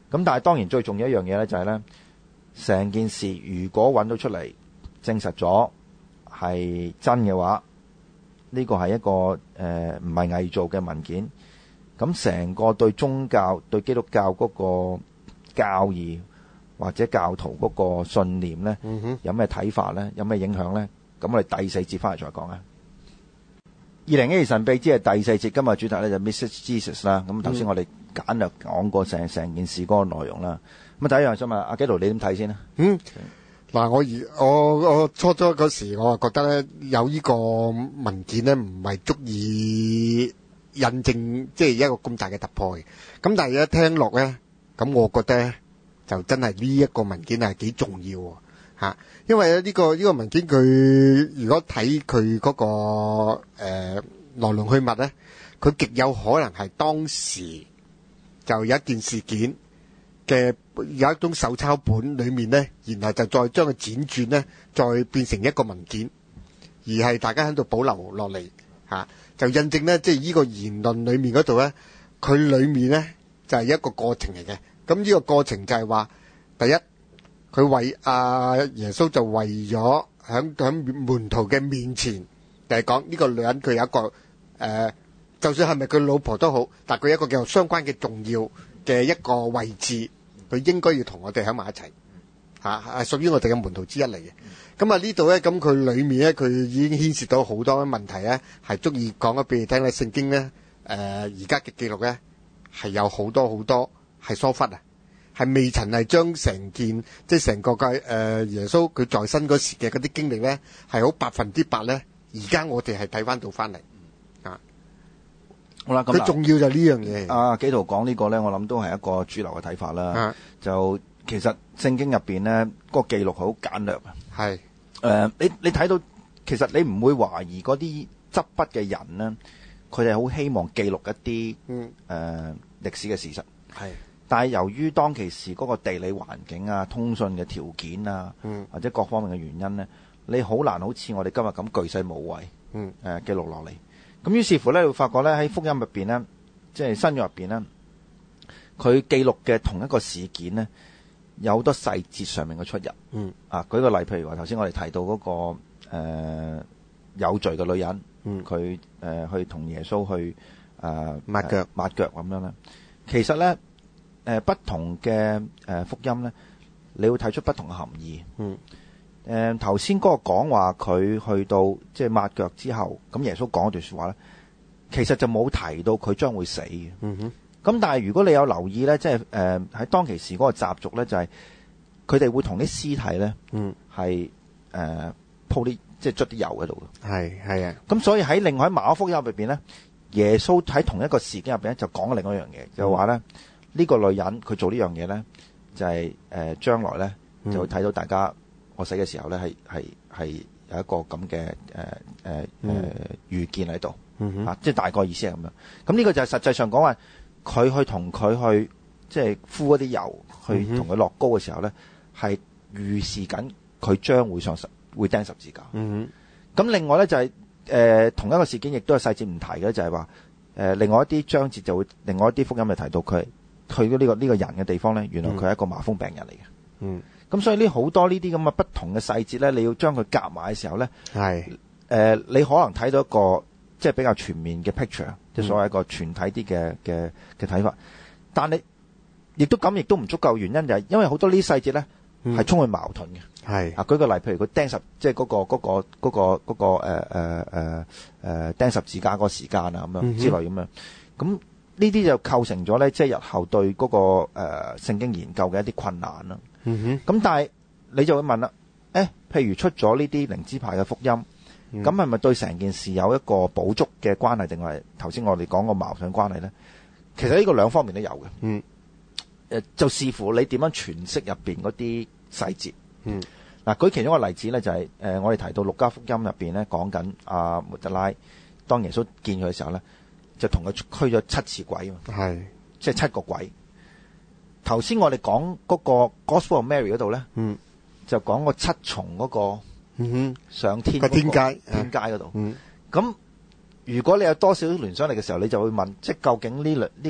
咁但係當然最重要一樣嘢咧就係咧，成件事如果揾到出嚟，證實咗係真嘅話，呢個係一個誒唔係偽造嘅文件。咁成個對宗教、對基督教嗰個教義或者教徒嗰個信念咧， 嗯哼， 有咩睇法咧？有咩影響咧？咁我哋第四節翻嚟再講啊。二零一二神秘之係第四節，今日主題咧就 Missus Jesus 啦。咁頭先我哋簡略講過成成件事嗰個內容啦。咁啊第一樣想問阿基圖，你點睇先啊？ 嗯，嗱，我而我我初初嗰時，我啊覺得咧有呢個文件咧唔係足以印證即係一個咁大嘅突破嘅。咁但係一聽落咧，咁我覺得咧就真係呢一個文件係幾重要喎。吓，因為咧呢個呢個文件佢如果睇佢嗰個誒來龍去脈咧，佢極有可能係當時就有一件事件嘅有一種手抄本裏面咧，然後就再將佢輾轉咧，再變成一個文件，而係大家喺度保留落嚟吓，就印證咧，即係呢個言論裏面嗰度咧，佢裏面咧就係一個過程嚟嘅。咁呢個過程就係話，第一。佢為阿耶穌就為咗喺喺門徒嘅面前，就係講呢個女人佢有一個誒、呃，就算係咪佢老婆都好，但係佢有一個叫做相關嘅重要嘅一個位置，佢應該要同我哋喺埋一齊嚇，係屬於我哋嘅門徒之一嚟嘅。咁啊呢度咧，咁佢裏面咧，佢已經牽涉到好多問題咧，係足以講咗俾你聽咧。聖經咧誒而家嘅記錄咧係有好多好多係疏忽啊！係未曾係將成件即係成個嘅誒耶穌佢在生嗰時嘅嗰啲經歷咧，係好百分之百咧。而家我哋係睇翻到翻嚟啊！ 好啦，咁佢重要就呢樣嘢。 啊，基圖講呢個咧，我諗都係一個主流嘅睇法啦。 啊、就其實聖經入邊咧，嗰個記錄好簡略啊。 係誒、 呃，你你睇到其實你唔會懷疑嗰啲執筆嘅人咧，佢哋好希望記錄一啲嗯誒歷史嘅事實係。但係由於當其時嗰個地理環境啊、通訊嘅條件啊，嗯、或者各方面嘅原因咧，你好難好似我哋今日咁巨細無遺，誒、嗯呃、記錄落嚟。咁於是乎咧，你會發覺咧喺福音入邊咧，即係新約入邊咧，佢記錄嘅同一個事件咧，有好多細節上面嘅出入。嗯、啊，舉個例，譬如話頭先我哋提到嗰、那個、呃、有罪嘅女人，佢誒、嗯呃、去同耶穌去誒抹腳抹腳咁樣咧，其實咧。誒不同嘅誒福音咧，你會睇出不同嘅含義。嗯。誒頭先嗰個講話，佢去到即係抹腳之後，咁耶穌講一段説話咧，其實就冇提到佢將會死嘅。嗯哼。咁但係如果你有留意咧，即係誒喺當其時嗰個習俗咧，就係佢哋會同啲屍體咧，嗯，係誒鋪啲即係捽啲油喺度嘅。係係啊。咁所以喺另外喺馬可福音入邊咧，耶穌喺同一個事件入邊咧，就講另外一樣嘢，就話咧。嗯呢、這個女人佢做呢樣嘢咧，就係、是、誒、呃、將來咧、嗯、就會睇到大家我死嘅時候咧係係係有一個咁嘅誒誒誒預見喺度、嗯、啊，即係大概意思係咁樣。咁呢個就係實際上講話佢去同佢去即係敷一啲油去同佢落膏嘅時候咧，係、嗯、預示緊佢將會上十會釘十字架。咁、嗯、另外咧就係、是、誒、呃、同一個事件亦都係細節唔提嘅，就係話誒另外一啲章節就會另外一啲福音就提到佢。去咗呢個呢個人嘅地方咧，原來佢係一個麻風病人嚟嘅。嗯，咁所以呢好多呢啲咁嘅不同嘅細節咧，你要將佢夾埋嘅時候咧，係誒、呃、你可能睇到一個即係比較全面嘅 picture，即係所謂一個全體啲嘅嘅嘅睇法。但係亦都咁，亦都唔足夠，原因就係因為好多呢啲細節咧係充滿矛盾嘅。係啊，舉個例，譬如佢釘十，即係嗰個嗰個嗰個嗰個誒誒誒誒釘十字架嗰個時間啊，咁樣之類咁樣咁。呢啲就構成咗咧，即係日後對嗰、那個誒、呃、聖經研究嘅一啲困難啦。嗯哼。咁但係你就會問啦，誒，譬如出咗呢啲靈知派嘅福音，咁係咪對成件事有一個補足嘅關係，定係頭先我哋講個矛盾關係咧？其實呢個兩方面都有嘅。嗯。誒，就視乎你點樣詮釋入邊嗰啲細節。嗯。嗱，舉其中一個例子咧，就係、是、誒、呃、我哋提到路加福音入邊咧，講緊阿抹大拉當耶穌見佢嘅時候咧。就同佢驅咗七次鬼嘛，係即係七個鬼。頭先我哋講嗰個 Gospel of Mary 嗰度咧，嗯，就講個七重嗰、那個，嗯哼，上天、那個、天階天階嗰度。嗯，咁如果你有多少聯想力嘅時候，你就會問，即係究竟呢兩呢個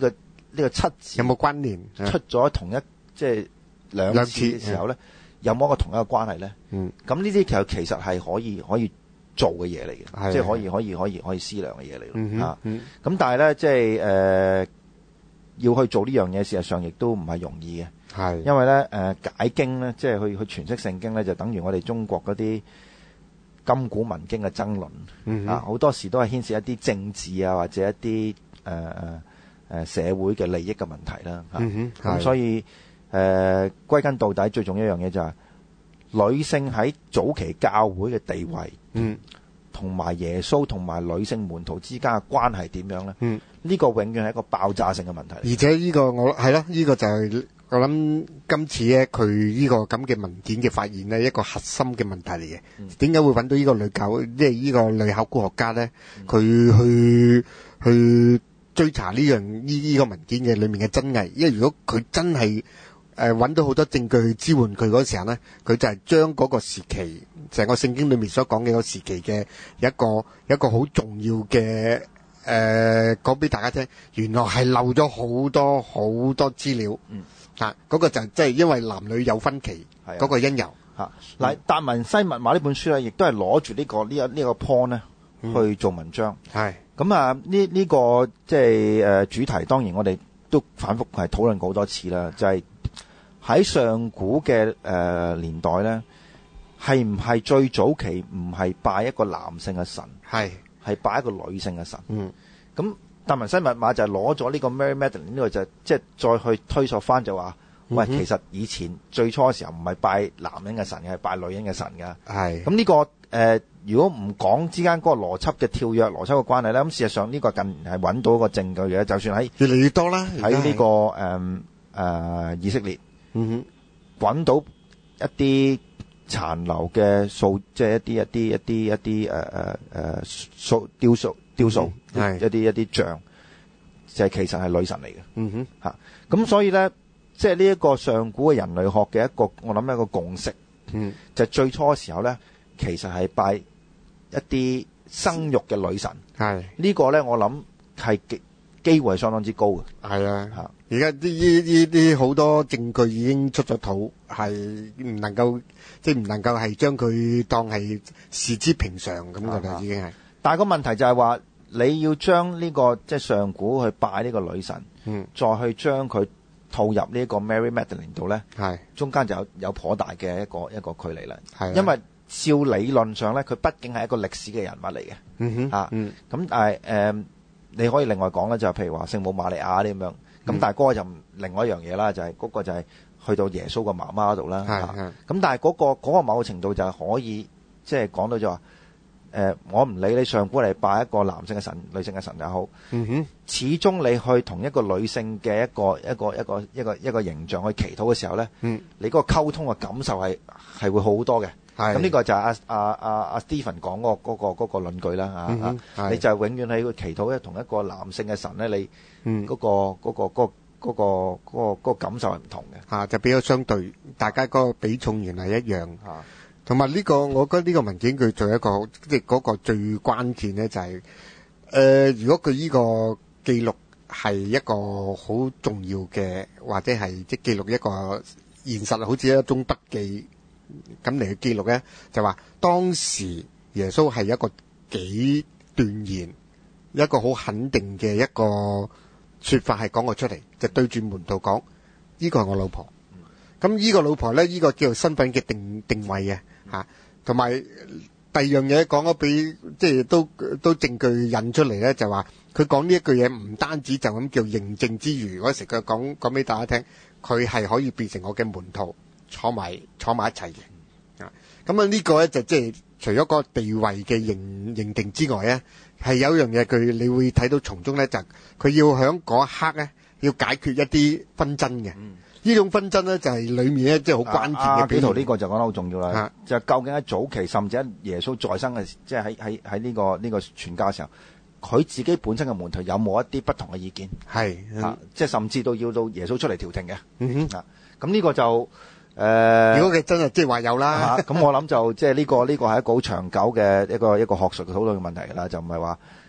呢個七字有冇關聯？ 出咗同一即係兩次嘅時候咧，有冇一個同一個關係咧？ 嗯， 咁呢啲其實其實係可以可以做嘅嘢嚟嘅，即係可以可以可以可以思量嘅嘢嚟咯。 嗯啊， 嗯咁但係咧，即係誒、呃、要去做呢樣嘢，事實上亦都唔係容易嘅。 係， 因為咧誒、呃、解經咧，即係去去詮釋聖經咧，就等於我哋中國嗰啲今古文經嘅爭論。 嗯啊，好多時都係牽涉一啲政治啊，或者一啲誒誒誒社會嘅利益嘅問題啦。嚇、 嗯哼， 咁所以誒、呃、歸根到底，最重要一樣嘢就係、是、女性喺早期教會嘅地位， 嗯， 同埋耶穌同埋女性門徒之間嘅關係點樣咧？ 嗯， 呢、個永遠係一個爆炸性嘅問題。 而且呢個我係咯，呢個就係我諗今次咧，佢呢個咁嘅文件嘅發現咧，一個核心嘅問題嚟嘅。點解會揾到呢個女教，即係呢個女考古學家咧？佢去去追查呢樣呢呢個文件嘅裏面嘅真偽，因為如果佢真係誒揾到好多證據去支援佢嗰時候咧，佢就係將嗰個時期成個聖經裏面所講嘅嗰個時期嘅一個一個好重要嘅誒講俾大家聽，原來係漏咗好多好多資料。 嗯。 啊！嗰、那個就即係因為男女有分歧嗰、那個因由嚇。嗱、嗯，達文西密碼呢本書咧，亦都係攞住呢個呢一呢個 point 咧去做文章。係咁啊！呢呢、這個即係誒主題，當然我哋都反覆係討論過好多次啦。就係、是、喺上古嘅誒、呃、年代咧，係唔係最早期唔係拜一個男性嘅神，係係拜一個女性嘅神。嗯，咁。達文西密碼就係攞咗呢個 Mary Magdalene 呢個就即係再去推溯翻就話，喂，其實以前最初嘅時候唔係拜男人嘅神嘅，係拜女人嘅神㗎。係咁呢個誒、呃，如果唔講之間嗰個邏輯嘅跳躍、邏輯嘅關係咧，咁事實上呢個近年係揾到一個證據嘅，就算喺越嚟越多啦， 喺呢、這個誒誒、呃呃、以色列，嗯哼，揾到一啲殘留嘅數，即係一啲一啲一啲一啲誒誒誒數雕塑。雕塑係一啲一啲像，就係其實係女神嚟嘅。嗯哼，嚇咁所以咧，即係呢一個上古嘅人類學嘅一個，我諗一個共識。嗯，就係最初嘅時候咧，其實係拜一啲生育嘅女神。係呢個咧，我諗係機機會係相當之高嘅。係啊，嚇而家啲呢呢啲好多證據已經出咗土，係唔能夠即係唔能夠係將佢當係視之平常咁嘅啦，已經係。但係個問題就係話，你要將呢、這個即係上古去拜呢個女神，嗯，再去將佢套入呢個 Mary Magdalene 度咧，係中間就有有頗大嘅一個一個距離啦。係，因為照理論上咧，佢畢竟係一個歷史嘅人物嚟嘅。嗯哼，啊，嗯，咁但係誒、呃，你可以另外講咧，就譬如話聖母瑪利亞呢咁樣。咁、嗯、但係嗰個就另外一樣嘢啦，就係、是、嗰個就係去到耶穌個媽媽嗰度啦。係係。咁、啊、但係嗰、那個嗰、那個某個程度就係可以即係講到就話。誒、呃，我唔理你上古嚟拜一個男性嘅神、女性嘅神又好，嗯哼，始終你去同一個女性嘅一個一個一個一個一個形象去祈禱嘅時候咧，嗯，你嗰個溝通嘅感受係係會好好多嘅。係，咁呢個就係阿阿阿阿 Stephen 講嗰個嗰、嗰個嗰、嗰個論據啦。啊、嗯、啊，你就係永遠喺個祈禱咧，同一個男性嘅神咧，你嗯嗰、嗰個嗰、嗰個嗰、嗰個嗰、嗰個嗰、嗰個嗰個感受係唔同嘅。嚇，就比較相對，大家嗰個比重原來係一樣。嚇。同埋呢個，我覺得呢個文件佢做一個，即係嗰個最關鍵咧、就係，就係誒，如果佢呢個記錄係一個好重要嘅，或者係即係記錄一個現實，好似一種筆記咁嚟嘅記錄咧，就話當時耶穌係一個幾斷言，一個好肯定嘅一個說法係講過出嚟，就對住門徒講：呢個係我老婆。咁呢個老婆咧，呢個叫做身份嘅定定位嘅。吓，同埋第二樣嘢講咗俾，即係都都證據引出嚟咧，就話佢講呢一句嘢唔單止就咁叫認證之餘，嗰時佢講講俾大家聽，佢係可以變成我嘅門徒，坐埋坐埋一齊嘅。啊，咁啊呢個咧就即係除咗個地位嘅認認定之外咧，係有一樣嘢佢你會睇到從中咧，就佢要響嗰一刻咧，要解決一啲紛爭嘅。嗯呢種紛爭咧就係裏面咧即係好關鍵嘅。基圖呢個就講得好重要啦、啊，就究竟喺早期甚至喺耶穌在生嘅，即係喺喺喺呢個呢、呢個傳教嘅時候，佢自己本身嘅門徒有冇一啲不同嘅意見？係、嗯啊，即係甚至到要到耶穌出嚟調停嘅。嗯哼，啊，咁呢個就誒，呃、如果佢真係即係話有啦，咁、啊、我諗就即係呢個呢、呢個係一個好長久嘅一個一個學術嘅討論嘅問題啦，就唔係話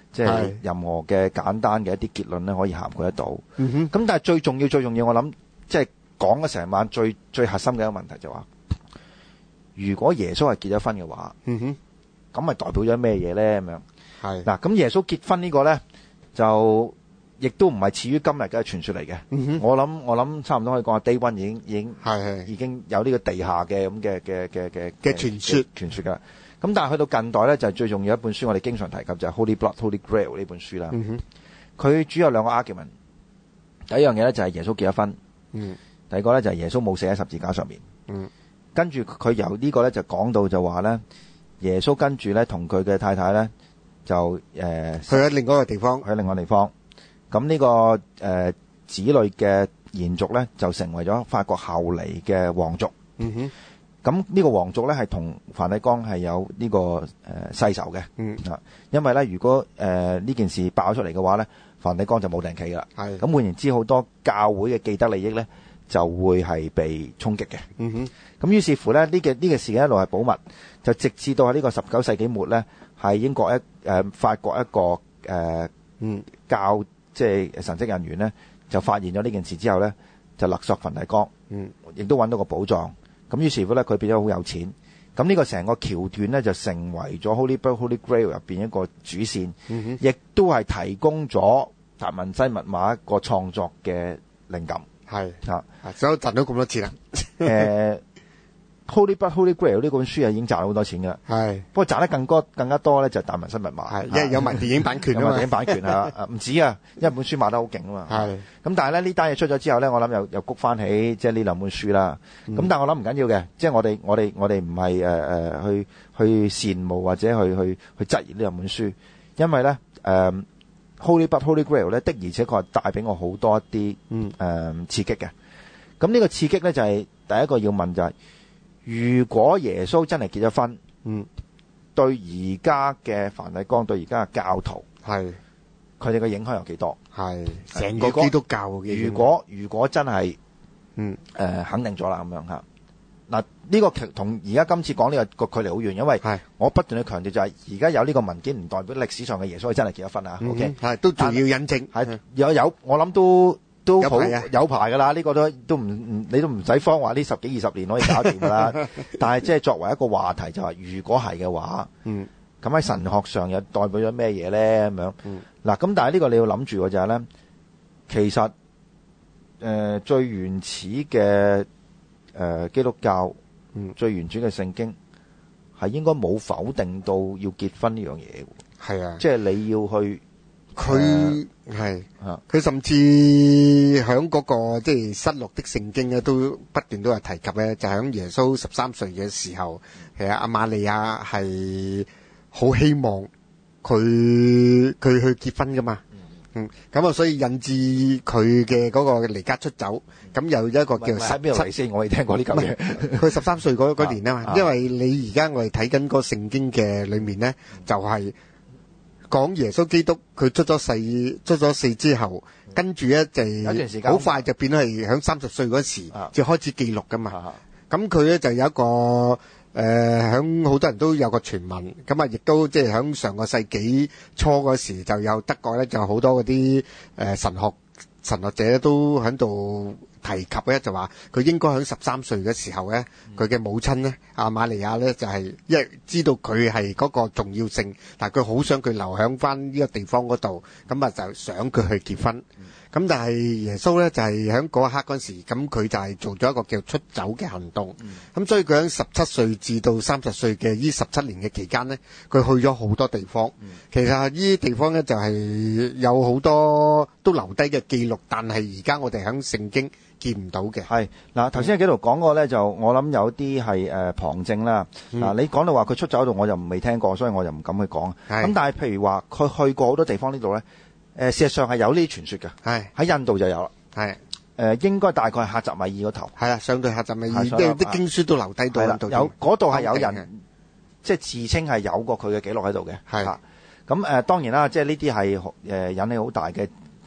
即係任何嘅簡單嘅一啲結論咧，可以涵蓋得到。 嗯哼， 咁但係最重要、最重要，我諗即係講咗成晚最最核心嘅一個問題就話，如果耶穌係結咗婚嘅話， 嗯哼， 咁咪代表咗咩嘢咧？咁樣係嗱，咁耶穌結婚呢個咧，就亦都唔係始於今日嘅傳說嚟嘅。 嗯哼， 我諗我諗差唔多可以講，Day One 已經已經係係已經有呢個地下嘅咁嘅嘅嘅嘅嘅傳說傳說㗎啦。咁但係去到近代咧，就係最重要一本書，我哋經常提及就係 Holy Blood, Holy Grail 呢本書啦。 嗯哼， 佢主要有兩個 argument。第一樣嘢咧就係耶穌結咗婚， 嗯， 第二個咧就係耶穌冇死喺十字架上面。 嗯， 跟住佢由呢個咧就講到就話咧，耶穌跟住咧同佢嘅太太咧就誒、呃、 去咗另外一個地方， 去另外一個地方。咁呢、這個誒、呃、子女嘅延續咧就成為咗法國後嚟嘅皇族。 嗯哼， 咁呢個皇族咧係同梵蒂岡係有呢、這個誒、呃、世仇嘅。 嗯啊，因為咧如果誒呢、呃、件事爆出嚟嘅話咧，梵蒂岡就冇定企㗎啦。 係咁換言之，好多教會嘅既得利益咧就會係被衝擊嘅。 嗯哼， 咁於是乎咧，呢、這個呢、這個事件一路係保密，就直至到喺呢個十九世紀末咧，係英國一誒、呃、法國一個誒、呃、 嗯教即係神職人員咧，就發現咗呢件事之後咧，就勒索梵蒂岡， 嗯， 亦都揾到個寶藏。咁於是乎咧，佢變咗好有錢。咁呢個成個橋段咧，就成為咗 Holy Blood, Holy Grail 入邊一個主線， 嗯哼， 亦都係提供咗達文西密碼一個創作嘅靈感。 係啊， 所以賺到咁多錢啦。 誒，Holy Blood, Holy Grail 呢本書係已經賺好多錢㗎。 係， 不過賺得更多更加多咧，就係達文西密碼。 係，因為有埋電影版權啊嘛。 有埋電影版權啊，啊唔止啊，因為本書賣得好勁啊嘛。 係。 咁但係咧呢單嘢出咗之後咧，我諗又又谷翻起即係呢兩本書啦。咁、 嗯、但係我諗唔緊要嘅，即係我哋我哋我哋唔係誒誒去去羨慕或者去去去質疑呢兩本書，因為咧誒、呃、Holy Blood, Holy Grail 咧的而且確係帶俾我好多一啲誒、 嗯呃、刺激嘅。咁呢個刺激咧就係、是、第一個要問就係、是，如果耶穌真係結咗婚， 嗯， 對而家嘅梵蒂岡對而家嘅教徒係。 佢哋嘅影響有幾多？ 係成個基督教嘅。 如果如果真係， 嗯，誒、 呃、肯定咗啦咁樣嚇。嗱，呢個同而家今次講呢個個距離好遠，因為我不斷去強調就係而家有呢個文件唔代表歷史上嘅耶穌係真係結咗婚啊。 嗯、 OK， 係都仲要印證， 係有有我諗都都好有排有排㗎啦。呢、呢個都都唔唔你都唔使慌話呢十幾二十年可以搞掂㗎啦。但係即係作為一個話題就係、是，如果係嘅話， 嗯。 咁喺神學上又代表咗咩嘢咧？咁樣，嗱、 嗯， 咁但係呢個你要諗住嘅就係咧，其實誒、呃、最原始嘅誒、呃、基督教， 嗯，最最原始嘅聖經係應該冇否定到要結婚呢樣嘢。 係啊， 即係你要去， 佢係啊， 佢甚至響嗰、那個即係失落的聖經咧，都不斷都有提及咧，就響、是、耶穌十三歲嘅時候，其實阿瑪利亞係好希望佢佢去結婚噶嘛，嗯，咁啊，所以引致佢嘅嗰個離家出走，咁有一個叫十邊度嚟先？我未聽過呢嚿嘢。 佢十三歲嗰嗰年啊嘛， 啊因為你而家我哋睇緊個聖經嘅裏面咧，就係、是、講耶穌基督佢出咗世出咗世之後，嗯、跟住咧就好快就變咗係響三十歲嗰時就開始記錄噶嘛，咁佢咧就有一個。誒、呃，響好多人都有個傳聞，咁啊，亦都即係響上個世紀初嗰時就有德國咧，就好多嗰啲誒神學神學者都喺度提及咧，就話佢應該響十三歲嘅時候咧，佢、嗯、嘅母親咧，阿瑪利亞咧就係因為知道佢係嗰個重要性，但係佢好想佢留響翻呢個地方嗰度，咁啊就想佢去結婚。咁、嗯、但係耶穌咧就係喺嗰一刻嗰時，咁佢就係做咗一個叫出走嘅行動。咁、嗯、所以佢喺十七歲至到三十歲嘅呢十七年嘅期間咧，佢去咗好多地方。嗯、其實呢啲地方咧就係有好多都留低嘅記錄，但係而家我哋喺聖經見唔到嘅。 係嗱，頭先喺幾度講過咧，就我諗有啲係誒旁證啦。嗱、嗯，你講到話佢出走度，我就未聽過，所以我就唔敢去講。咁但係譬如話佢去過好多地方呢度咧。誒，事實上係有呢啲傳說嘅，係喺印度就有啦，係誒、呃，應該大概係喀什米爾嗰頭， 係啦，上到喀什米爾，即係啲經書都留低到喺度， 有嗰度係有人，即係自稱係有過佢嘅記錄喺度嘅，係咁誒，當然啦，即係呢啲係誒引起好大嘅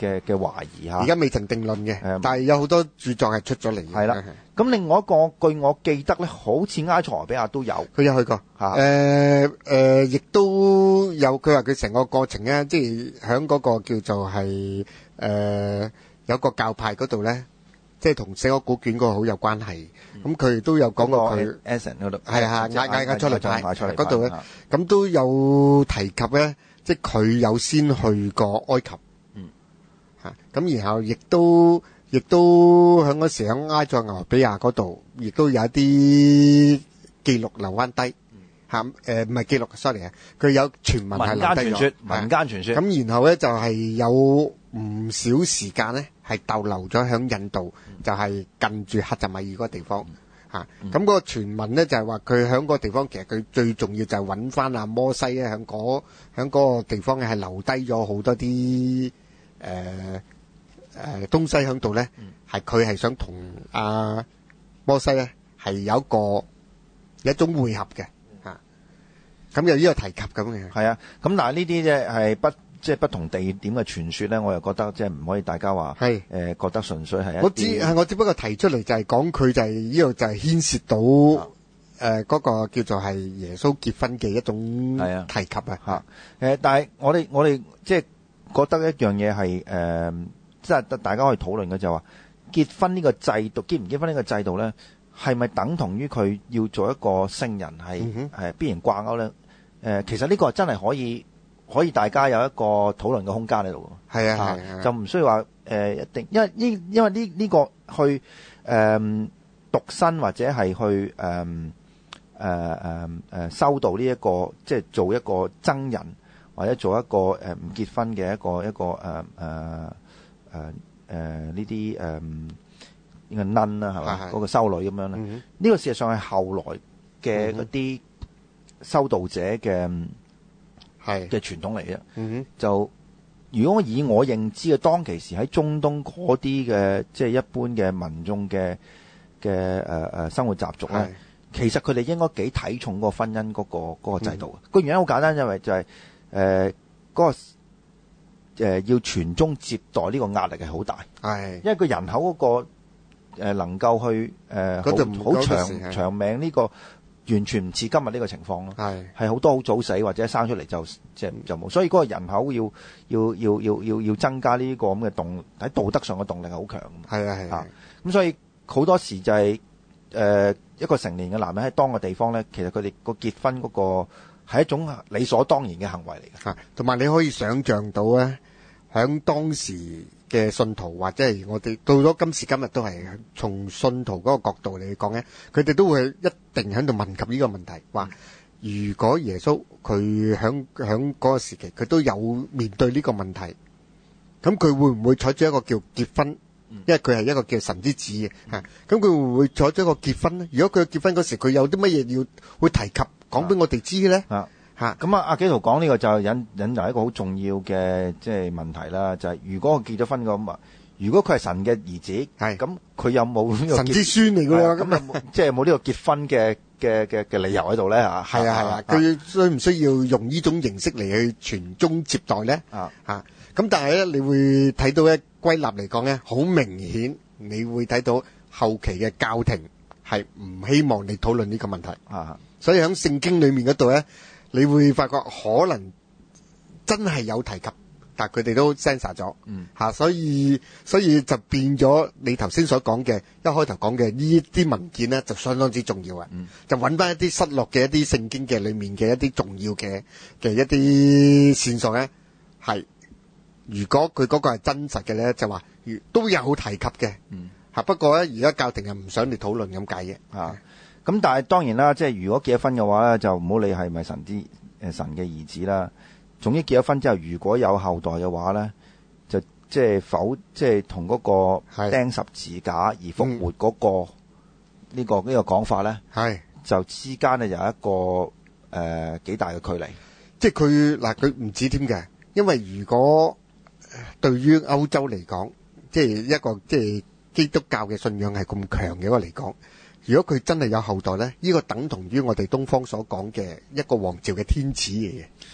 嘅嘅懷疑嚇。 而家未曾定論嘅， 誒但係有好多著作係出咗嚟嘅。 係啦，咁另外一個據我記得咧，好似埃塞俄比亞都有， 佢有去過嚇誒誒，亦都有佢話佢成個過程咧，即係喺嗰個叫做係誒有個教派嗰度咧，即係同聖歌古卷嗰個好有關係。咁佢都有講過佢 Essen 嗰度， 係啊， 即係亞亞亞塞尼派亞塞尼派嗰度咧，咁都有提及咧，即係佢有先去過埃及。 嗯， 嚇，咁然後亦都亦都喺嗰時喺埃塞俄比亞嗰度，亦都有一啲記錄留翻低。嚇，誒唔係記錄 sorry 啊，佢有傳聞係留低咗。 民間傳說，民間傳說。 咁然後咧就係有唔少時間咧係逗留咗喺印度，就係近住克什米爾嗰個地方嚇。咁嗰個傳聞咧就係話佢喺嗰個地方，其實佢最重要就係揾翻阿摩西咧，喺嗰喺嗰個地方係留低咗好多啲誒誒東西喺度咧，係佢係想同阿摩西咧係有一個有一種會合嘅。咁有呢個提及咁嘅， 係啊，咁但係呢啲啫係不即係不同地點嘅傳說咧，我又覺得即係唔可以大家話係誒覺得純粹係一啲我只係我只不過提出嚟就係講佢就係呢度就係牽涉到誒嗰個叫做係耶穌結婚嘅一種提及啊嚇誒，但係我哋我哋即係覺得一樣嘢係誒，即係大家可以討論嘅就係話結婚呢個制度，結唔結婚呢個制度咧，係咪等同於佢要做一個聖人係係必然掛鈎咧？誒，其實呢個真係可以可以大家有一個討論嘅空間喺度。 係啊，係啊， 就唔需要話誒一定，因為呢因為呢呢個去誒獨身或者係去誒誒誒誒修道呢一個，即係做一個僧人或者做一個誒唔結婚嘅一個一個誒誒誒誒呢啲誒呢個 nun 啦係嘛，嗰個修女咁樣咧，呢個事實上係後來嘅嗰啲修道者嘅係嘅傳統嚟嘅。嗯，就如果以我認知嘅當其時喺中東嗰啲嘅即係一般嘅民眾嘅嘅誒誒生活習俗咧，其實佢哋應該幾睇重嗰個婚姻嗰個嗰個制度嘅。個原因好簡單，因為就係誒嗰個誒要傳宗接代呢個壓力係好大。係，因為個人口嗰個誒能夠去誒好好長長命呢個。完全唔似今日呢個情況咯，係係好多好早死或者生出嚟就即係就冇，所以嗰個人口要要要要要要增加呢個咁嘅動喺道德上嘅動力係好強。係啊係啊，咁所以好多時就係誒一個成年嘅男人喺當個地方咧，其實佢哋個結婚嗰個係一種理所當然嘅行為嚟嘅。嚇，同埋你可以想像到咧，喺當時嘅信徒或者係我哋到咗今時今日都係從信徒嗰個角度嚟講咧，佢哋都會一定喺度問及呢個問題，話如果耶穌佢響響嗰個時期佢都有面對呢個問題，咁佢會唔會採取一個叫結婚？因為佢係一個叫神之子嘅嚇，咁佢會唔會採取一個結婚咧？如果佢結婚嗰時佢有啲乜嘢要會提及講俾我哋知咧？嚇嚇咁啊！阿紀陶講呢個就引引入一個好重要嘅即係問題啦，就係如果我結咗婚咁啊，如果佢係神嘅兒子，係咁佢有冇呢個神之孫嚟㗎啦？咁啊，即係冇呢個結婚嘅嘅嘅嘅理由喺度咧嚇？係啊係啊，佢需唔需要用呢種形式嚟去傳宗接代咧？啊嚇咁，但係咧，你會睇到咧歸納嚟講咧，好明顯，你會睇到後期嘅教廷係唔希望你討論呢個問題啊，所以喺聖經裡面嗰度咧。你會發覺可能真係有提及，但係佢哋都 censor 咗，嗯嚇，所以所以就變咗你頭先所講嘅一開頭講嘅呢啲文件咧，就相當之重要啊！嗯、就揾翻一啲失落嘅一啲聖經嘅裡面嘅一啲重要嘅嘅一啲線索咧，係如果佢嗰個係真實嘅咧，就話都有提及嘅，嗯嚇。不過咧，而家教廷係唔想你討論咁解嘅嚇。咁但係當然啦，即係如果結咗婚嘅話咧，就唔好理係咪神之誒神嘅兒子啦。總之結咗婚之後，如果有後代嘅話咧，就即係否即係同嗰個釘十字架而復活嗰、嗰個呢、呢個呢、呢個講法咧，係就之間咧有一個誒幾、呃、大嘅距離。即係佢嗱佢唔止添嘅，因為如果對於歐洲嚟講，即係一個即係基督教嘅信仰係咁強嘅一個嚟講。如果佢真係有後代咧，呢、這個等同於我哋東方所講嘅一個王朝嘅天子嚟嘅。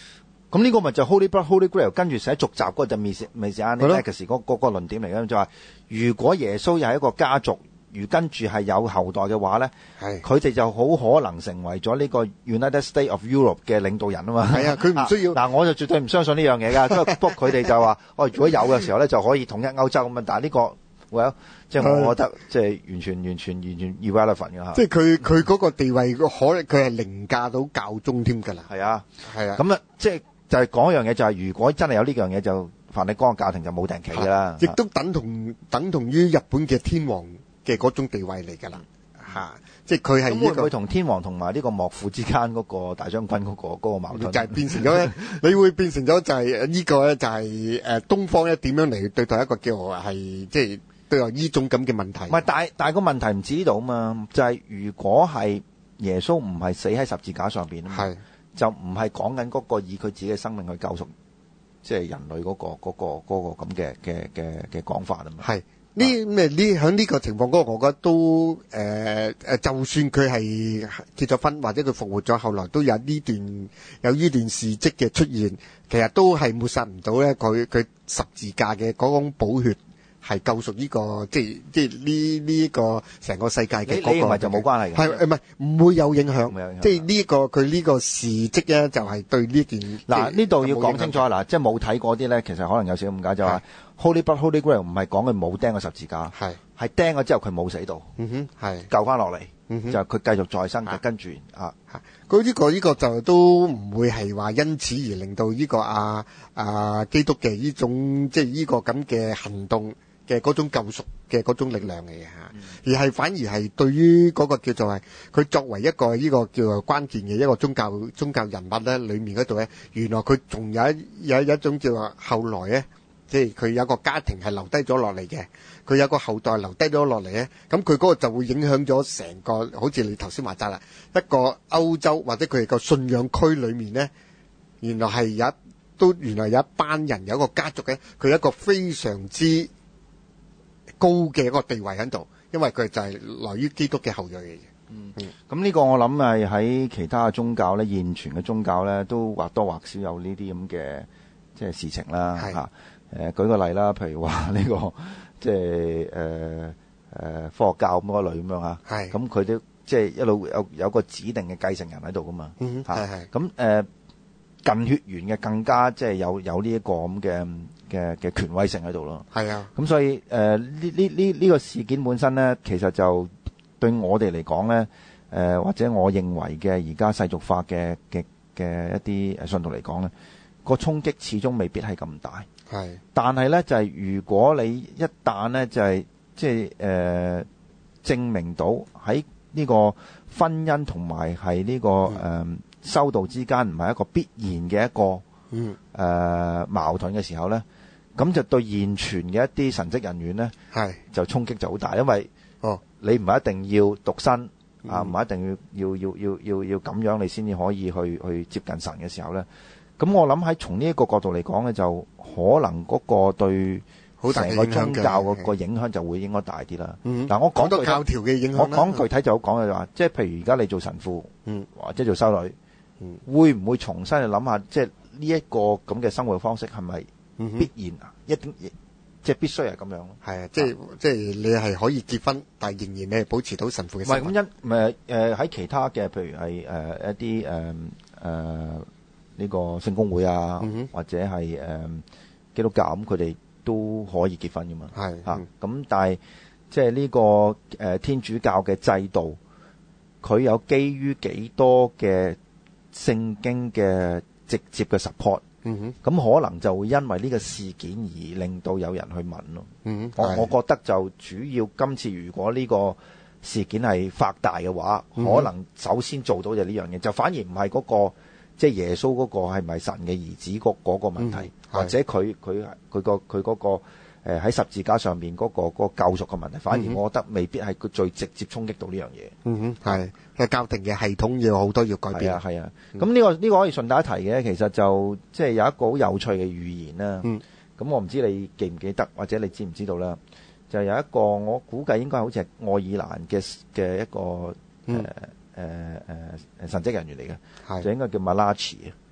咁呢個咪就 Holy Blood Holy Grail 跟住寫續集嗰個就 Messianic Legacy 嗰嗰個論點嚟嘅，就話如果耶穌又係一個家族，如跟住係有後代嘅話咧，佢哋就好可能成為咗呢個 United States of Europe 嘅領導人啊嘛。 係啊，佢唔需要。 嗱，我就絕對唔相信呢樣嘢㗎。不過佢哋就話，哦，如果有嘅時候咧，就可以統一歐洲咁樣。但係呢個 well， 即係我覺得即係完全完全完全 irrelevant 㗎嚇。 即係佢佢嗰個地位，可佢係凌駕到教宗添㗎啦。 係啊， 係啊。 咁啊，即係就係講一樣嘢，就係如果真係有呢樣嘢，就梵蒂岡嘅教廷就冇定期㗎啦。 亦都等同等同於日本嘅天皇嘅嗰種地位嚟㗎啦，嚇！即係佢係呢個。咁會唔會同天皇同埋呢個幕府之間嗰個大將軍嗰個嗰個矛盾？ 就係變成咗咧，你會變成咗就係呢個咧，就係誒東方咧點樣嚟對待一個叫係即係對待呢種咁嘅問題。 唔係，但係但係個問題唔止呢度啊嘛，就係如果係耶穌唔係死喺十字架上邊啊嘛，就唔係講緊嗰個以佢自己嘅生命去救贖，即係人類嗰個嗰個嗰個咁嘅嘅嘅嘅講法啊嘛。係。呢咩呢？喺呢個情況嗰個，我覺得都誒誒、呃，就算佢係結咗婚或者佢復活咗，後來都有呢段有呢段事蹟嘅出現，其實都係抹殺唔到咧佢佢十字架嘅嗰種寶血係救贖呢、這個即係即係呢呢個成個世界嘅嗰、那個。你認為就冇關係嘅？係唔係唔會有影響？即係呢個佢呢個事蹟咧，就係、是、對呢件嗱呢度要講清楚嗱，即係冇睇過啲咧，其實可能有少少誤解就話。Holy Blood Holy Grail 唔係講佢冇釘過十字架，係係釘咗之後佢冇死到，嗯哼，係救翻落嚟，嗯哼，就佢繼續再生嘅，跟住啊， 佢呢個呢個就都唔會係話因此而令到呢個啊啊基督嘅呢種即係呢個咁嘅行動嘅嗰種救贖嘅嗰種力量嚟嘅嚇，而係反而係對於嗰個叫做係佢作為一個呢個叫做關鍵嘅一個宗教宗教人物咧，裡面嗰度咧，原來佢仲有一有一種叫做後來咧。即係佢有個家庭係留低咗落嚟嘅，佢有個後代留低咗落嚟咧，咁佢嗰個就會影響咗成個，好似你頭先話齋啦，一個歐洲或者佢哋個信仰區裏面咧，原來係有一都原來有一班人有一個家族嘅，佢有一個非常之高嘅一個地位喺度，因為佢就係來於基督嘅後裔嚟嘅。 嗯，咁呢個我諗係喺其他嘅宗教咧，現存嘅宗教咧，都或多或少有呢啲咁嘅即係事情啦，嚇。誒、呃、舉個例啦，譬如話呢、這個即係誒誒科學教咁嗰類咁樣嚇，咁佢都即係一路有有個指定嘅繼承人喺度噶嘛，嚇咁誒近血緣嘅更加即係有有呢一個咁嘅嘅嘅權威性喺度咯，係啊，咁所以誒呢呢呢呢個事件本身咧，其實就對我哋嚟講咧，誒、呃、或者我認為嘅而家世俗化嘅嘅嘅一啲誒信徒嚟講咧，個衝擊始終未必係咁大。係，但係咧就係、是、如果你一旦咧就係即係誒證明到喺呢個婚姻同埋係呢個誒、呃、修道之間唔係一個必然嘅一個嗯誒、呃、矛盾嘅時候咧，咁就對現存嘅一啲神職人員咧係就衝擊就好大，因為哦你唔係一定要獨身、嗯、啊，唔係一定要要要要要要咁樣你先至可以去去接近神嘅時候咧。咁我諗喺從呢一個角度嚟講咧，就可能嗰個對成個宗教嗰個影響就會應該大啲啦。嗱、嗯，我講到教條嘅影響，我講具體就好講嘅就話，即係譬如而家你做神父，嗯、或者做修女，嗯、會唔會重新去諗下，即係呢一個咁嘅生活方式係咪必然啊、嗯？一定即係必須係咁樣。係啊，即係即係你係可以結婚，但係仍然你係保持到神父嘅身份。唔係咁因誒誒喺其他嘅，譬如係誒、呃、一啲誒誒。呃呃呢、這個聖公會啊，嗯、或者係誒、呃、基督教咁，佢哋都可以結婚噶嘛。係嚇咁，但係即係呢個誒、呃、天主教嘅制度，佢有基於幾多嘅聖經嘅直接嘅 support。嗯哼，咁可能就會因為呢個事件而令到有人去問咯。嗯，我我覺得就主要今次如果呢個事件係發大嘅話、嗯，可能首先做到就呢樣嘢，就反而唔係嗰個。即係耶穌嗰個係咪神嘅兒子嗰嗰個問題，嗯、或者佢佢佢個佢嗰個誒喺、呃、十字架上面嗰、嗰個嗰個救贖嘅問題，反而我覺得未必係佢最直接衝擊到呢樣嘢。嗯哼，係嘅教廷嘅系統要好多要改變。係啊係啊，咁呢、嗯呢個呢、呢個可以順帶一提嘅，其實就即係有一個好有趣嘅預言啦。嗯，咁我唔知你記唔記得，或者你知唔知道啦？就有一個我估計應該好似係愛爾蘭嘅嘅一個誒。嗯誒誒誒神職人員嚟嘅，就應該叫馬拉奇啊。嗯，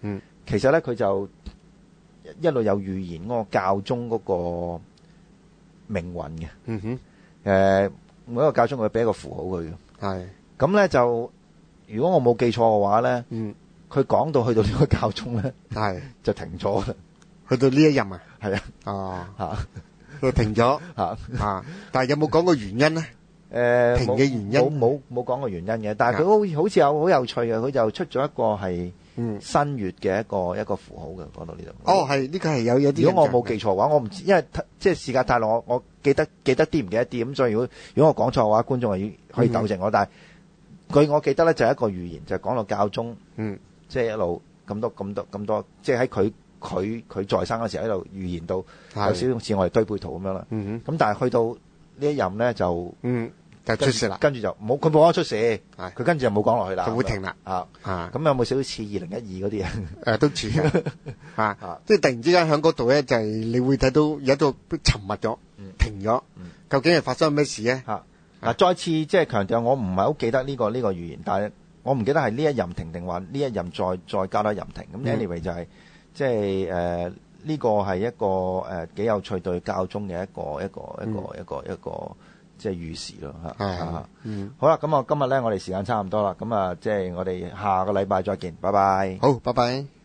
其實咧佢就一路有預言嗰個教宗嗰個命運嘅。 嗯哼， 誒每一個教宗佢俾一個符號佢嘅。 係。 咁咧就如果我冇記錯嘅話咧， 嗯， 佢講到去到呢個教宗咧， 係就停咗啦。 去到呢一任啊， 係啊， 哦， 嚇， 就停咗嚇啊！但係有冇講過原因咧？ 誒停嘅原因冇冇冇講過原因嘅，但係佢好好似有好有趣嘅，佢就出咗一個係嗯新月嘅一個一個符號嘅，講到呢度。 哦，係呢個係有有啲。 如果我冇記錯嘅話，我唔知，因為即係時間太耐，我我記得記得啲唔記得啲，咁所以如果如果我講錯嘅話，觀眾係可以糾正我。但係據我記得咧，就係一個預言，就係講到教宗， 嗯， 即係一路咁多咁多咁多，即係喺佢佢佢在生嗰時候喺度預言到有少少似我哋堆背圖咁樣啦。 嗯咁但係去到呢一任咧就嗯就出事啦， 跟住就冇佢冇講出事， 係佢跟住就冇講落去啦， 就會停啦啊啊！ 咁有冇少少似二零一二嗰啲啊？ 誒都似嘅啊！即係突然之間喺嗰度咧，就係你會睇到有一度沉默咗，停咗，究竟係發生咩事咧？ 嚇嗱，再次即係強調，我唔係好記得呢個呢個預言，但係我唔記得係呢一任停定話呢一任再再加多一任停。咁 anyway 就係即係誒呢個係一個誒幾有趣對教宗嘅一個一個一個一個一個即係預示咯嚇。 係嗯， 好啦，咁我今日咧我哋時間差唔多啦，咁啊即係我哋下個禮拜再見，拜拜。 好，拜拜。